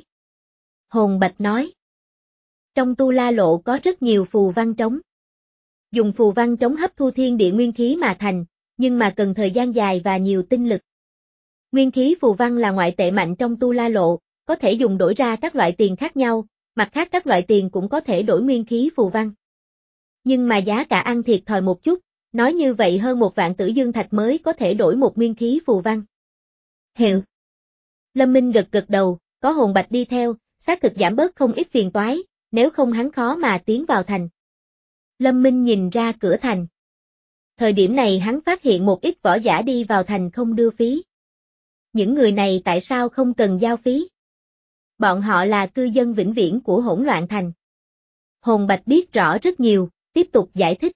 Hồn Bạch nói. Trong tu la lộ có rất nhiều phù văn trống. Dùng phù văn trống hấp thu thiên địa nguyên khí mà thành, nhưng mà cần thời gian dài và nhiều tinh lực. Nguyên khí phù văn là ngoại tệ mạnh trong tu la lộ, có thể dùng đổi ra các loại tiền khác nhau, mặt khác các loại tiền cũng có thể đổi nguyên khí phù văn. Nhưng mà giá cả ăn thiệt thòi một chút, nói như vậy hơn một vạn tử dương thạch mới có thể đổi một nguyên khí phù văn. Hiệu. Lâm Minh gật gật đầu, có Hồn Bạch đi theo, xác thực giảm bớt không ít phiền toái, nếu không hắn khó mà tiến vào thành. Lâm Minh nhìn ra cửa thành. Thời điểm này hắn phát hiện một ít võ giả đi vào thành không đưa phí. Những người này tại sao không cần giao phí? Bọn họ là cư dân vĩnh viễn của hỗn loạn thành. Hồn Bạch biết rõ rất nhiều, tiếp tục giải thích.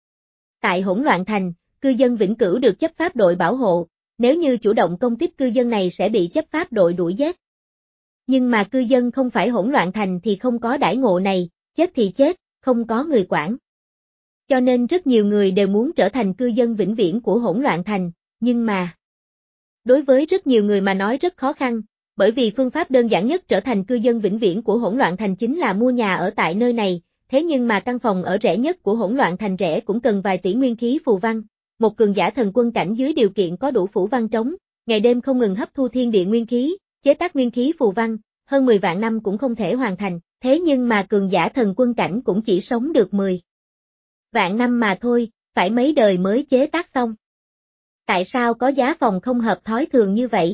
Tại hỗn loạn thành, cư dân vĩnh cửu được chấp pháp đội bảo hộ, nếu như chủ động công kích cư dân này sẽ bị chấp pháp đội đuổi giết. Nhưng mà cư dân không phải hỗn loạn thành thì không có đãi ngộ này, chết thì chết, không có người quản. Cho nên rất nhiều người đều muốn trở thành cư dân vĩnh viễn của hỗn loạn thành, nhưng mà đối với rất nhiều người mà nói rất khó khăn, bởi vì phương pháp đơn giản nhất trở thành cư dân vĩnh viễn của hỗn loạn thành chính là mua nhà ở tại nơi này, thế nhưng mà căn phòng ở rẻ nhất của hỗn loạn thành rẻ cũng cần vài tỷ nguyên khí phù văn, một cường giả thần quân cảnh dưới điều kiện có đủ phủ văn trống, ngày đêm không ngừng hấp thu thiên địa nguyên khí, chế tác nguyên khí phù văn, hơn mười vạn năm cũng không thể hoàn thành, thế nhưng mà cường giả thần quân cảnh cũng chỉ sống được mười vạn năm mà thôi, phải mấy đời mới chế tác xong. Tại sao có giá phòng không hợp thói thường như vậy?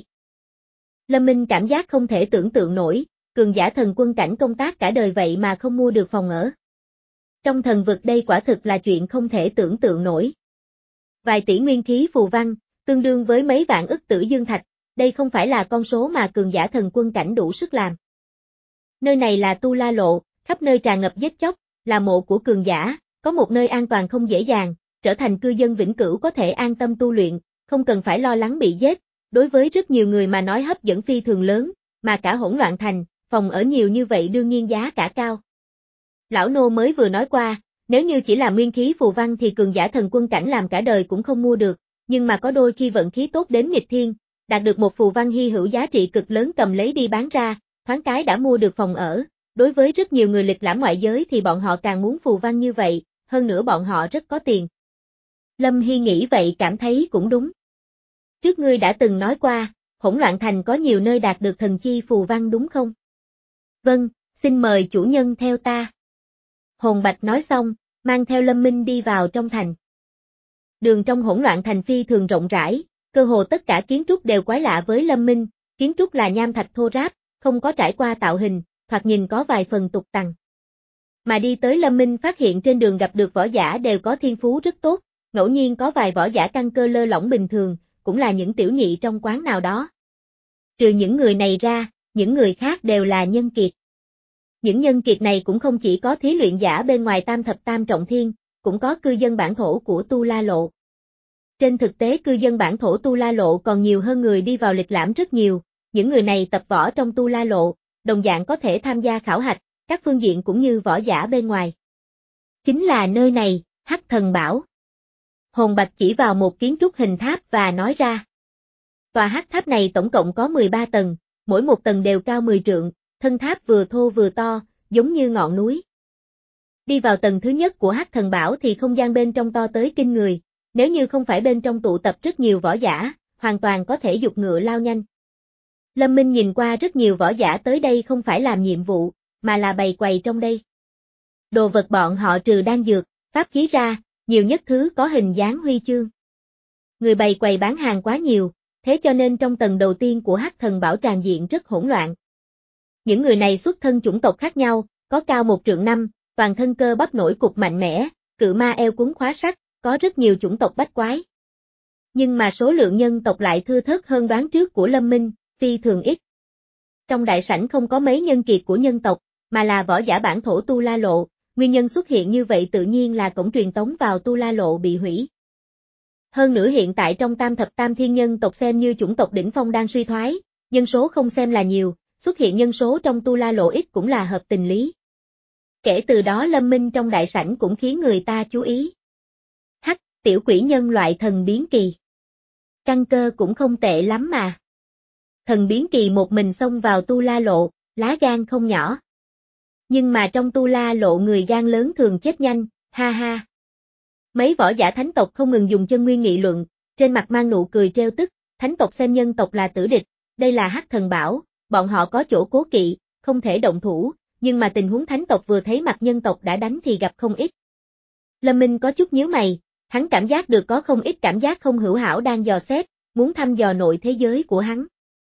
Lâm Minh cảm giác không thể tưởng tượng nổi, cường giả thần quân cảnh công tác cả đời vậy mà không mua được phòng ở. Trong thần vực đây quả thực là chuyện không thể tưởng tượng nổi. Vài tỷ nguyên khí phù văn, tương đương với mấy vạn ức tử dương thạch, đây không phải là con số mà cường giả thần quân cảnh đủ sức làm. Nơi này là tu la lộ, khắp nơi tràn ngập giết chóc, là mộ của cường giả, có một nơi an toàn không dễ dàng, trở thành cư dân vĩnh cửu có thể an tâm tu luyện, không cần phải lo lắng bị giết, đối với rất nhiều người mà nói hấp dẫn phi thường lớn, mà cả hỗn loạn thành, phòng ở nhiều như vậy đương nhiên giá cả cao. Lão nô mới vừa nói qua, nếu như chỉ là nguyên khí phù văn thì cường giả thần quân cảnh làm cả đời cũng không mua được, nhưng mà có đôi khi vận khí tốt đến nghịch thiên, đạt được một phù văn hy hữu giá trị cực lớn cầm lấy đi bán ra, thoáng cái đã mua được phòng ở, đối với rất nhiều người lịch lãm ngoại giới thì bọn họ càng muốn phù văn như vậy, hơn nữa bọn họ rất có tiền. Lâm Hy nghĩ vậy cảm thấy cũng đúng. Trước ngươi đã từng nói qua, hỗn loạn thành có nhiều nơi đạt được thần chi phù văn đúng không? Vâng, xin mời chủ nhân theo ta. Hồn Bạch nói xong, mang theo Lâm Minh đi vào trong thành. Đường trong hỗn loạn thành phi thường rộng rãi, cơ hồ tất cả kiến trúc đều quái lạ với Lâm Minh, kiến trúc là nham thạch thô ráp, không có trải qua tạo hình, thoạt nhìn có vài phần tục tằng. Mà đi tới Lâm Minh phát hiện trên đường gặp được võ giả đều có thiên phú rất tốt, ngẫu nhiên có vài võ giả căn cơ lơ lỏng bình thường, cũng là những tiểu nhị trong quán nào đó. Trừ những người này ra, những người khác đều là nhân kiệt. Những nhân kiệt này cũng không chỉ có thí luyện giả bên ngoài tam thập tam trọng thiên, cũng có cư dân bản thổ của Tu La Lộ. Trên thực tế cư dân bản thổ Tu La Lộ còn nhiều hơn người đi vào lịch lãm rất nhiều, những người này tập võ trong Tu La Lộ, đồng dạng có thể tham gia khảo hạch, các phương diện cũng như võ giả bên ngoài. Chính là nơi này, Hắc Thần Bảo. Hồn Bạch chỉ vào một kiến trúc hình tháp và nói ra. Tòa hắc tháp này tổng cộng có mười ba tầng, mỗi một tầng đều cao mười trượng, thân tháp vừa thô vừa to, giống như ngọn núi. Đi vào tầng thứ nhất của Hắc Thần Bảo thì không gian bên trong to tới kinh người, nếu như không phải bên trong tụ tập rất nhiều võ giả, hoàn toàn có thể giục ngựa lao nhanh. Lâm Minh nhìn qua rất nhiều võ giả tới đây không phải làm nhiệm vụ, mà là bày quầy trong đây. Đồ vật bọn họ trừ đan dược, pháp khí ra, nhiều nhất thứ có hình dáng huy chương. Người bày quầy bán hàng quá nhiều, thế cho nên trong tầng đầu tiên của Hắc Thần Bảo tràn diện rất hỗn loạn. Những người này xuất thân chủng tộc khác nhau, có cao một trượng năm, toàn thân cơ bắp nổi cục mạnh mẽ, cự ma eo cuốn khóa sắt, có rất nhiều chủng tộc bách quái. Nhưng mà số lượng nhân tộc lại thưa thớt hơn đoán trước của Lâm Minh, phi thường ít. Trong đại sảnh không có mấy nhân kiệt của nhân tộc, mà là võ giả bản thổ Tu La Lộ, nguyên nhân xuất hiện như vậy tự nhiên là cổng truyền tống vào Tu La Lộ bị hủy. Hơn nữa hiện tại trong tam thập tam thiên nhân tộc xem như chủng tộc đỉnh phong đang suy thoái, nhân số không xem là nhiều, xuất hiện nhân số trong Tu La Lộ ít cũng là hợp tình lý. Kể từ đó Lâm Minh trong đại sảnh cũng khiến người ta chú ý. Hắc, tiểu quỷ nhân loại thần biến kỳ. Căn cơ cũng không tệ lắm mà. Thần biến kỳ một mình xông vào Tu La Lộ, lá gan không nhỏ. Nhưng mà trong Tu La Lộ người gan lớn thường chết nhanh, ha ha. Mấy võ giả thánh tộc không ngừng dùng chân nguyên nghị luận, trên mặt mang nụ cười trêu tức, thánh tộc xem nhân tộc là tử địch, đây là Hắc Thần Bảo, bọn họ có chỗ cố kỵ, không thể động thủ, nhưng mà tình huống thánh tộc vừa thấy mặt nhân tộc đã đánh thì gặp không ít. Lâm Minh có chút nhíu mày, hắn cảm giác được có không ít cảm giác không hữu hảo đang dò xét, muốn thăm dò nội thế giới của hắn.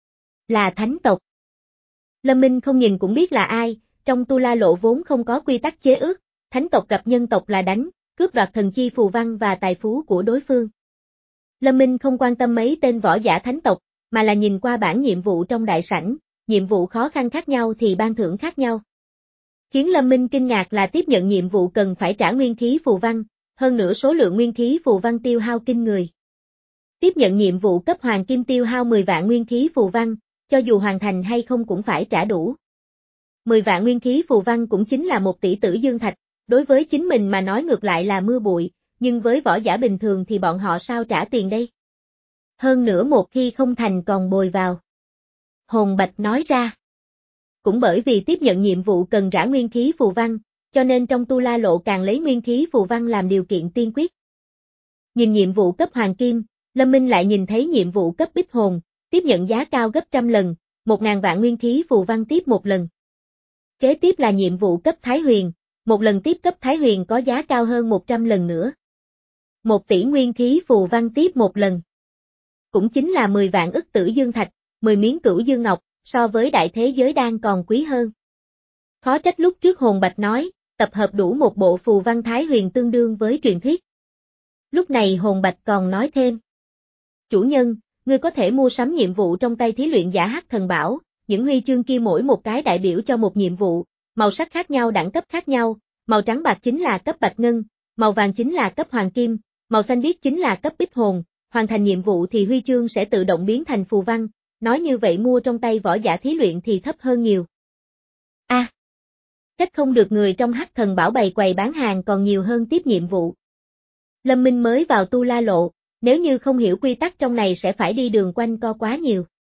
Là thánh tộc. Lâm Minh không nhìn cũng biết là ai, trong Tu La Lộ vốn không có quy tắc chế ước, thánh tộc gặp nhân tộc là đánh, cướp đoạt thần chi phù văn và tài phú của đối phương. Lâm Minh không quan tâm mấy tên võ giả thánh tộc, mà là nhìn qua bảng nhiệm vụ trong đại sảnh, nhiệm vụ khó khăn khác nhau thì ban thưởng khác nhau. Khiến Lâm Minh kinh ngạc là tiếp nhận nhiệm vụ cần phải trả nguyên khí phù văn, hơn nữa số lượng nguyên khí phù văn tiêu hao kinh người. Tiếp nhận nhiệm vụ cấp hoàng kim tiêu hao mười vạn nguyên khí phù văn, cho dù hoàn thành hay không cũng phải trả đủ. mười vạn nguyên khí phù văn cũng chính là một tỷ tử dương thạch, đối với chính mình mà nói ngược lại là mưa bụi, nhưng với võ giả bình thường thì bọn họ sao trả tiền đây? Hơn nữa một khi không thành còn bồi vào. Hồn Bạch nói ra. Cũng bởi vì tiếp nhận nhiệm vụ cần trả nguyên khí phù văn, cho nên trong Tu La Lộ càng lấy nguyên khí phù văn làm điều kiện tiên quyết. Nhìn nhiệm vụ cấp hoàng kim, Lâm Minh lại nhìn thấy nhiệm vụ cấp bích hồn, tiếp nhận giá cao gấp trăm lần, một ngàn vạn nguyên khí phù văn tiếp một lần. Kế tiếp là nhiệm vụ cấp Thái Huyền, một lần tiếp cấp Thái Huyền có giá cao hơn một trăm lần nữa. Một tỷ nguyên khí phù văn tiếp một lần. Cũng chính là mười vạn ức tử dương thạch, mười miếng cửu dương ngọc, so với đại thế giới đang còn quý hơn. Khó trách lúc trước Hồn Bạch nói, tập hợp đủ một bộ phù văn Thái Huyền tương đương với truyền thuyết. Lúc này Hồn Bạch còn nói thêm. Chủ nhân, ngươi có thể mua sắm nhiệm vụ trong tay thí luyện giả Hắc Thần Bảo, những huy chương kia mỗi một cái đại biểu cho một nhiệm vụ, màu sắc khác nhau đẳng cấp khác nhau, màu trắng bạc chính là cấp bạch ngân, màu vàng chính là cấp hoàng kim, màu xanh biếc chính là cấp bích hồn, hoàn thành nhiệm vụ thì huy chương sẽ tự động biến thành phù văn, nói như vậy mua trong tay võ giả thí luyện thì thấp hơn nhiều. A, à, trách không được người trong Hắc Thần Bảo bày quầy bán hàng còn nhiều hơn tiếp nhiệm vụ. Lâm Minh mới vào Tu La Lộ, nếu như không hiểu quy tắc trong này sẽ phải đi đường quanh co quá nhiều.